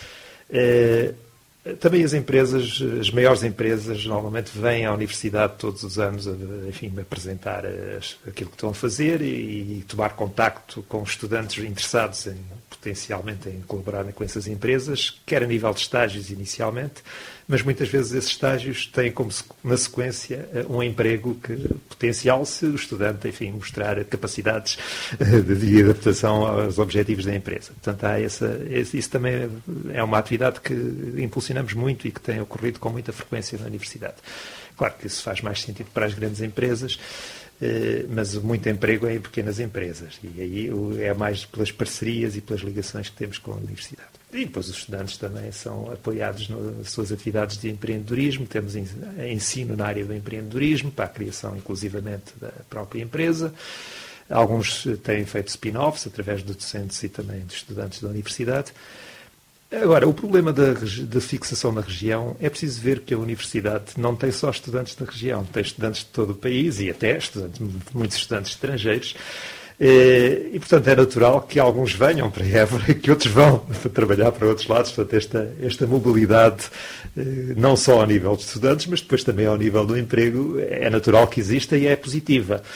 Uh, Também as empresas, as maiores empresas, normalmente vêm à universidade todos os anos, enfim, apresentar as, aquilo que estão a fazer e, e tomar contacto com estudantes interessados em, potencialmente em colaborarem com essas empresas, quer a nível de estágios inicialmente, mas muitas vezes esses estágios têm como na sequência um emprego que, potencial se o estudante, enfim, mostrar capacidades de adaptação aos objetivos da empresa. Portanto, há essa, isso também é uma atividade que impulsionamos muito e que tem ocorrido com muita frequência na universidade. Claro que isso faz mais sentido para as grandes empresas, mas muito emprego é em pequenas empresas e aí é mais pelas parcerias e pelas ligações que temos com a universidade. E depois os estudantes também são apoiados nas suas atividades de empreendedorismo, temos ensino na área do empreendedorismo para a criação inclusivamente da própria empresa. Alguns têm feito spin-offs através de docentes e também de estudantes da universidade. Agora, o problema da, da fixação na região é preciso ver que a universidade não tem só estudantes da região, tem estudantes de todo o país e até estudantes, muitos estudantes estrangeiros. E, portanto, é natural que alguns venham para Évora e que outros vão trabalhar para outros lados. Portanto, esta, esta mobilidade, não só ao nível de estudantes, mas depois também ao nível do emprego, é natural que exista e é positiva.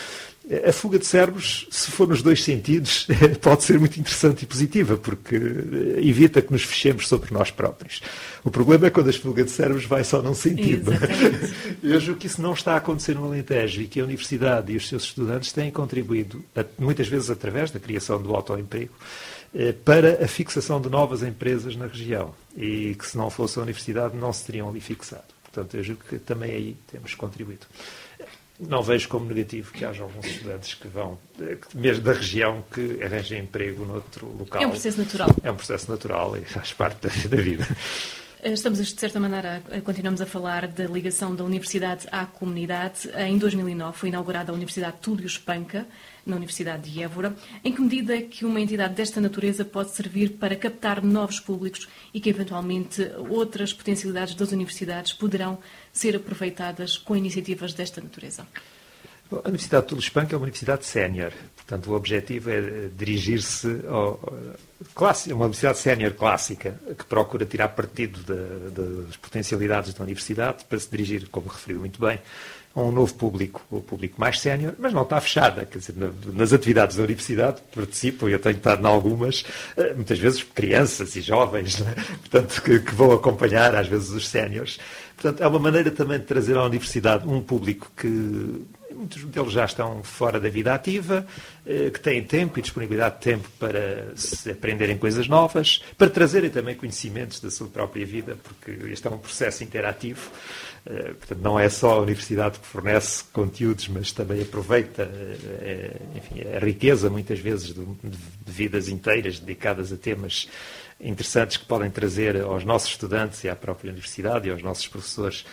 A fuga de cérebros, se for nos dois sentidos, pode ser muito interessante e positiva, porque evita que nos fechemos sobre nós próprios. O problema é quando a fuga de cérebros vai só num sentido. Eu julgo que isso não está a acontecer no Alentejo e que a Universidade e os seus estudantes têm contribuído, muitas vezes através da criação do autoemprego, para a fixação de novas empresas na região e que se não fosse a Universidade não se teriam ali fixado. Portanto, eu julgo que também aí temos contribuído. Não vejo como negativo que haja alguns estudantes que vão, mesmo da região, que arranjem emprego noutro local. É um processo natural. É um processo natural e faz parte da vida. Estamos, de certa maneira, continuamos a falar da ligação da Universidade à comunidade. Em dois mil e nove foi inaugurada a Universidade Túlio Espanca, na Universidade de Évora. Em que medida é que uma entidade desta natureza pode servir para captar novos públicos e que, eventualmente, outras potencialidades das universidades poderão ser aproveitadas com iniciativas desta natureza? Bom, a Universidade de Túlio Espanca é uma universidade sénior. Portanto, o objetivo é dirigir-se ao... É uma universidade sénior clássica, que procura tirar partido da, das potencialidades da universidade para se dirigir, como referiu muito bem, a um novo público, o público mais sénior, mas não está fechada. Quer dizer, nas atividades da universidade participo, eu tenho estado em algumas, muitas vezes crianças e jovens, né? Portanto, que, que vão acompanhar, às vezes, os séniores. Portanto, é uma maneira também de trazer à universidade um público que... Muitos deles já estão fora da vida ativa, que têm tempo e disponibilidade de tempo para se aprenderem coisas novas, para trazerem também conhecimentos da sua própria vida, porque este é um processo interativo. Portanto, não é só a universidade que fornece conteúdos, mas também aproveita enfim, a riqueza, muitas vezes, de vidas inteiras dedicadas a temas interessantes que podem trazer aos nossos estudantes e à própria universidade e aos nossos professores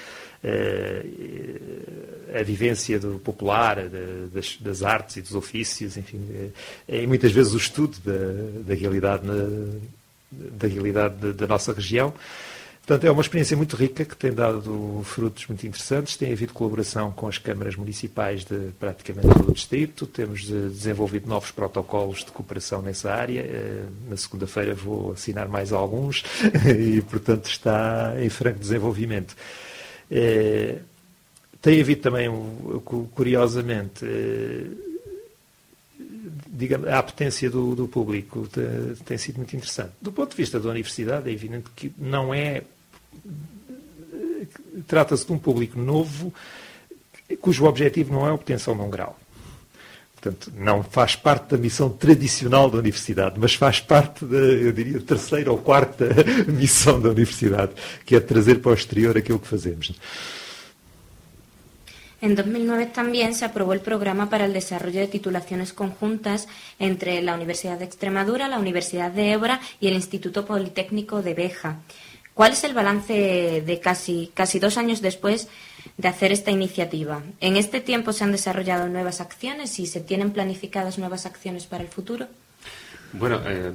a vivência do popular, das, das artes e dos ofícios, enfim, e muitas vezes o estudo da, da realidade, na, da, realidade da, da nossa região. Portanto, é uma experiência muito rica que tem dado frutos muito interessantes. Tem havido colaboração com as câmaras municipais de praticamente todo o distrito. Temos desenvolvido novos protocolos de cooperação nessa área. Na segunda-feira vou assinar mais alguns e, portanto, está em franco desenvolvimento. É, tem havido também, curiosamente, é, digamos, a apetência do, do público tem, tem sido muito interessante. Do ponto de vista da universidade, é evidente que não é... Trata-se de um público novo, cujo objetivo não é a obtenção de um grau. Portanto, não faz parte da missão tradicional da universidade, mas faz parte da, eu diria, terceira ou quarta missão da universidade, que é trazer para o exterior aquilo que fazemos. En dos mil nueve también se aprobó el programa para el desarrollo de titulaciones conjuntas entre la Universidad de Extremadura, la Universidad de Évora y el Instituto Politécnico de Beja. ¿Cuál es el balance de casi, casi dos años después de hacer esta iniciativa? ¿En este tiempo se han desarrollado nuevas acciones y se tienen planificadas nuevas acciones para el futuro? Bueno, eh,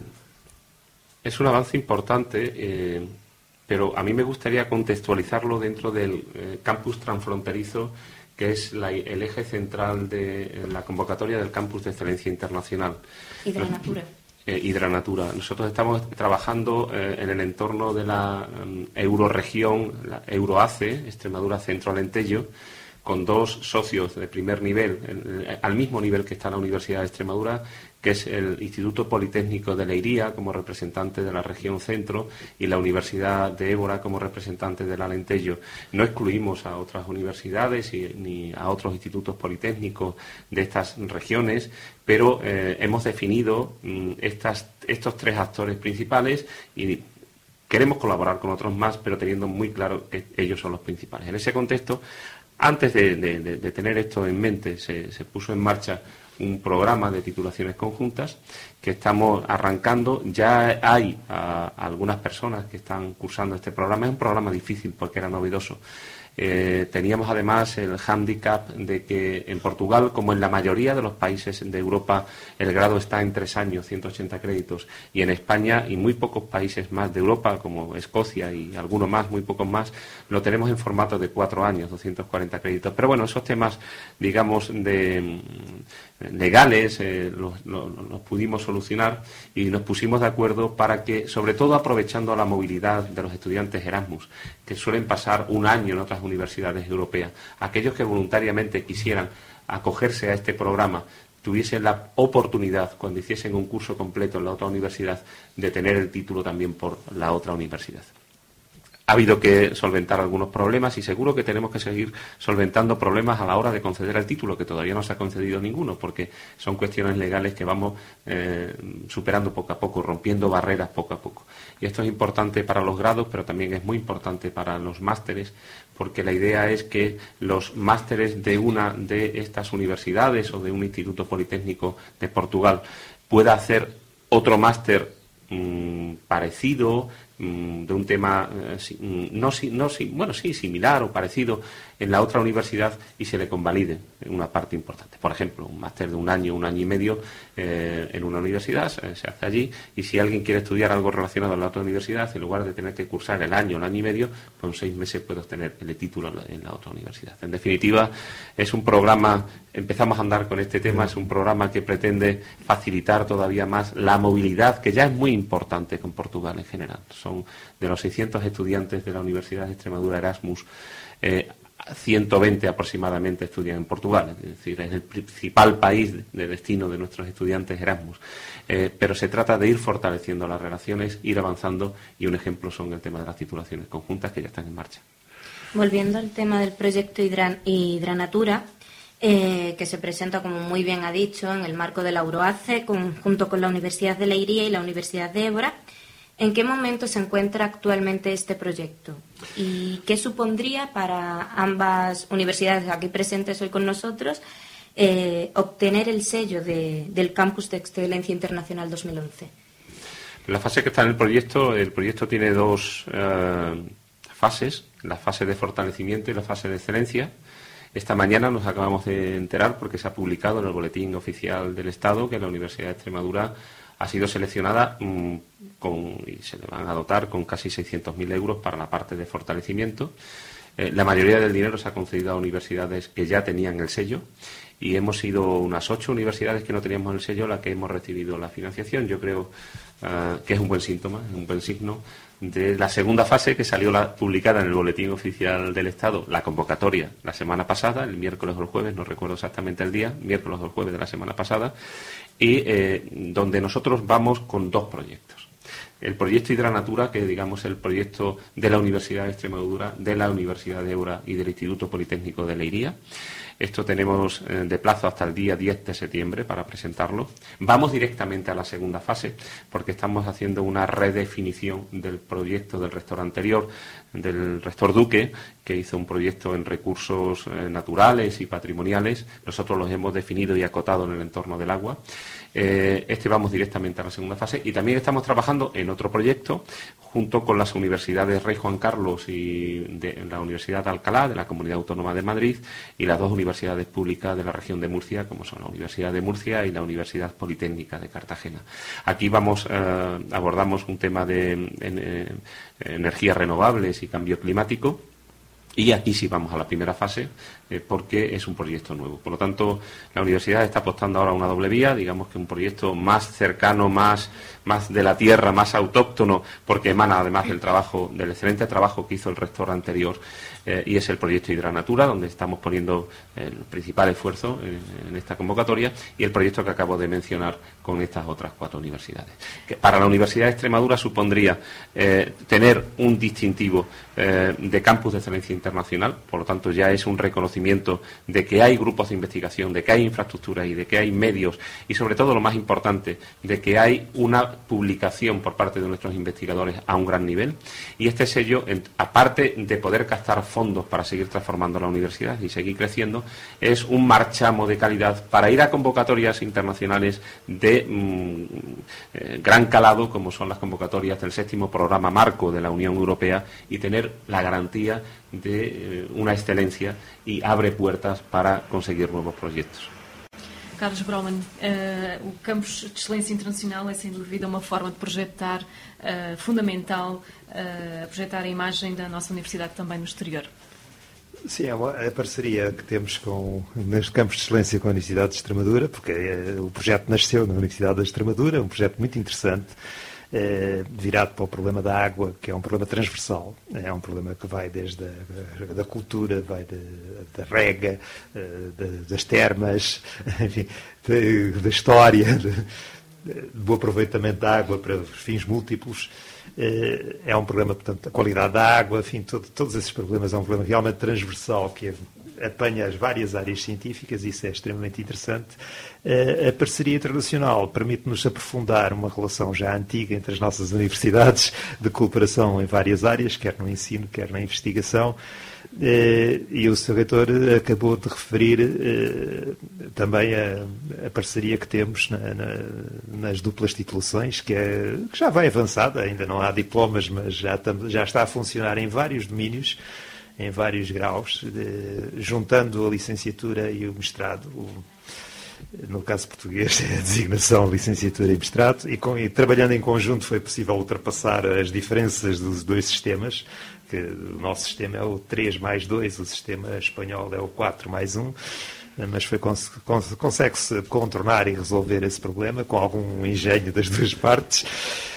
es un avance importante, eh, pero a mí me gustaría contextualizarlo dentro del eh, campus transfronterizo, que es la, el eje central de la convocatoria del Campus de Excelencia Internacional. Hidranatura. Eh, Hidranatura. Nosotros estamos trabajando eh, en el entorno de la um, euroregión, la Euroace, Extremadura Centro Alentejo, con dos socios de primer nivel, el, al mismo nivel que está la Universidad de Extremadura, que es el Instituto Politécnico de Leiría como representante de la región centro y la Universidad de Évora como representante del Alentejo. No excluimos a otras universidades y, ni a otros institutos politécnicos de estas regiones, pero eh, hemos definido mm, estas, estos tres actores principales y queremos colaborar con otros más, pero teniendo muy claro que ellos son los principales. En ese contexto, antes de, de, de, de tener esto en mente, se, se puso en marcha un programa de titulaciones conjuntas que estamos arrancando. Ya hay a, a algunas personas que están cursando este programa. Es un programa difícil porque era novedoso. Eh, teníamos además el hándicap de que en Portugal, como en la mayoría de los países de Europa, el grado está en tres años, ciento ochenta créditos, y en España y muy pocos países más de Europa, como Escocia y algunos más, muy pocos más, lo tenemos en formato de cuatro años, doscientos cuarenta créditos. Pero bueno, esos temas, digamos, de legales eh, los, los, los pudimos solucionar y nos pusimos de acuerdo para que, sobre todo aprovechando la movilidad de los estudiantes Erasmus, que suelen pasar un año en otras universidades europeas, aquellos que voluntariamente quisieran acogerse a este programa tuviesen la oportunidad, cuando hiciesen un curso completo en la otra universidad, de tener el título también por la otra universidad. Ha habido que solventar algunos problemas y seguro que tenemos que seguir solventando problemas a la hora de conceder el título, que todavía no se ha concedido ninguno, porque son cuestiones legales que vamos eh, superando poco a poco, rompiendo barreras poco a poco. Y esto es importante para los grados, pero también es muy importante para los másteres, porque la idea es que los másteres de una de estas universidades o de un instituto politécnico de Portugal pueda hacer otro máster mmm, parecido, de un tema eh, no, no, bueno, sí, similar o parecido en la otra universidad y se le convalide una parte importante. Por ejemplo, un máster de un año, un año y medio eh, en una universidad, eh, se hace allí, y si alguien quiere estudiar algo relacionado en la otra universidad, en lugar de tener que cursar el año, un año y medio, pues en seis meses puede obtener el título en la, en la otra universidad. En definitiva, es un programa, empezamos a andar con este tema, es un programa que pretende facilitar todavía más la movilidad, que ya es muy importante con Portugal en general. Son de los seiscientos estudiantes de la Universidad de Extremadura Erasmus, eh, ciento veinte aproximadamente estudian en Portugal, es decir, es el principal país de destino de nuestros estudiantes Erasmus. Eh, pero se trata de ir fortaleciendo las relaciones, ir avanzando, y un ejemplo son el tema de las titulaciones conjuntas que ya están en marcha. Volviendo al tema del proyecto Hidra, Hidranatura, eh, que se presenta, como muy bien ha dicho, en el marco de la Euroace, con, junto con la Universidad de Leiria y la Universidad de Évora. ¿En qué momento se encuentra actualmente este proyecto? ¿Y qué supondría para ambas universidades aquí presentes hoy con nosotros eh, obtener el sello de, del Campus de Excelencia Internacional dos mil once? La fase que está en el proyecto, el proyecto tiene dos eh, fases, la fase de fortalecimiento y la fase de excelencia. Esta mañana nos acabamos de enterar, porque se ha publicado en el Boletín Oficial del Estado, que la Universidad de Extremadura ha sido seleccionada mmm, con, y se le van a dotar con casi seiscientos mil euros para la parte de fortalecimiento. Eh, la mayoría del dinero se ha concedido a universidades que ya tenían el sello, y hemos sido unas ocho universidades que no teníamos el sello las que hemos recibido la financiación. Yo creo uh, que es un buen síntoma, es un buen signo de la segunda fase, que salió la, publicada en el Boletín Oficial del Estado, la convocatoria la semana pasada, el miércoles o el jueves, no recuerdo exactamente el día, miércoles o el jueves de la semana pasada, y eh, donde nosotros vamos con dos proyectos. El proyecto Hidranatura, que digamos el proyecto de la Universidad de Extremadura, de la Universidad de Évora y del Instituto Politécnico de Leiria. Esto tenemos eh, de plazo hasta el día diez de septiembre para presentarlo. Vamos directamente a la segunda fase, porque estamos haciendo una redefinición del proyecto del rector anterior, del rector Duque, que hizo un proyecto en recursos eh, naturales y patrimoniales. Nosotros los hemos definido y acotado en el entorno del agua. Eh, este vamos directamente a la segunda fase, y también estamos trabajando en otro proyecto junto con las universidades Rey Juan Carlos y de la Universidad de Alcalá, de la Comunidad Autónoma de Madrid, y las dos universidades públicas de la región de Murcia, como son la Universidad de Murcia y la Universidad Politécnica de Cartagena. Aquí vamos eh, abordamos un tema de en, eh, energías renovables y cambio climático. Y aquí sí vamos a la primera fase, eh, porque es un proyecto nuevo. Por lo tanto, la universidad está apostando ahora a una doble vía, digamos que un proyecto más cercano, más, más de la tierra, más autóctono, porque emana además del trabajo, del excelente trabajo que hizo el rector anterior, eh, y es el proyecto Hidranatura, donde estamos poniendo el principal esfuerzo en, en esta convocatoria, y el proyecto que acabo de mencionar con estas otras cuatro universidades. Que para la Universidad de Extremadura supondría eh, tener un distintivo eh, de campus de excelencia internacional, por lo tanto ya es un reconocimiento de que hay grupos de investigación, de que hay infraestructuras y de que hay medios, y sobre todo lo más importante, de que hay una publicación por parte de nuestros investigadores a un gran nivel. Y este sello, en, aparte de poder captar fondos para seguir transformando la universidad y seguir creciendo, es un marchamo de calidad para ir a convocatorias internacionales de mmm, eh, gran calado, como son las convocatorias del séptimo programa marco de la Unión Europea, y tener la garantía de eh, una excelencia, y abre puertas para conseguir nuevos proyectos. Carlos Broman, uh, o Campus de Excelência Internacional é sem dúvida uma forma de projetar uh, fundamental, uh, projetar a imagem da nossa universidade também no exterior. Sim, é uma, a parceria que temos com, nos campos de excelência com a Universidade de Extremadura, porque é, o projeto nasceu na Universidade de Extremadura, é um projeto muito interessante, virado para o problema da água, que é um problema transversal, é um problema que vai desde a da cultura, vai de, da rega, de, das termas, enfim, de, da história, de, do aproveitamento da água para fins múltiplos. É um problema, portanto, a qualidade da água, enfim, todo, todos esses problemas é um problema realmente transversal que apanha as várias áreas científicas, e isso é extremamente interessante. A parceria internacional permite-nos aprofundar uma relação já antiga entre as nossas universidades de cooperação em várias áreas, quer no ensino, quer na investigação. E o senhor Reitor acabou de referir também a, a parceria que temos na, na, nas duplas titulações, que, é, que já vai avançada, ainda não há diplomas, mas já, tam, já está a funcionar em vários domínios, em vários graus, de, juntando a licenciatura e o mestrado. O, no caso português, é a designação licenciatura e mestrado, e, com, e trabalhando em conjunto foi possível ultrapassar as diferenças dos dois sistemas, que o nosso sistema é o três mais dois, o sistema espanhol é o quatro mais um, mas foi, cons, cons, consegue-se contornar e resolver esse problema com algum engenho das duas partes.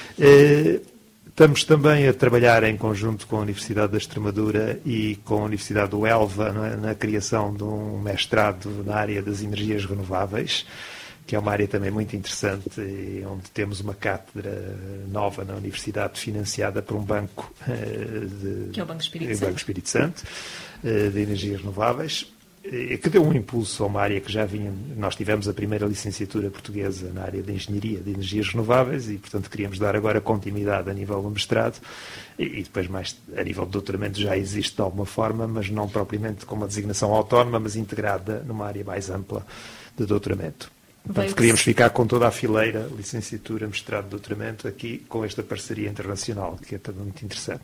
Eh, Estamos também a trabalhar em conjunto com a Universidade da Extremadura e com a Universidade do Elva na, na criação de um mestrado na área das energias renováveis, que é uma área também muito interessante e onde temos uma cátedra nova na Universidade financiada por um banco de, que é o Banco Espírito Santo, Banco Espírito Santo de energias renováveis, que deu um impulso a uma área que já vinha. Nós tivemos a primeira licenciatura portuguesa na área de engenharia de energias renováveis e, portanto, queríamos dar agora continuidade a nível do mestrado e, e depois mais a nível do doutoramento já existe de alguma forma, mas não propriamente com uma designação autónoma, mas integrada numa área mais ampla de doutoramento. Portanto, queríamos ficar com toda a fileira, licenciatura, mestrado, doutoramento, aqui com esta parceria internacional, que é também muito interessante.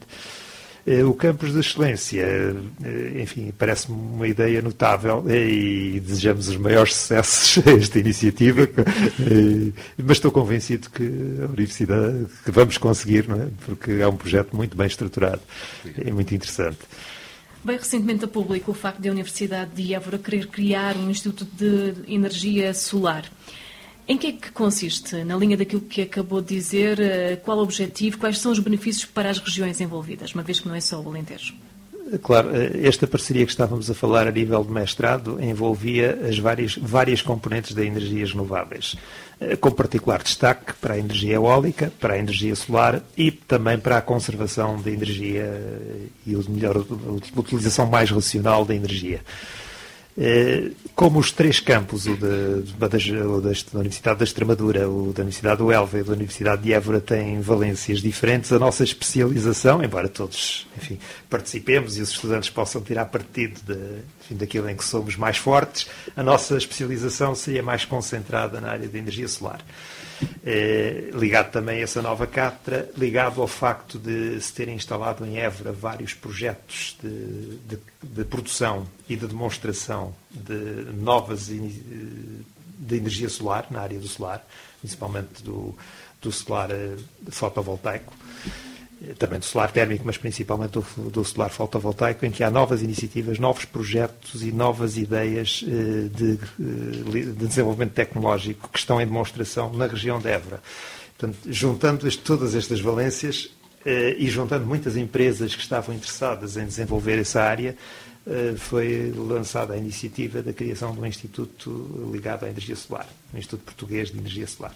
O campus de excelência, enfim, parece-me uma ideia notável e desejamos os maiores sucessos a esta iniciativa, mas estou convencido que a Universidade, que vamos conseguir, não é? Porque é um projeto muito bem estruturado e muito interessante. Veio recentemente a público o facto de a Universidade de Évora querer criar um Instituto de Energia Solar. Em que é que consiste? Na linha daquilo que acabou de dizer, qual o objetivo, quais são os benefícios para as regiões envolvidas, uma vez que não é só o Alentejo? Claro, esta parceria que estávamos a falar a nível de mestrado envolvia as várias, várias componentes das energias renováveis, com particular destaque para a energia eólica, para a energia solar e também para a conservação da energia e a melhor a utilização mais racional da energia. Como os três campos, o, de, o, da, o da Universidade da Extremadura, o da Universidade do Elva e o da Universidade de Évora têm valências diferentes, a nossa especialização, embora todos, enfim, participemos e os estudantes possam tirar partido de, enfim, daquilo em que somos mais fortes, a nossa especialização seria mais concentrada na área da energia solar. Eh, ligado também a essa nova cátedra, ligado ao facto de se terem instalado em Évora vários projetos de, de, de produção e de demonstração de novas de energia solar, na área do solar, principalmente do, do solar fotovoltaico, também do solar térmico, mas principalmente do, do solar fotovoltaico, em que há novas iniciativas, novos projetos e novas ideias eh, de, de desenvolvimento tecnológico que estão em demonstração na região de Évora. Portanto, juntando este, todas estas valências eh, e juntando muitas empresas que estavam interessadas em desenvolver essa área, eh, foi lançada a iniciativa da criação de um instituto ligado à energia solar, um Instituto Português de Energia Solar.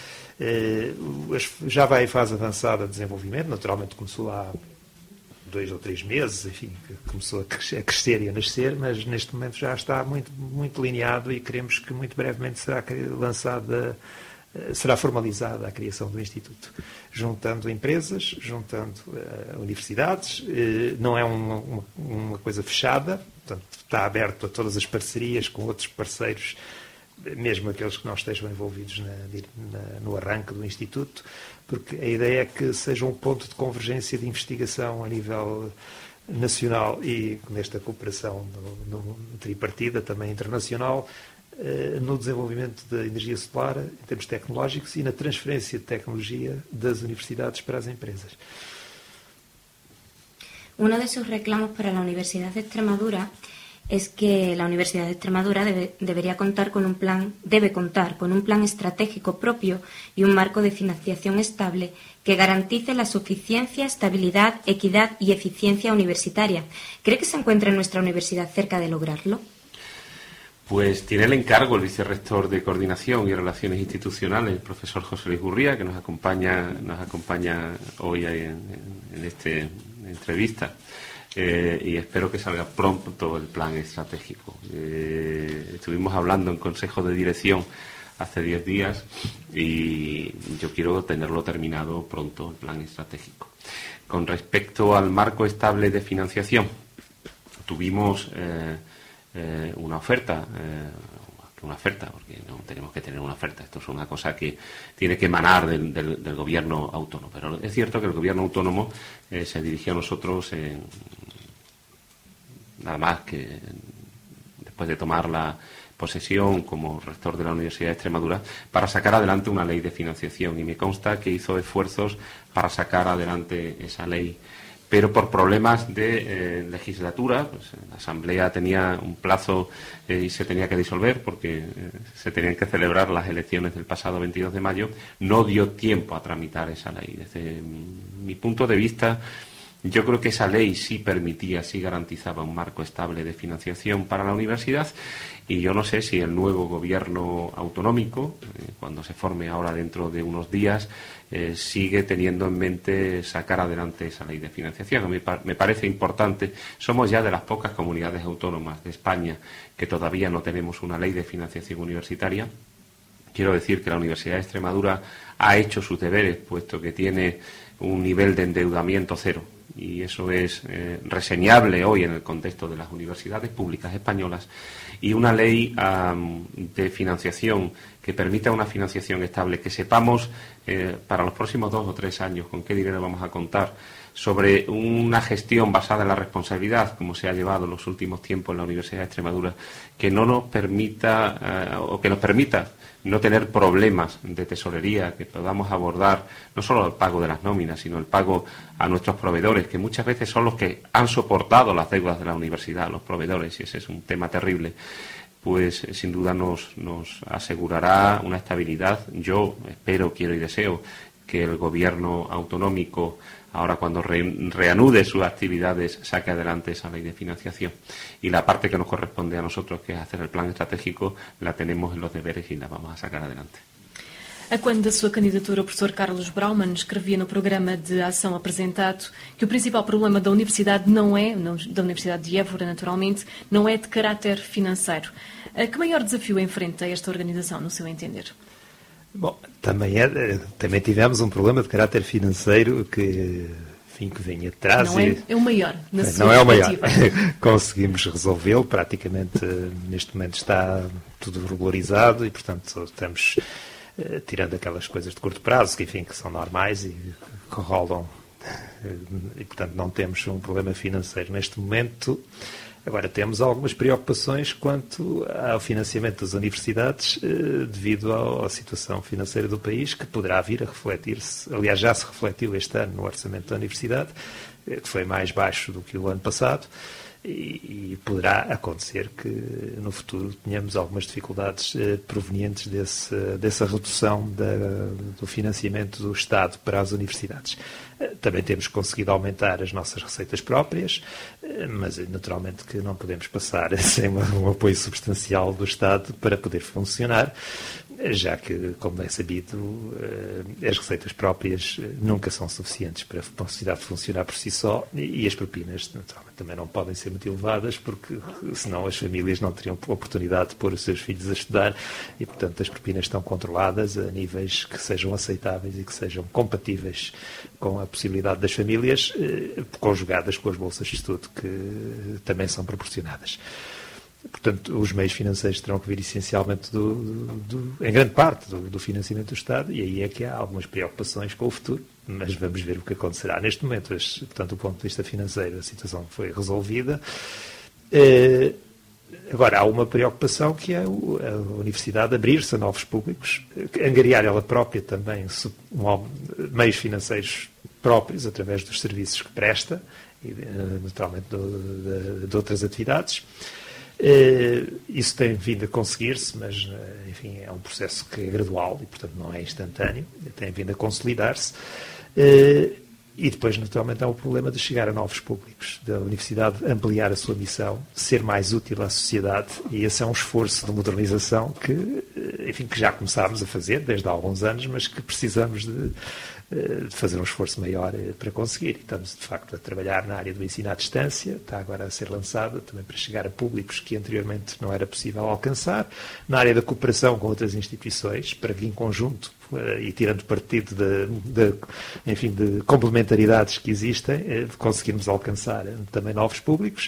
Já vai em fase avançada de desenvolvimento, naturalmente começou há dois ou três meses, enfim, começou a crescer e a nascer, mas neste momento já está muito, muito lineado e queremos que muito brevemente será lançada, será formalizada a criação do Instituto, juntando empresas, juntando uh, universidades, uh, não é uma, uma, uma coisa fechada, portanto está aberto a todas as parcerias com outros parceiros, mesmo aqueles que não estejam envolvidos na, na, no arranque do Instituto, porque a ideia é que seja um ponto de convergência de investigação a nível nacional e nesta cooperação no, no tripartida, também internacional, eh, no desenvolvimento da energia solar em termos tecnológicos e na transferência de tecnologia das universidades para as empresas. Uno de sus reclamos para la Universidad de Extremadura es que la Universidad de Extremadura debe, debería contar con un plan, debe contar con un plan estratégico propio y un marco de financiación estable que garantice la suficiencia, estabilidad, equidad y eficiencia universitaria. ¿Cree que se encuentra en nuestra universidad cerca de lograrlo? Pues tiene el encargo el vicerrector de Coordinación y Relaciones Institucionales, el profesor José Luis Gurría, que nos acompaña, nos acompaña hoy en, en esta entrevista. Eh, y espero que salga pronto el plan estratégico. Eh, estuvimos hablando en Consejo de Dirección hace diez días y yo quiero tenerlo terminado pronto, el plan estratégico. Con respecto al marco estable de financiación, tuvimos eh, eh, una oferta, eh, una oferta, porque no tenemos que tener una oferta, esto es una cosa que tiene que emanar del, del, del gobierno autónomo, pero es cierto que el gobierno autónomo eh, se dirigió a nosotros en, nada más que después de tomar la posesión como rector de la Universidad de Extremadura, para sacar adelante una ley de financiación, y me consta que hizo esfuerzos para sacar adelante esa ley, pero por problemas de eh, legislatura, pues, la Asamblea tenía un plazo eh, y se tenía que disolver porque eh, se tenían que celebrar las elecciones del pasado veintidós de mayo, no dio tiempo a tramitar esa ley. Desde mi punto de vista, yo creo que esa ley sí permitía, sí garantizaba un marco estable de financiación para la universidad, y yo no sé si el nuevo gobierno autonómico, eh, cuando se forme ahora dentro de unos días, eh, sigue teniendo en mente sacar adelante esa ley de financiación. A mí me parece importante. Somos ya de las pocas comunidades autónomas de España que todavía no tenemos una ley de financiación universitaria. Quiero decir que la Universidad de Extremadura ha hecho sus deberes, puesto que tiene un nivel de endeudamiento cero. Y eso es eh, reseñable hoy en el contexto de las universidades públicas españolas, y una ley um, de financiación que permita una financiación estable, que sepamos eh, para los próximos dos o tres años con qué dinero vamos a contar, sobre una gestión basada en la responsabilidad, como se ha llevado en los últimos tiempos en la Universidad de Extremadura, que no nos permita eh, o que nos permita no tener problemas de tesorería, que podamos abordar no solo el pago de las nóminas, sino el pago a nuestros proveedores, que muchas veces son los que han soportado las deudas de la universidad, los proveedores, y ese es un tema terrible. Pues sin duda nos, nos asegurará una estabilidad. Yo espero, quiero y deseo que el gobierno autonómico, ahora cuando re, reanude sus actividades, saque adelante esa ley de financiación. Y la parte que nos corresponde a nosotros, que es hacer el plan estratégico, la tenemos en los deberes y la vamos a sacar adelante. A quando da sua candidatura, o professor Carlos Brauman escrevia no programa de ação apresentado que o principal problema da universidade não é, da Universidade de Évora, naturalmente, não é de caráter financeiro. Que maior desafio enfrenta esta organização, no seu entender? Bom, também, é, também tivemos um problema de caráter financeiro que, enfim, que vem atrás. Não é, e, é o maior, na não sua é o maior. Conseguimos resolvê-lo, praticamente neste momento está tudo regularizado e, portanto, estamos uh, tirando aquelas coisas de curto prazo que, enfim, que são normais e que rolam, e, portanto, não temos um problema financeiro neste momento. Agora, temos algumas preocupações quanto ao financiamento das universidades eh, devido à, à situação financeira do país, que poderá vir a refletir-se, aliás, já se refletiu este ano no orçamento da universidade, eh, que foi mais baixo do que o ano passado, e, e poderá acontecer que no futuro tenhamos algumas dificuldades eh, provenientes desse, dessa redução da, do financiamento do Estado para as universidades. Também temos conseguido aumentar as nossas receitas próprias, mas naturalmente que não podemos passar sem um apoio substancial do Estado para poder funcionar, já que, como é sabido, as receitas próprias nunca são suficientes para a possibilidade de funcionar por si só, e as propinas naturalmente também não podem ser muito elevadas, porque senão as famílias não teriam oportunidade de pôr os seus filhos a estudar, e portanto as propinas estão controladas a níveis que sejam aceitáveis e que sejam compatíveis com a possibilidade das famílias, conjugadas com as bolsas de estudo que também são proporcionadas. Portanto, os meios financeiros terão que vir essencialmente, do, do, do, em grande parte, do, do financiamento do Estado, e aí é que há algumas preocupações com o futuro, mas vamos ver o que acontecerá. Neste momento, portanto, do ponto de vista financeiro, a situação foi resolvida. Eh, agora, há uma preocupação que é o, a Universidade abrir-se a novos públicos, angariar ela própria também um, meios financeiros próprios, através dos serviços que presta, e naturalmente do, de, de outras atividades. Isso tem vindo a conseguir-se, mas, enfim, é um processo que é gradual e, portanto, não é instantâneo. Tem vindo a consolidar-se. E depois, naturalmente, há o problema de chegar a novos públicos, da universidade ampliar a sua missão, ser mais útil à sociedade, e esse é um esforço de modernização que, enfim, que já começámos a fazer desde há alguns anos, mas que precisamos de, de fazer um esforço maior para conseguir. E estamos, de facto, a trabalhar na área do ensino à distância, está agora a ser lançada também para chegar a públicos que anteriormente não era possível alcançar, na área da cooperação com outras instituições, para que em conjunto, e tirando partido de, de, enfim, de complementaridades que existem, de conseguirmos alcançar também novos públicos.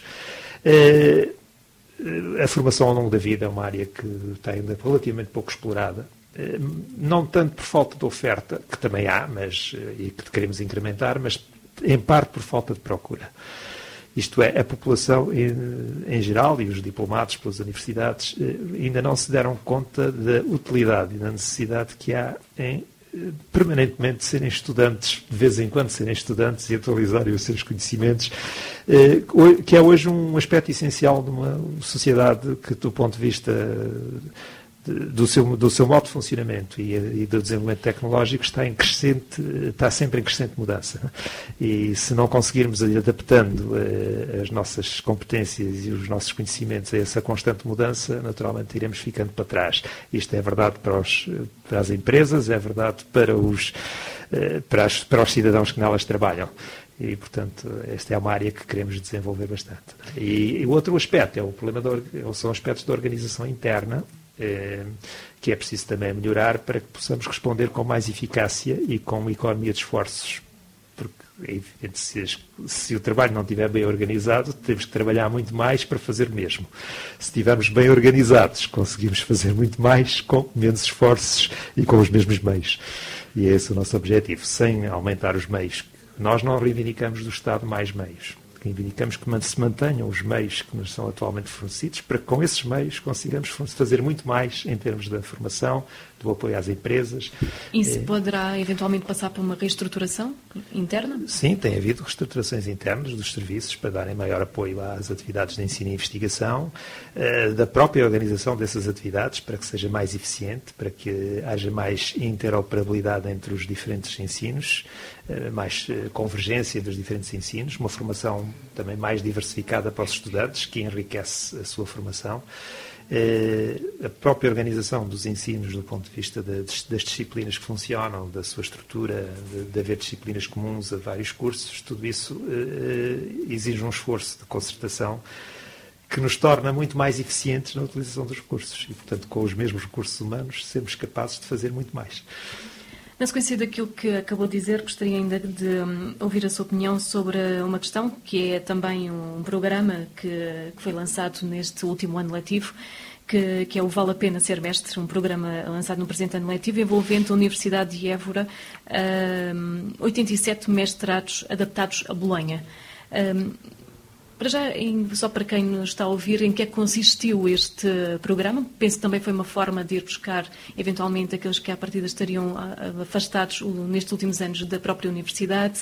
A formação ao longo da vida é uma área que está ainda relativamente pouco explorada, não tanto por falta de oferta, que também há, mas, e que queremos incrementar, mas em parte por falta de procura. Isto é, a população em, em geral e os diplomados pelas universidades ainda não se deram conta da utilidade e da necessidade que há em permanentemente serem estudantes, de vez em quando serem estudantes e atualizarem os seus conhecimentos, que é hoje um aspecto essencial de uma sociedade que, do ponto de vista do seu, do seu modo de funcionamento e, e do desenvolvimento tecnológico, está em crescente, está sempre em crescente mudança. E se não conseguirmos ir adaptando uh, as nossas competências e os nossos conhecimentos a essa constante mudança, naturalmente iremos ficando para trás. Isto é verdade para, os, para as empresas, é verdade para os, uh, para, as, para os cidadãos que nelas trabalham. E, portanto, esta é uma área que queremos desenvolver bastante. E, e o outro aspecto é o problema da, são aspectos da organização interna, que é preciso também melhorar para que possamos responder com mais eficácia e com uma economia de esforços, porque é evidente, se, se o trabalho não estiver bem organizado, temos que trabalhar muito mais para fazer o mesmo. Se estivermos bem organizados, conseguimos fazer muito mais com menos esforços e com os mesmos meios. E é esse o nosso objetivo, sem aumentar os meios. Nós não reivindicamos do Estado mais meios. Reivindicamos que se mantenham os meios que nos são atualmente fornecidos, para que com esses meios consigamos fazer muito mais em termos da formação, do apoio às empresas. Isso poderá eventualmente passar por uma reestruturação interna? Sim, tem havido reestruturações internas dos serviços para darem maior apoio às atividades de ensino e investigação, da própria organização dessas atividades, para que seja mais eficiente, para que haja mais interoperabilidade entre os diferentes ensinos, mais convergência dos diferentes ensinos, uma formação também mais diversificada para os estudantes, que enriquece a sua formação. A própria organização dos ensinos do ponto de vista das disciplinas que funcionam, da sua estrutura, de, de haver disciplinas comuns a vários cursos, tudo isso exige um esforço de concertação que nos torna muito mais eficientes na utilização dos recursos e, portanto, com os mesmos recursos humanos, sermos capazes de fazer muito mais. Na sequência daquilo que acabou de dizer, gostaria ainda de um, ouvir a sua opinião sobre uma questão, que é também um programa que, que foi lançado neste último ano letivo, que, que é o Vale a Pena Ser Mestre, um programa lançado no presente ano letivo, envolvendo a Universidade de Évora, um, oitenta e sete mestrados adaptados a Bolonha. Um, Para já, só para quem nos está a ouvir, em que é que consistiu este programa? Penso que também foi uma forma de ir buscar, eventualmente, aqueles que à partida estariam afastados nestes últimos anos da própria universidade.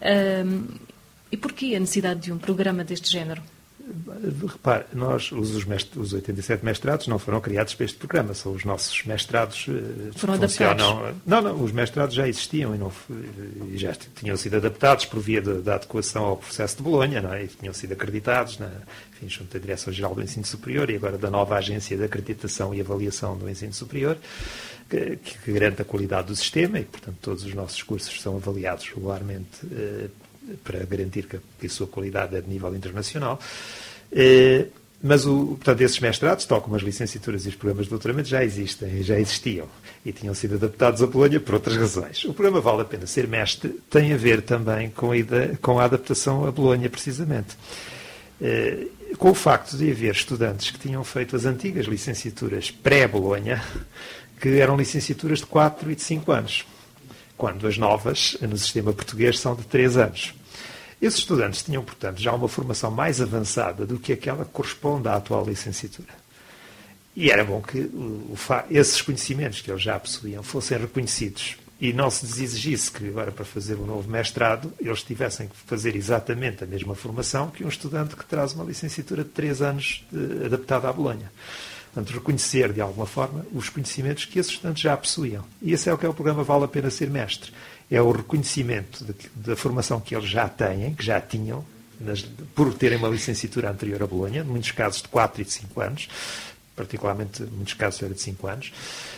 E porquê a necessidade de um programa deste género? Repare, nós, os, mestre, os oitenta e sete mestrados não foram criados para este programa, são os nossos mestrados foram funcionam... adaptados? Não, não, os mestrados já existiam e, não, e já tinham sido adaptados por via de, da adequação ao processo de Bolonha, não é? E tinham sido acreditados na, enfim, junto à Direção-Geral do Ensino Superior e agora da nova Agência de Acreditação e Avaliação do Ensino Superior, que, que garante a qualidade do sistema e, portanto, todos os nossos cursos são avaliados regularmente eh, para garantir que a, que a sua qualidade é de nível internacional. Eh, mas, o, portanto, esses mestrados, tal como as licenciaturas e os programas de doutoramento, já existem, já existiam e tinham sido adaptados a Bolonha por outras razões. O programa Vale a Pena Ser Mestre tem a ver também com a, ida, com a adaptação a Bolonha, precisamente. Eh, com o facto de haver estudantes que tinham feito as antigas licenciaturas pré-Bolonha, que eram licenciaturas de quatro e de cinco anos, quando as novas, no sistema português, são de três anos. Esses estudantes tinham, portanto, já uma formação mais avançada do que aquela que corresponde à atual licenciatura. E era bom que o, o, esses conhecimentos que eles já possuíam fossem reconhecidos e não se exigisse que agora para fazer um novo mestrado eles tivessem que fazer exatamente a mesma formação que um estudante que traz uma licenciatura de três anos de, adaptada à Bolonha. Portanto, reconhecer de alguma forma os conhecimentos que esses estudantes já possuíam. E esse é o que é o programa Vale a Pena Ser Mestre. É o reconhecimento de, da formação que eles já têm, que já tinham, nas, por terem uma licenciatura anterior à Bolonha, em muitos casos de quatro e de cinco anos, particularmente em muitos casos era de cinco anos,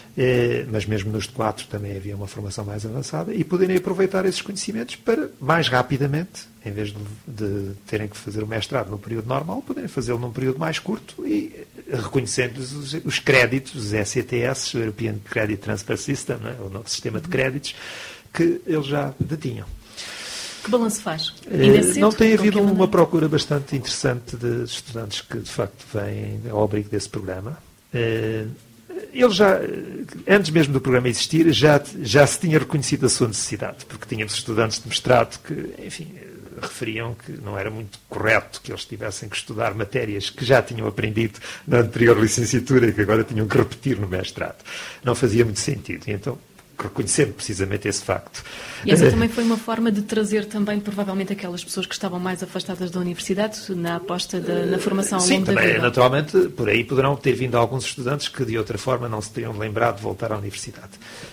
eh, mas mesmo nos de quatro também havia uma formação mais avançada, e poderem aproveitar esses conhecimentos para, mais rapidamente, em vez de, de terem que fazer o mestrado no período normal, poderem fazê-lo num período mais curto e reconhecendo os, os créditos, os E C T S, o European Credit Transfer System, né, o novo sistema de créditos, que eles já detinham. Que balanço faz? Eh, não tem havido uma procura bastante interessante de estudantes que, de facto, vêm ao abrigo desse programa. Eh, ele já, antes mesmo do programa existir, já, já se tinha reconhecido a sua necessidade, porque tínhamos estudantes de mestrado que, enfim, referiam que não era muito correto que eles tivessem que estudar matérias que já tinham aprendido na anterior licenciatura e que agora tinham que repetir no mestrado. Não fazia muito sentido. E então, reconhecendo precisamente esse facto. E essa também foi uma forma de trazer também, provavelmente, aquelas pessoas que estavam mais afastadas da universidade na aposta de, na formação ao Sim, longo da também, vida. naturalmente, por aí poderão ter vindo alguns estudantes que de outra forma não se teriam lembrado de voltar à universidade.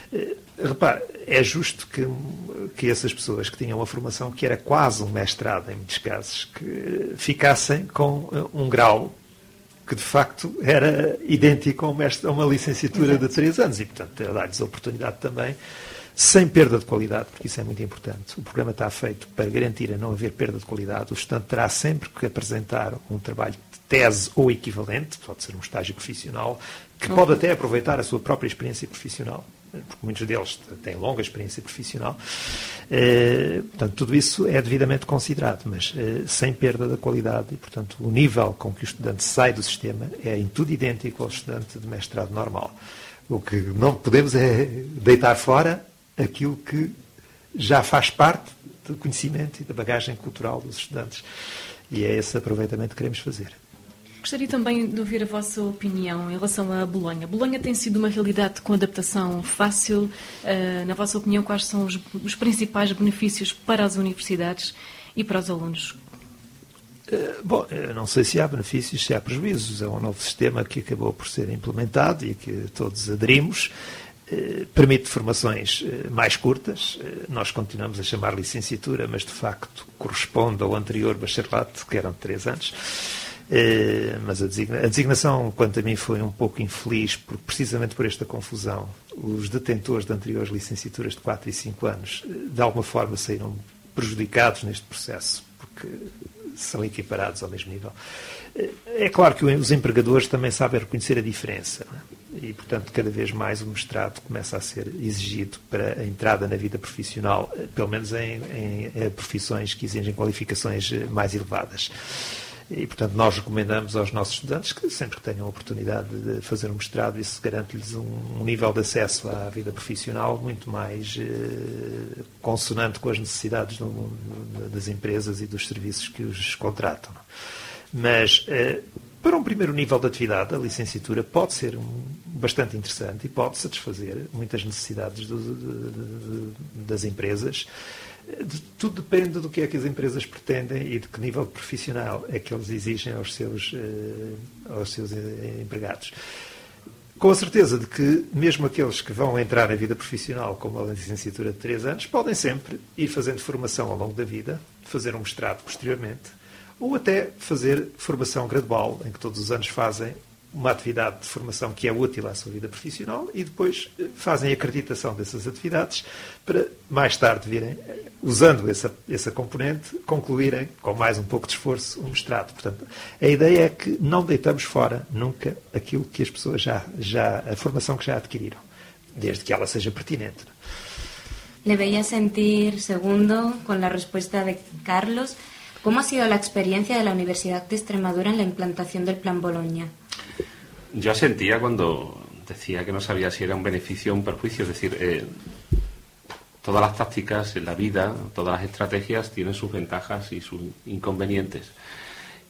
Repare, é justo que, que essas pessoas que tinham uma formação que era quase um mestrado, em muitos casos, que ficassem com um grau que de facto era idêntico a uma licenciatura Exato. de três anos e, portanto, dar-lhes a oportunidade também, sem perda de qualidade, porque isso é muito importante. O programa está feito para garantir a não haver perda de qualidade. O estudante terá sempre que apresentar um trabalho de tese ou equivalente, pode ser um estágio profissional, que pode até aproveitar a sua própria experiência profissional, porque muitos deles têm longa experiência profissional. Eh, portanto, tudo isso é devidamente considerado, mas eh, sem perda da qualidade. E, portanto, o nível com que o estudante sai do sistema é em tudo idêntico ao estudante de mestrado normal. O que não podemos é deitar fora aquilo que já faz parte do conhecimento e da bagagem cultural dos estudantes. E é esse aproveitamento que queremos fazer. Gostaria também de ouvir a vossa opinião em relação à Bolonha. Bolonha tem sido uma realidade com adaptação fácil. Uh, na vossa opinião, quais são os, os principais benefícios para as universidades e para os alunos? Uh, bom, eu não sei se há benefícios, se há prejuízos. É um novo sistema que acabou por ser implementado e que todos aderimos. Uh, permite formações uh, mais curtas. Uh, nós continuamos a chamar licenciatura, mas de facto corresponde ao anterior bacharelato, que eram de três anos. Uh, mas a, designa a designação, quanto a mim, foi um pouco infeliz, porque precisamente por esta confusão, os detentores de anteriores licenciaturas de quatro e cinco anos, uh, de alguma forma saíram prejudicados neste processo, porque são equiparados ao mesmo nível. Uh, é claro que os empregadores também sabem reconhecer a diferença, né? E, portanto, cada vez mais o mestrado começa a ser exigido para a entrada na vida profissional, uh, pelo menos em, em, em profissões que exigem qualificações uh, mais elevadas. E, portanto, nós recomendamos aos nossos estudantes que sempre que tenham a oportunidade de fazer um mestrado, isso garante-lhes um, um nível de acesso à vida profissional muito mais eh, consonante com as necessidades do, das empresas e dos serviços que os contratam. Mas, eh, para um primeiro nível de atividade, a licenciatura pode ser um, bastante interessante e pode satisfazer muitas necessidades do, de, de, das empresas. De, tudo depende do que é que as empresas pretendem e de que nível profissional é que eles exigem aos seus, eh, aos seus eh, empregados. Com a certeza de que mesmo aqueles que vão entrar na vida profissional com uma licenciatura de três anos podem sempre ir fazendo formação ao longo da vida, fazer um mestrado posteriormente, ou até fazer formação gradual, em que todos os anos fazem uma atividade de formação que é útil à sua vida profissional e depois fazem a acreditação dessas atividades para mais tarde virem, usando essa, essa componente, concluírem com mais um pouco de esforço um mestrado. Portanto, a ideia é que não deitamos fora nunca aquilo que as pessoas já, já a formação que já adquiriram, desde que ela seja pertinente. Le veía sentir, segundo, con la respuesta de Carlos, ¿cómo ha sido la experiencia de la Universidad de Extremadura en la implantación del Plan Bologna? Yo sentía cuando decía que no sabía si era un beneficio o un perjuicio, es decir, eh, todas las tácticas en la vida, todas las estrategias tienen sus ventajas y sus inconvenientes.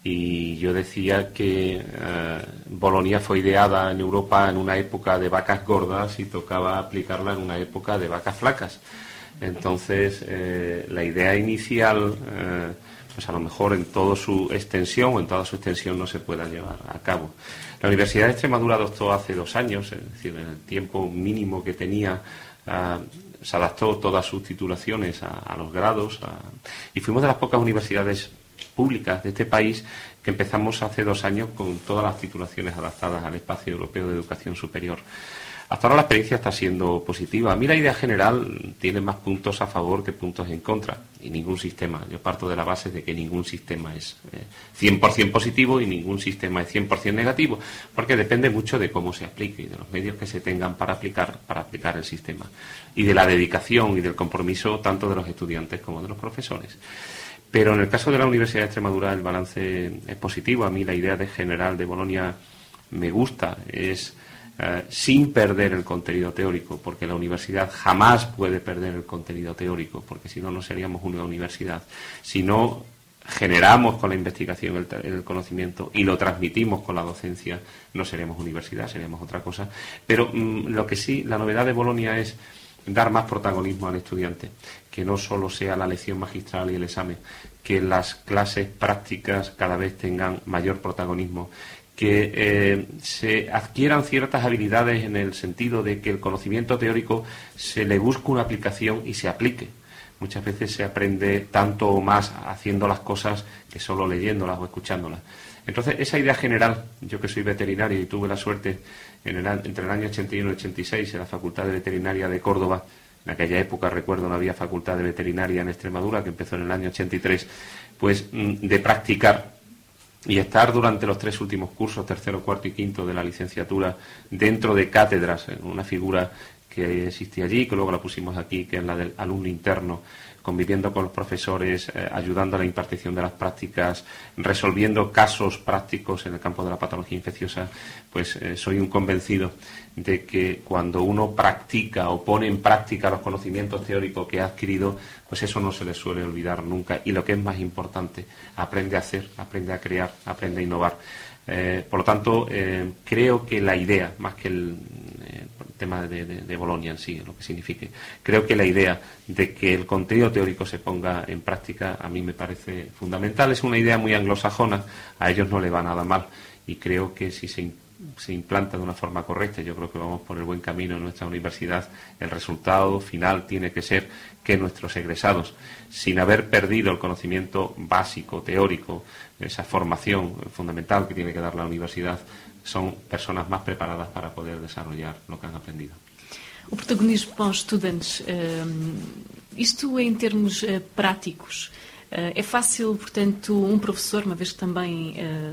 Y yo decía que eh, Bolonia fue ideada en Europa en una época de vacas gordas y tocaba aplicarla en una época de vacas flacas. Entonces, eh, la idea inicial, eh, pues a lo mejor en toda su extensión o en toda su extensión no se pueda llevar a cabo. La Universidad de Extremadura adoptó hace dos años, es decir, en el tiempo mínimo que tenía, eh, se adaptó todas sus titulaciones a, a los grados a, y fuimos de las pocas universidades públicas de este país que empezamos hace dos años con todas las titulaciones adaptadas al espacio europeo de educación superior. Hasta ahora la experiencia está siendo positiva. A mí la idea general tiene más puntos a favor que puntos en contra. Y ningún sistema. Yo parto de la base de que ningún sistema es eh, cien por ciento positivo y ningún sistema es cien por ciento negativo, porque depende mucho de cómo se aplique y de los medios que se tengan para aplicar, para aplicar el sistema. Y de la dedicación y del compromiso tanto de los estudiantes como de los profesores. Pero en el caso de la Universidad de Extremadura el balance es positivo. A mí la idea de general de Bolonia me gusta. Es Uh, sin perder el contenido teórico, porque la universidad jamás puede perder el contenido teórico, porque si no, no seríamos una universidad. Si no generamos con la investigación el, el conocimiento y lo transmitimos con la docencia, no seremos universidad, seremos otra cosa. Pero mm, lo que sí, la novedad de Bolonia es dar más protagonismo al estudiante, que no solo sea la lección magistral y el examen, que las clases prácticas cada vez tengan mayor protagonismo, que eh, se adquieran ciertas habilidades en el sentido de que el conocimiento teórico se le busque una aplicación y se aplique. Muchas veces se aprende tanto o más haciendo las cosas que solo leyéndolas o escuchándolas. Entonces, esa idea general, yo que soy veterinario y tuve la suerte en el, entre el año ochenta y uno y ochenta y seis en la Facultad de Veterinaria de Córdoba, en aquella época, recuerdo, no había Facultad de Veterinaria en Extremadura, que empezó en el año ochenta y tres, pues de practicar y estar durante los tres últimos cursos, tercero, cuarto y quinto de la licenciatura, dentro de cátedras, en una figura que existía allí, que luego la pusimos aquí, que es la del alumno interno, conviviendo con los profesores, eh, ayudando a la impartición de las prácticas, resolviendo casos prácticos en el campo de la patología infecciosa, pues eh, soy un convencido de que cuando uno practica o pone en práctica los conocimientos teóricos que ha adquirido, pues eso no se le suele olvidar nunca. Y lo que es más importante, aprende a hacer, aprende a crear, aprende a innovar. Eh, por lo tanto, eh, creo que la idea, más que el eh, tema de, de, de Bolonia en sí, lo que signifique, creo que la idea de que el contenido teórico se ponga en práctica a mí me parece fundamental. Es una idea muy anglosajona, a ellos no le va nada mal y creo que si se, se implanta de una forma correcta, yo creo que vamos por el buen camino en nuestra universidad. El resultado final tiene que ser que nuestros egresados, sin haber perdido el conocimiento básico, teórico, esa formación fundamental que tiene que dar la universidad, son personas más preparadas para poder desarrollar lo que han aprendido. O protagonismo para os estudantes, uh, isto em termos uh, práticos, uh, é fácil, portanto, um professor, uma vez que também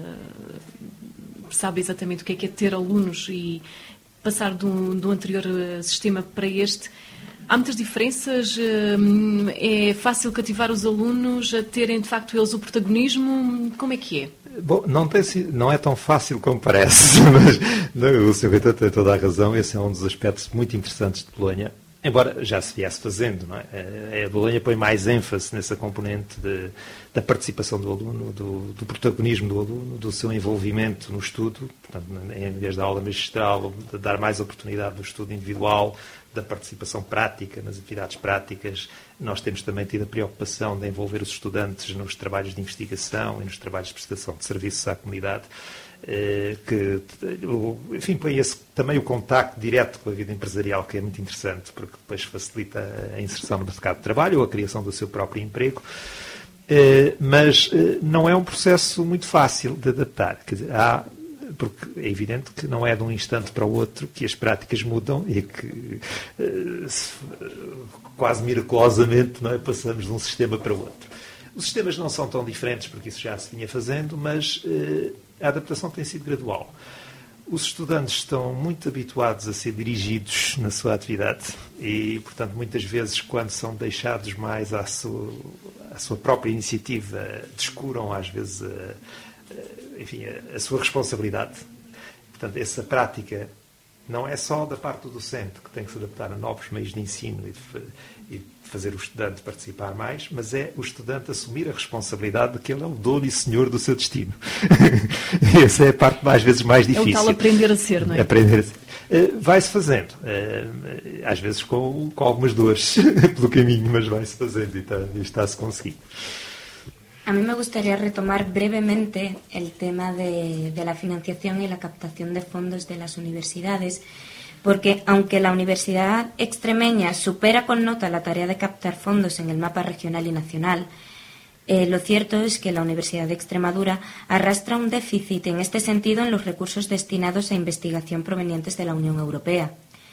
uh, sabe exatamente o que é, que é ter alunos e passar de um, de um anterior uh, sistema para este, há muitas diferenças? Uh, é fácil cativar os alunos a terem, de facto, eles o protagonismo? Como é que é? Bom, não, tem, não é tão fácil como parece, mas não, o senhor Vitor tem toda a razão. Esse é um dos aspectos muito interessantes de Bolonha, embora já se viesse fazendo, não é? A Bolonha põe mais ênfase nessa componente de, da participação do aluno, do, do protagonismo do aluno, do seu envolvimento no estudo, portanto, em vez da aula magistral, de dar mais oportunidade do estudo individual, da participação prática, nas atividades práticas. Nós temos também tido a preocupação de envolver os estudantes nos trabalhos de investigação e nos trabalhos de prestação de serviços à comunidade, que, enfim, põe esse, também o contacto direto com a vida empresarial, que é muito interessante, porque depois facilita a inserção no mercado de trabalho ou a criação do seu próprio emprego. Mas não é um processo muito fácil de adaptar. Quer dizer, há porque é evidente que não é de um instante para o outro que as práticas mudam e que quase miraculosamente, não é, passamos de um sistema para o outro. Os sistemas não são tão diferentes, porque isso já se vinha fazendo, mas a adaptação tem sido gradual. Os estudantes estão muito habituados a ser dirigidos na sua atividade e, portanto, muitas vezes, quando são deixados mais à sua, à sua própria iniciativa, descuram às vezes a, enfim, a, a sua responsabilidade. Portanto, essa prática não é só da parte do docente que tem que se adaptar a novos meios de ensino e de, e de fazer o estudante participar mais, mas é o estudante assumir a responsabilidade de que ele é o dono e senhor do seu destino. Essa é a parte, às vezes, mais difícil. É o tal aprender a ser, não é? Aprender a ser. Uh, vai-se fazendo, uh, às vezes com, com algumas dores pelo caminho, mas vai-se fazendo e está, e está-se conseguindo. A mí me gustaría retomar brevemente el tema de, de la financiación y la captación de fondos de las universidades, porque aunque la Universidad Extremeña supera con nota la tarea de captar fondos en el mapa regional y nacional, eh, lo cierto es que la Universidad de Extremadura arrastra un déficit en este sentido en los recursos destinados a investigación provenientes de la Unión Europea.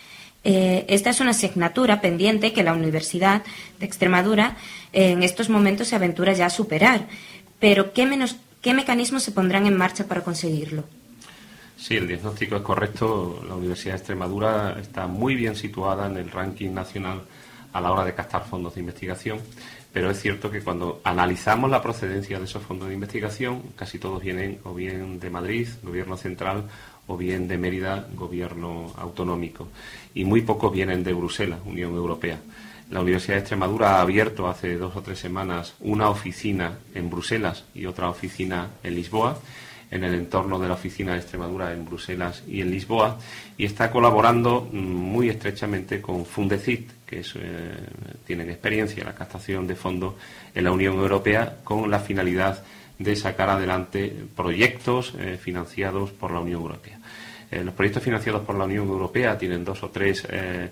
Eh, esta es una asignatura pendiente que la Universidad de Extremadura eh, en estos momentos se aventura ya a superar. Pero ¿qué, menos, ¿qué mecanismos se pondrán en marcha para conseguirlo? Sí, el diagnóstico es correcto. La Universidad de Extremadura está muy bien situada en el ranking nacional a la hora de captar fondos de investigación, pero es cierto que cuando analizamos la procedencia de esos fondos de investigación, casi todos vienen o bien de Madrid, Gobierno Central, o bien de Mérida, Gobierno Autonómico, y muy pocos vienen de Bruselas, Unión Europea. La Universidad de Extremadura ha abierto hace dos o tres semanas una oficina en Bruselas y otra oficina en Lisboa, en el entorno de la oficina de Extremadura en Bruselas y en Lisboa, y está colaborando muy estrechamente con Fundecit, que es, eh, tienen experiencia en la captación de fondos en la Unión Europea, con la finalidad de sacar adelante proyectos eh, financiados por la Unión Europea. Eh, los proyectos financiados por la Unión Europea tienen dos o tres eh,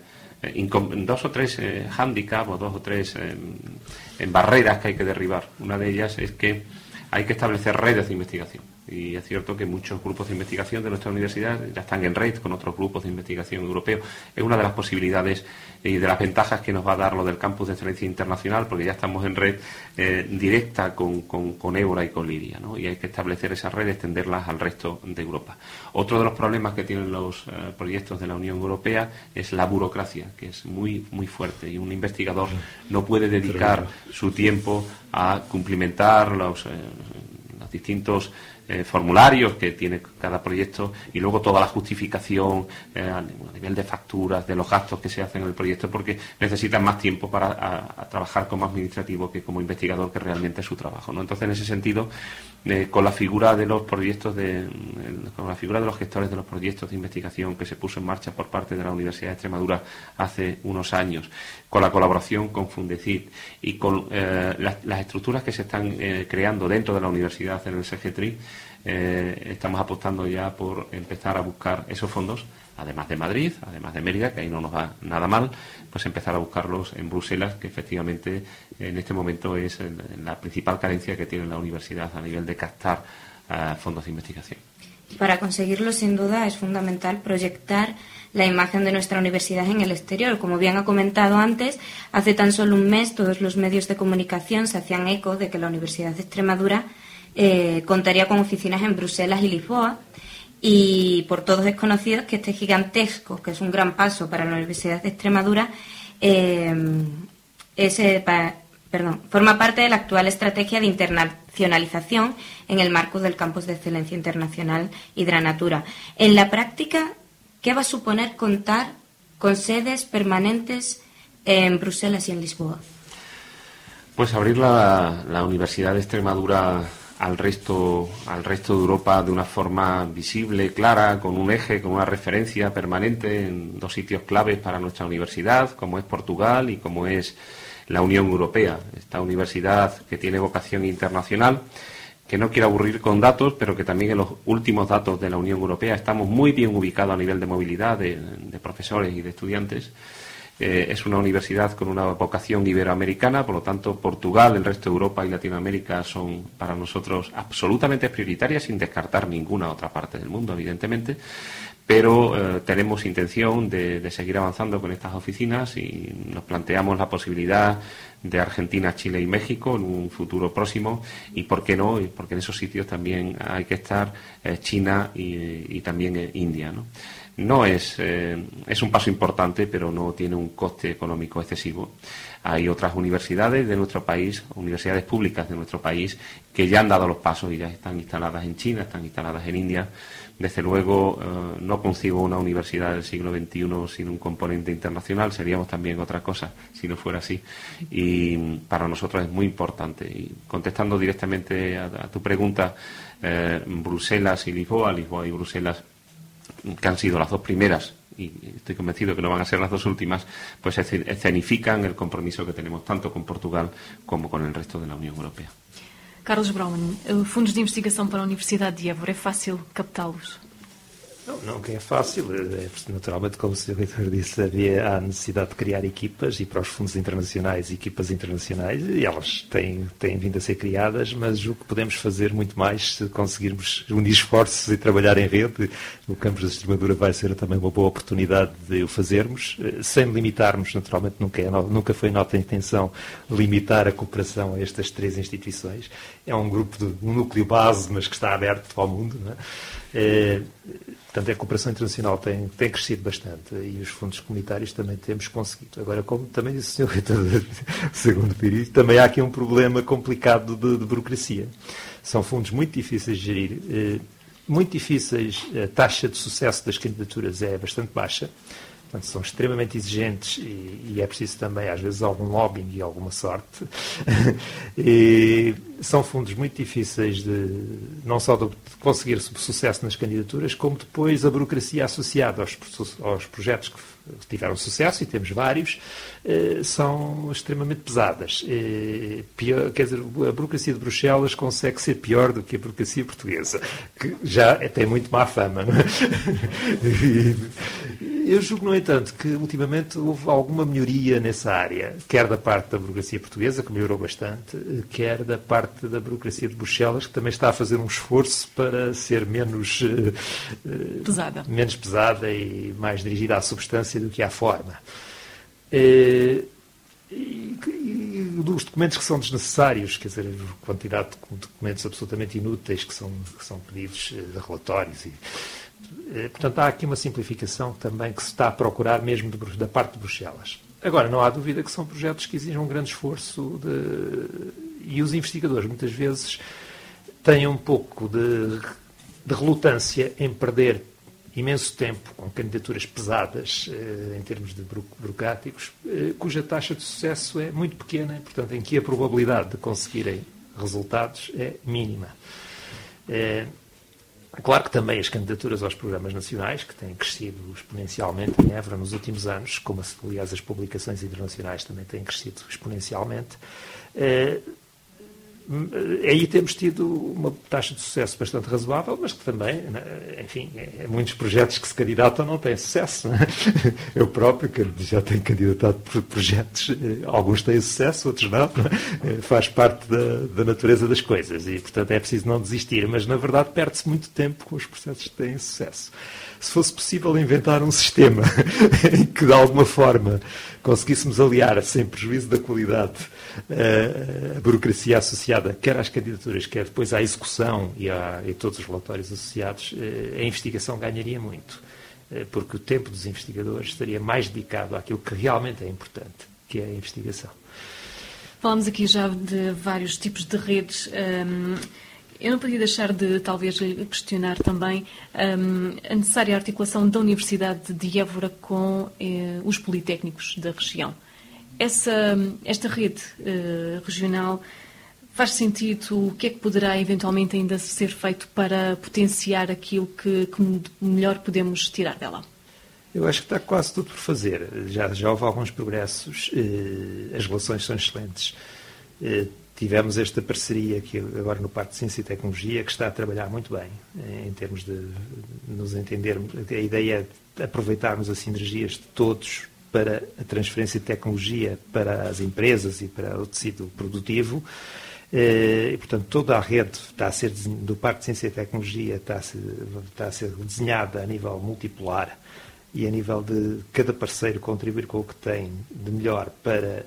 dos o tres eh, hándicaps o dos o tres eh, en barreras que hay que derribar. Una de ellas es que hay que establecer redes de investigación. Y es cierto que muchos grupos de investigación de nuestra universidad ya están en red con otros grupos de investigación europeos. Es una de las posibilidades y de las ventajas que nos va a dar lo del campus de excelencia internacional, porque ya estamos en red eh, directa con, con, con Évora y con Liria, ¿no? Y hay que establecer esas redes, extenderlas al resto de Europa. Otro de los problemas que tienen los eh, proyectos de la Unión Europea es la burocracia, que es muy, muy fuerte, y un investigador no puede dedicar su tiempo a cumplimentar los, eh, los distintos Eh, formularios que tiene cada proyecto y luego toda la justificación eh, a nivel de facturas, de los gastos que se hacen en el proyecto, porque necesitan más tiempo para a, a trabajar como administrativo que como investigador, que realmente es su trabajo, ¿no? Entonces, en ese sentido, eh, con la figura de los proyectos de, eh, con la figura de los gestores de los proyectos de investigación que se puso en marcha por parte de la Universidad de Extremadura hace unos años, con la colaboración con Fundecit y con eh, las, las estructuras que se están eh, creando dentro de la universidad en el S G T R I, eh, estamos apostando ya por empezar a buscar esos fondos, además de Madrid, además de Mérida, que ahí no nos va nada mal, pues empezar a buscarlos en Bruselas, que efectivamente en este momento es el, la principal carencia que tiene la universidad a nivel de captar uh, fondos de investigación. Para conseguirlo, sin duda, es fundamental proyectar la imagen de nuestra universidad en el exterior. Como bien ha comentado antes, hace tan solo un mes todos los medios de comunicación se hacían eco de que la Universidad de Extremadura eh, contaría con oficinas en Bruselas y Lisboa, y por todos es conocido que este gigantesco, que es un gran paso para la Universidad de Extremadura, eh, es, eh, pa, perdón, forma parte de la actual estrategia de internacionalización en el marco del Campus de Excelencia Internacional Hidranatura. En la práctica, ¿qué va a suponer contar con sedes permanentes en Bruselas y en Lisboa? Pues abrir la, la Universidad de Extremadura al resto, al resto de Europa de una forma visible, clara, con un eje, con una referencia permanente en dos sitios claves para nuestra universidad, como es Portugal y como es la Unión Europea. Esta universidad que tiene vocación internacional, que no quiero aburrir con datos, pero que también en los últimos datos de la Unión Europea estamos muy bien ubicados a nivel de movilidad de, de profesores y de estudiantes. Eh, es una universidad con una vocación iberoamericana, por lo tanto, Portugal, el resto de Europa y Latinoamérica son para nosotros absolutamente prioritarias, sin descartar ninguna otra parte del mundo, evidentemente. Pero eh, tenemos intención de, de seguir avanzando con estas oficinas y nos planteamos la posibilidad de Argentina, Chile y México en un futuro próximo, y por qué no, porque en esos sitios también hay que estar eh, China y, y también eh, India, ¿no? no es, eh, es un paso importante, pero no tiene un coste económico excesivo. Hay otras universidades de nuestro país, universidades públicas de nuestro país, que ya han dado los pasos y ya están instaladas en China, están instaladas en India. Desde luego, eh, no concibo una universidad del siglo veintiuno sin un componente internacional, seríamos también otra cosa si no fuera así. Y para nosotros es muy importante. Y contestando directamente a, a tu pregunta, eh, Bruselas y Lisboa, Lisboa y Bruselas, que han sido las dos primeras, y estoy convencido que no van a ser las dos últimas, pues escenifican el compromiso que tenemos tanto con Portugal como con el resto de la Unión Europea. Carlos Brauman, fundos de investigação para a Universidade de Évora, é fácil captá-los? Não, não que é fácil. É, naturalmente, como o senhor Reitor disse, havia a necessidade de criar equipas, e para os fundos internacionais, equipas internacionais, e elas têm, têm vindo a ser criadas, mas o que podemos fazer muito mais se conseguirmos unir esforços e trabalhar em rede. O campus da Extremadura vai ser também uma boa oportunidade de o fazermos, sem limitarmos, naturalmente, nunca, é, nunca foi nossa intenção limitar a cooperação a estas três instituições. É um grupo, de, um núcleo base, mas que está aberto ao mundo, não é? É, portanto, a cooperação internacional tem, tem crescido bastante e os fundos comunitários também temos conseguido. Agora, como também disse o senhor Reitor, segundo Piri, também há aqui um problema complicado de, de burocracia. São fundos muito difíceis de gerir, eh, muito difíceis, a taxa de sucesso das candidaturas é bastante baixa. Portanto, são extremamente exigentes e, e é preciso também, às vezes, algum lobbying e alguma sorte. E são fundos muito difíceis de, não só de conseguir sucesso nas candidaturas, como depois a burocracia associada aos, aos projetos que tiveram sucesso, e temos vários, eh, são extremamente pesadas. Eh, pior, quer dizer, a burocracia de Bruxelas consegue ser pior do que a burocracia portuguesa, que já tem muito má fama, não é? E eu julgo, no entanto, que ultimamente houve alguma melhoria nessa área, quer da parte da burocracia portuguesa, que melhorou bastante, quer da parte da burocracia de Bruxelas, que também está a fazer um esforço para ser menos pesada, menos pesada e mais dirigida à substância do que à forma. E, e, e os documentos que são desnecessários, quer dizer, a quantidade de documentos absolutamente inúteis que são, que são pedidos de relatórios e, portanto, há aqui uma simplificação também que se está a procurar mesmo de, da parte de Bruxelas. Agora, não há dúvida que são projetos que exigem um grande esforço de, e os investigadores muitas vezes têm um pouco de, de relutância em perder imenso tempo com candidaturas pesadas eh, em termos de burocráticos, eh, cuja taxa de sucesso é muito pequena e, portanto, em que a probabilidade de conseguirem resultados é mínima. Eh, Claro que também as candidaturas aos programas nacionais, que têm crescido exponencialmente em Évora nos últimos anos, como aliás as publicações internacionais também têm crescido exponencialmente, eh, aí temos tido uma taxa de sucesso bastante razoável, mas que também, enfim, é, muitos projetos que se candidatam não têm sucesso. Não é? Eu próprio, que já tenho candidatado por projetos, alguns têm sucesso, outros não, não é? Faz parte da, da natureza das coisas e, portanto, é preciso não desistir, mas, na verdade, perde-se muito tempo com os processos que têm sucesso. Se fosse possível inventar um sistema em que, de alguma forma, conseguíssemos aliar, sem prejuízo da qualidade, a burocracia associada, quer às candidaturas, quer depois à execução e a, e todos os relatórios associados, a investigação ganharia muito, porque o tempo dos investigadores estaria mais dedicado àquilo que realmente é importante, que é a investigação. Falamos aqui já de vários tipos de redes. Um... Eu não podia deixar de, talvez, questionar também um, a necessária articulação da Universidade de Évora com eh, os politécnicos da região. Essa, esta rede eh, regional faz sentido? O que é que poderá eventualmente ainda ser feito para potenciar aquilo que, que melhor podemos tirar dela? Eu acho que está quase tudo por fazer. Já, já houve alguns progressos, eh, as relações são excelentes. Eh, Tivemos esta parceria que agora no Parque de Ciência e Tecnologia, que está a trabalhar muito bem, em termos de nos entendermos. A ideia é aproveitarmos as sinergias de todos para a transferência de tecnologia para as empresas e para o tecido produtivo. E, portanto, toda a rede está a ser, do Parque de Ciência e Tecnologia está a ser, está a ser desenhada a nível multipolar e a nível de cada parceiro contribuir com o que tem de melhor para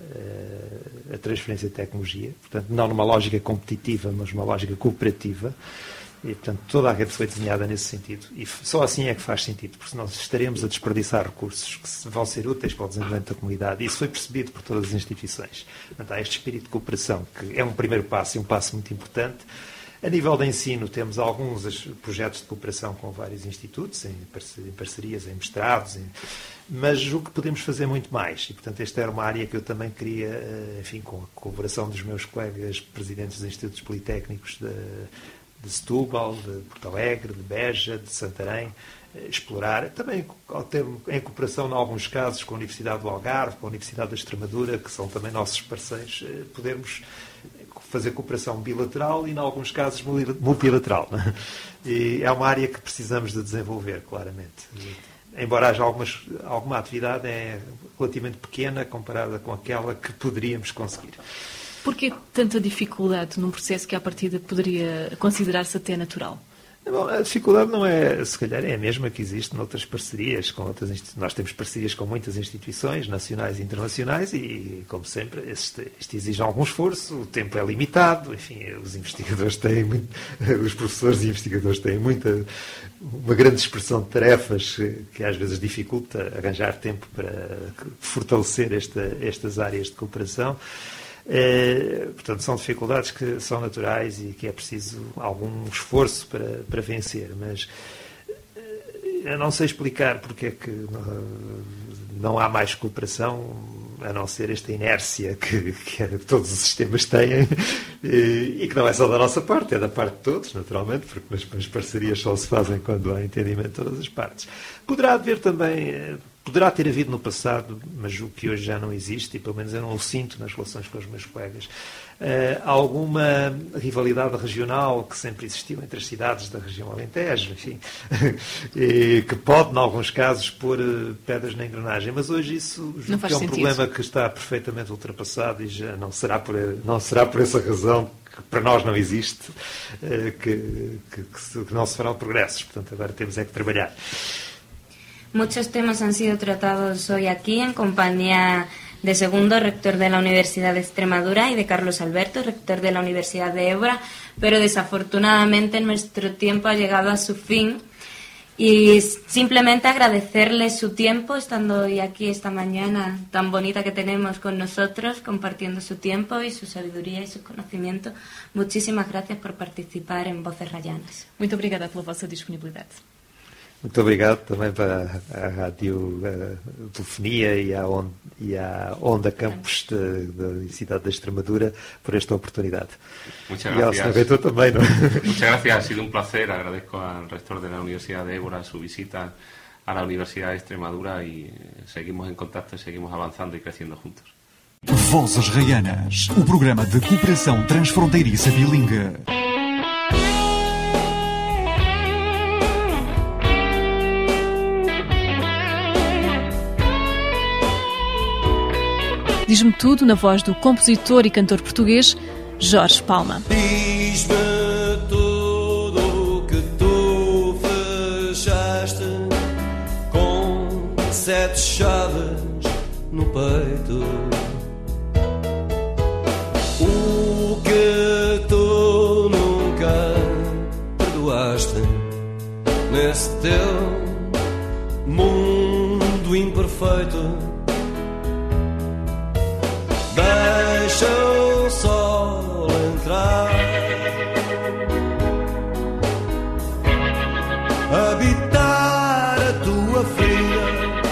uh, a transferência de tecnologia, portanto, não numa lógica competitiva, mas numa lógica cooperativa, E, portanto, toda a rede foi desenhada nesse sentido. E só assim é que faz sentido, porque senão estaremos a desperdiçar recursos que vão ser úteis para o desenvolvimento da comunidade. E isso foi percebido por todas as instituições. Portanto, há este espírito de cooperação, que é um primeiro passo e um passo muito importante. A nível de ensino, temos alguns projetos de cooperação com vários institutos, em parcerias, em mestrados, em... mas o que podemos fazer muito mais. E, portanto, esta era uma área que eu também queria, enfim, com a colaboração dos meus colegas presidentes dos institutos politécnicos de, de Setúbal, de Porto Alegre, de Beja, de Santarém, explorar, também ao ter, em cooperação, em alguns casos, com a Universidade do Algarve, com a Universidade da Extremadura, que são também nossos parceiros, podermos fazer cooperação bilateral e, em alguns casos, multilateral. E é uma área que precisamos de desenvolver, claramente. Embora haja algumas, alguma atividade é relativamente pequena comparada com aquela que poderíamos conseguir. Por que tanta dificuldade num processo que, à partida, poderia considerar-se até natural? Bom, a dificuldade não é, se calhar, é a mesma que existe noutras parcerias. Com outras institu... Nós temos parcerias com muitas instituições, nacionais e internacionais, e, como sempre, este, este exige algum esforço, o tempo é limitado, enfim, os investigadores têm muito, os professores e investigadores têm muita, uma grande expressão de tarefas que às vezes dificulta arranjar tempo para fortalecer esta, estas áreas de cooperação. É, portanto, são dificuldades que são naturais e que é preciso algum esforço para, para vencer, mas eu não sei explicar porque é que não, não há mais cooperação, a não ser esta inércia que, que todos os sistemas têm e, e que não é só da nossa parte, é da parte de todos, naturalmente, porque as, as parcerias só se fazem quando há entendimento de todas as partes. Poderá haver também... Poderá ter havido no passado, mas o que hoje já não existe, e pelo menos eu não o sinto nas relações com os meus colegas, uh, alguma rivalidade regional que sempre existiu entre as cidades da região Alentejo, enfim, e que pode, em alguns casos, pôr uh, pedras na engrenagem. Mas hoje isso que é um sentido. Problema que está perfeitamente ultrapassado e já não será por, não será por essa razão que para nós não existe, uh, que, que, que não se farão progressos. Portanto, agora temos é que trabalhar. Muchos temas han sido tratados hoy aquí en compañía de Segundo, rector de la Universidad de Extremadura, y de Carlos Alberto, rector de la Universidad de Évora, pero desafortunadamente nuestro tiempo ha llegado a su fin y simplemente agradecerles su tiempo, estando hoy aquí esta mañana tan bonita que tenemos con nosotros, compartiendo su tiempo y su sabiduría y su conocimiento. Muchísimas gracias por participar en Voces Rayanas. Muito obrigada pela vossa disponibilidade. Muito obrigado também para a Rádio a Telefonia e à Onda, e à Onda Campus da Universidade da Extremadura por esta oportunidad. Muchas gracias. Y al señor Beto también, ¿no? Muchas gracias, ha sido un placer. Agradezco al rector de la Universidad de Évora su visita a la Universidad de Extremadura y seguimos en contacto y seguimos avanzando y creciendo juntos. Vozes Rayanas, o programa de cooperação transfronteiriça bilingue. Diz-me tudo na voz do compositor e cantor português Jorge Palma. Diz-me tudo o que tu fechaste com sete chaves no peito. O que tu nunca perdoaste nesse teu mundo imperfeito. Deixa o sol entrar, habitar a tua ferida.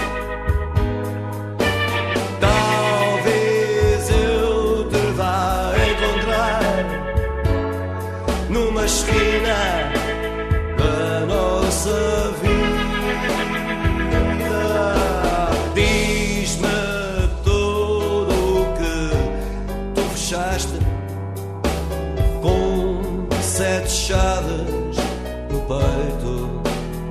Talvez eu te vá encontrar numa esquina da nossa vida. Diz-me com sete chaves no peito.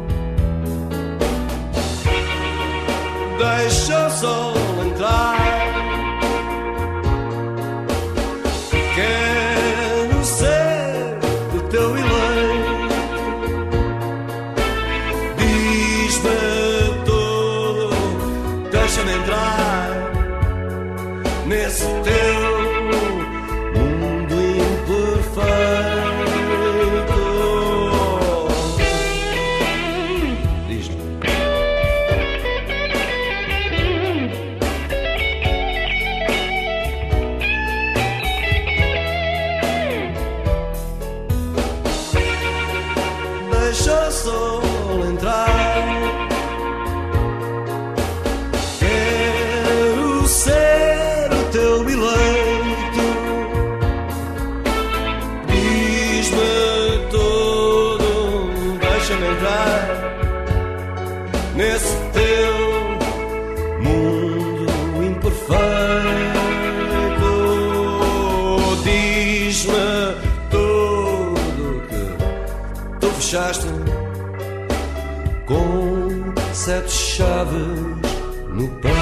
Deixa o sol entrar, quero ser o teu eleito. Diz-me tudo, deixa-me entrar nesse teu mundo imperfeito. fechaste com sete chaves no peito.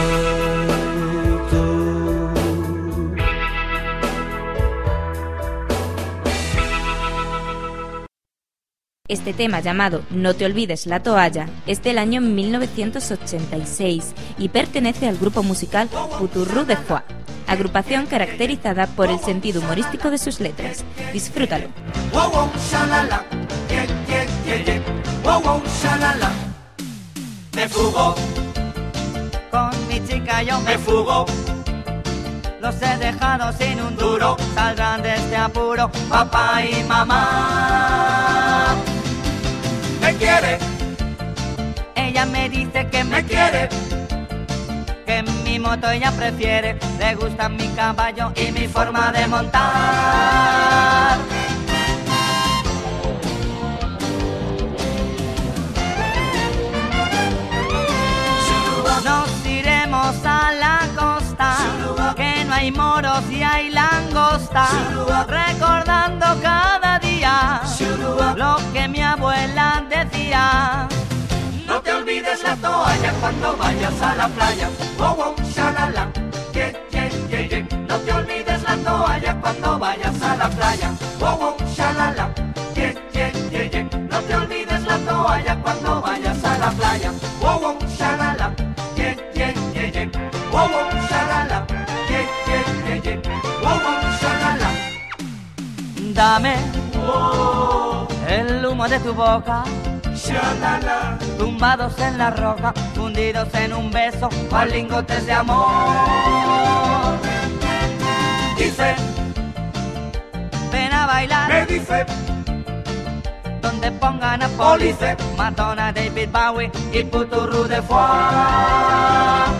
Este tema, llamado No te olvides la toalla, es del año mil novecientos ochenta y seis y pertenece al grupo musical Poutourou de Foix, agrupación caracterizada por el sentido humorístico de sus letras. Disfrútalo. Wow, wow, shalala, yeah, yeah, yeah, yeah. Wow, wow, shalala. Me fugo, Con mi chica yo me fugo. los he dejado sin un duro. Saldrán de este apuro Papá y mamá. Me quiere, Ella me dice que me me quiere. Que mi moto ella prefiere. Le gusta mi caballo y mi forma de montar. Nos iremos a la costa, que no hay moros y hay langosta, recordando cada día lo que mi abuela decía. No te olvides la toalla cuando vayas a la playa. Wow, wow, shalala, yeah, yeah, yeah, yeah. No te olvides la toalla cuando vayas a la playa. Wow, wow, shalala, yeah, yeah, yeah, yeah. No te olvides la toalla cuando vayas a la playa. Wow, wow, shalala, yeah, yeah, yeah, yeah. Wow, wow, shalala, yeah, yeah, yeah, yeah. Wow, wow, shalala. Dame Oh, el humo de tu boca, shalala. tumbados en la roca, fundidos en un beso, cual lingotes de amor. Dice, Ven a bailar, me dice, donde pongan a Police, Madonna, David Bowie y Poutourou de Foix.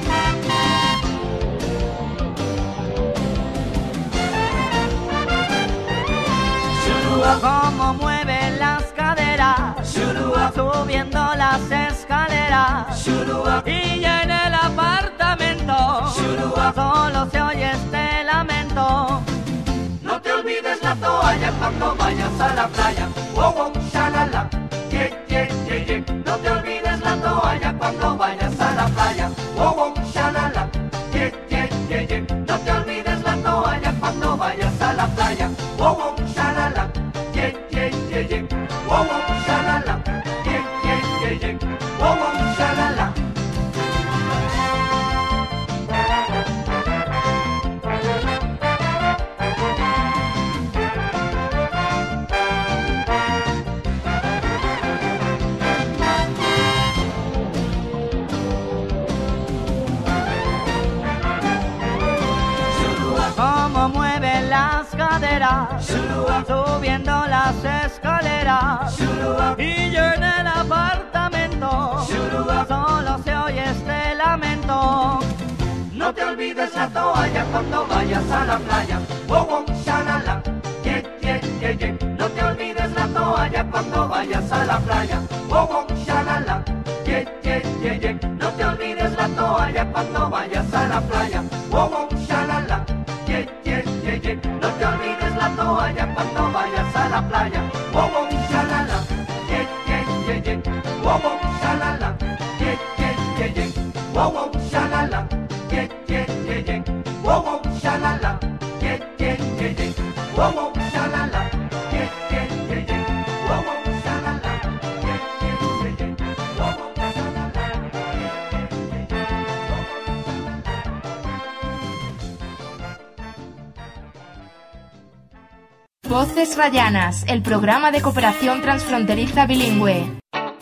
Como mueve las caderas, subiendo las escaleras, y ya en el apartamento solo se oye este lamento. no te olvides la toalla cuando vayas a la playa. Wow, wow, shalala, yeah, yeah, yeah, yeah. No te olvides la toalla cuando vayas a la playa. Wow, wow, shalala, yeah, yeah, yeah, yeah. No te olvides la toalla cuando vayas a la playa. Wow, wow, shalala, yeah, yeah, yeah, yeah. Wow, wow, shalala, yeah, yeah, yeah, yeah. Wow, wow, shalala. Como mueve las caderas, subiendo las escaleras, y yo en el apartamento solo se oye este lamento. No te olvides la toalla cuando vayas a la playa. Wow, wow, shalala, yeah, yeah, yeah, yeah. No te olvides la toalla cuando vayas a la playa. Wow, wow, shalala, yeah, yeah, yeah, yeah. No te olvides la toalla cuando vayas a la playa. Wow, wow, shalala, yeah, yeah, yeah, yeah. No te olvides la toalla cuando vayas a la playa. Wow, wow, shalala, yeah, yeah, yeah, yeah. Wow, wow, shalala, yeah, yeah, yeah, yeah. Wow, wow, shalala. Yeah, yeah, yeah, yeah. Wow, wow, shalala. Yeah, yeah, yeah, yeah. Wow, wow, shalala. Yeah, yeah, yeah, yeah. Wow, wow, shalala. Yeah, yeah, yeah, yeah. Wow, wow, shalala. Voces Rayanas, el programa de cooperación transfronteriza bilingüe.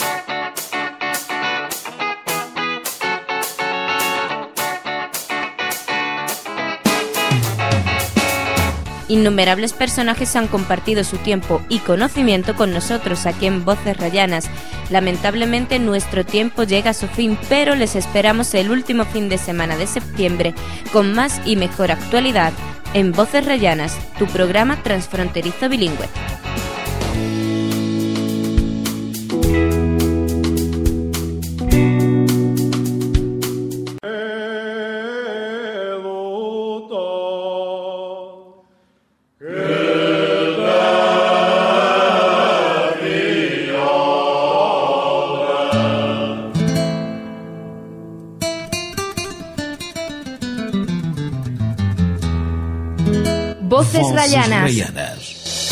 Innumerables personajes han compartido su tiempo y conocimiento con nosotros aquí en Voces Rayanas. Lamentablemente nuestro tiempo llega a su fin, pero les esperamos el último fin de semana de septiembre con más y mejor actualidad en Voces Rayanas, tu programa transfronterizo bilingüe. Que Voces, Voces Rayanas. Rayanas.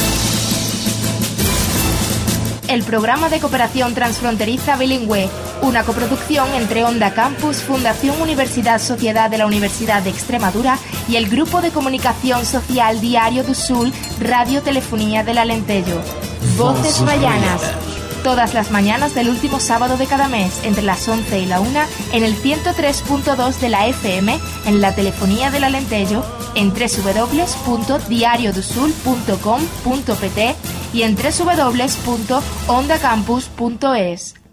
El programa de cooperación transfronteriza bilingüe, una coproducción entre Onda Campus, Fundación Universidad Sociedad de la Universidad de Extremadura y el Grupo de Comunicación Social Diario do Sul, Radio Telefonía del Alentejo. Voces Rayanas. Todas las mañanas del último sábado de cada mes, entre las once y la una, en el ciento tres punto dos de la F M, en la Telefonía del Alentejo, en doble u doble u doble u punto diario do sul punto com punto p t y en doble u doble u doble u punto onda campus punto es.